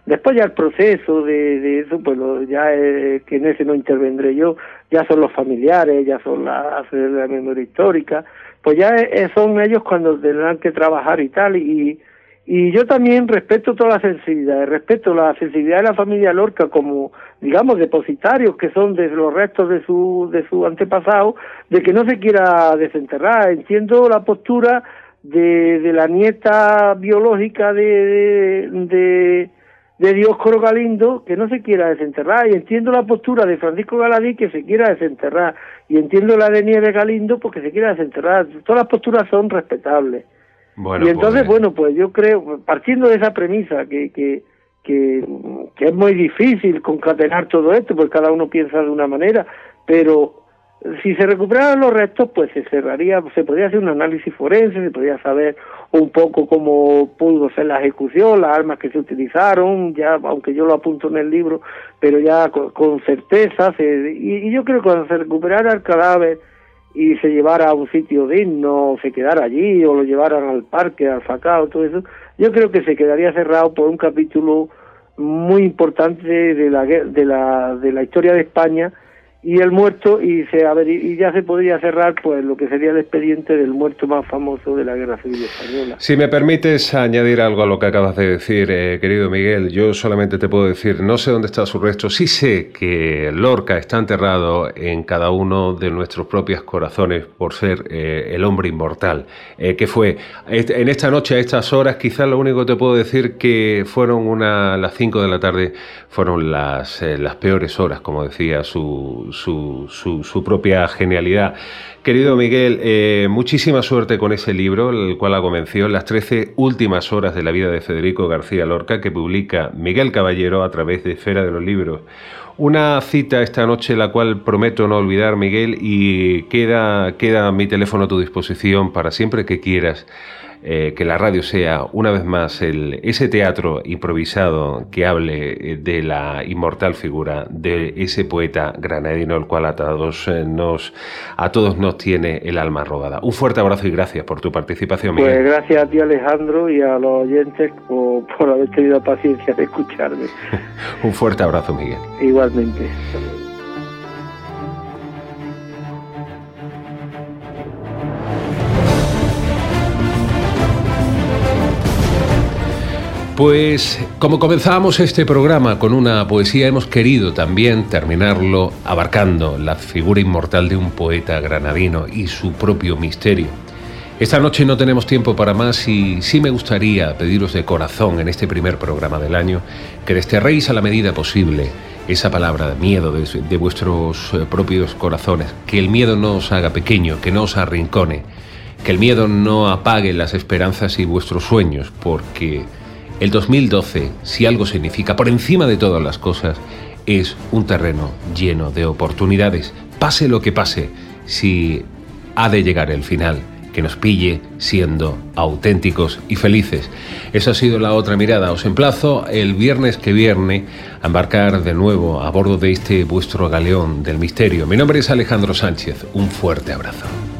Después ya el proceso de, de eso, pues lo, ya eh, que en ese no intervendré yo, ya son los familiares, ya son las de la memoria histórica, pues ya eh, son ellos cuando tendrán que trabajar y tal, y y yo también respeto toda la sensibilidad, respeto la sensibilidad de la familia Lorca como, digamos, depositarios que son de los restos de su de su antepasado, de que no se quiera desenterrar. Entiendo la postura de, de la nieta biológica de, de, de, de Dioscoro Galindo, que no se quiera desenterrar, y entiendo la postura de Francisco Galadí, que se quiera desenterrar, y entiendo la de Nieves Galindo, porque se quiera desenterrar. Todas las posturas son respetables. Bueno, y entonces, pues, bueno, pues yo creo, partiendo de esa premisa, que, que, que, que es muy difícil concatenar todo esto, porque cada uno piensa de una manera, pero si se recuperaran los restos, pues se cerraría, se podría hacer un análisis forense, se podría saber un poco cómo pudo ser la ejecución, las armas que se utilizaron, ya, aunque yo lo apunto en el libro, pero ya con, con certeza, se, y, y yo creo que cuando se recuperara el cadáver y se llevara a un sitio digno, o se quedara allí, o lo llevaran al parque, al Facao, todo eso, yo creo que se quedaría cerrado por un capítulo muy importante de la de la de la historia de España y el muerto, y se y ya se podría cerrar pues lo que sería el expediente del muerto más famoso de la Guerra Civil Española. Si me permites añadir algo a lo que acabas de decir, eh, querido Miguel, yo solamente te puedo decir, no sé dónde está su resto, sí sé que Lorca está enterrado en cada uno de nuestros propios corazones por ser eh, el hombre inmortal, eh, que fue en esta noche, a estas horas, quizás lo único que te puedo decir que fueron una, las cinco de la tarde, fueron las, eh, las peores horas, como decía su Su, su, su propia genialidad. Querido Miguel, eh, muchísima suerte con ese libro, el cual ha comenzado Las trece últimas horas de la vida de Federico García Lorca, que publica Miguel Caballero a través de Esfera de los Libros. Una cita esta noche, la cual prometo no olvidar, Miguel, y queda, queda mi teléfono a tu disposición para siempre que quieras. Eh, que la radio sea una vez más el, ese teatro improvisado que hable de la inmortal figura de ese poeta granadino, el cual a todos, eh, nos, a todos nos tiene el alma robada. Un fuerte abrazo y gracias por tu participación, Miguel. Pues gracias a ti, Alejandro, y a los oyentes por, por haber tenido paciencia de escucharme. Un fuerte abrazo, Miguel. Igualmente. Pues como comenzábamos este programa con una poesía, hemos querido también terminarlo abarcando la figura inmortal de un poeta granadino y su propio misterio. Esta noche no tenemos tiempo para más y sí me gustaría pediros de corazón en este primer programa del año que desterréis a la medida posible esa palabra de miedo de, de vuestros propios corazones, que el miedo no os haga pequeño, que no os arrincone, que el miedo no apague las esperanzas y vuestros sueños, porque el dos mil doce, si algo significa, por encima de todas las cosas, es un terreno lleno de oportunidades. Pase lo que pase, si ha de llegar el final, que nos pille siendo auténticos y felices. Esa ha sido La Otra Mirada. Os emplazo el viernes que viene a embarcar de nuevo a bordo de este vuestro galeón del misterio. Mi nombre es Alejandro Sánchez. Un fuerte abrazo.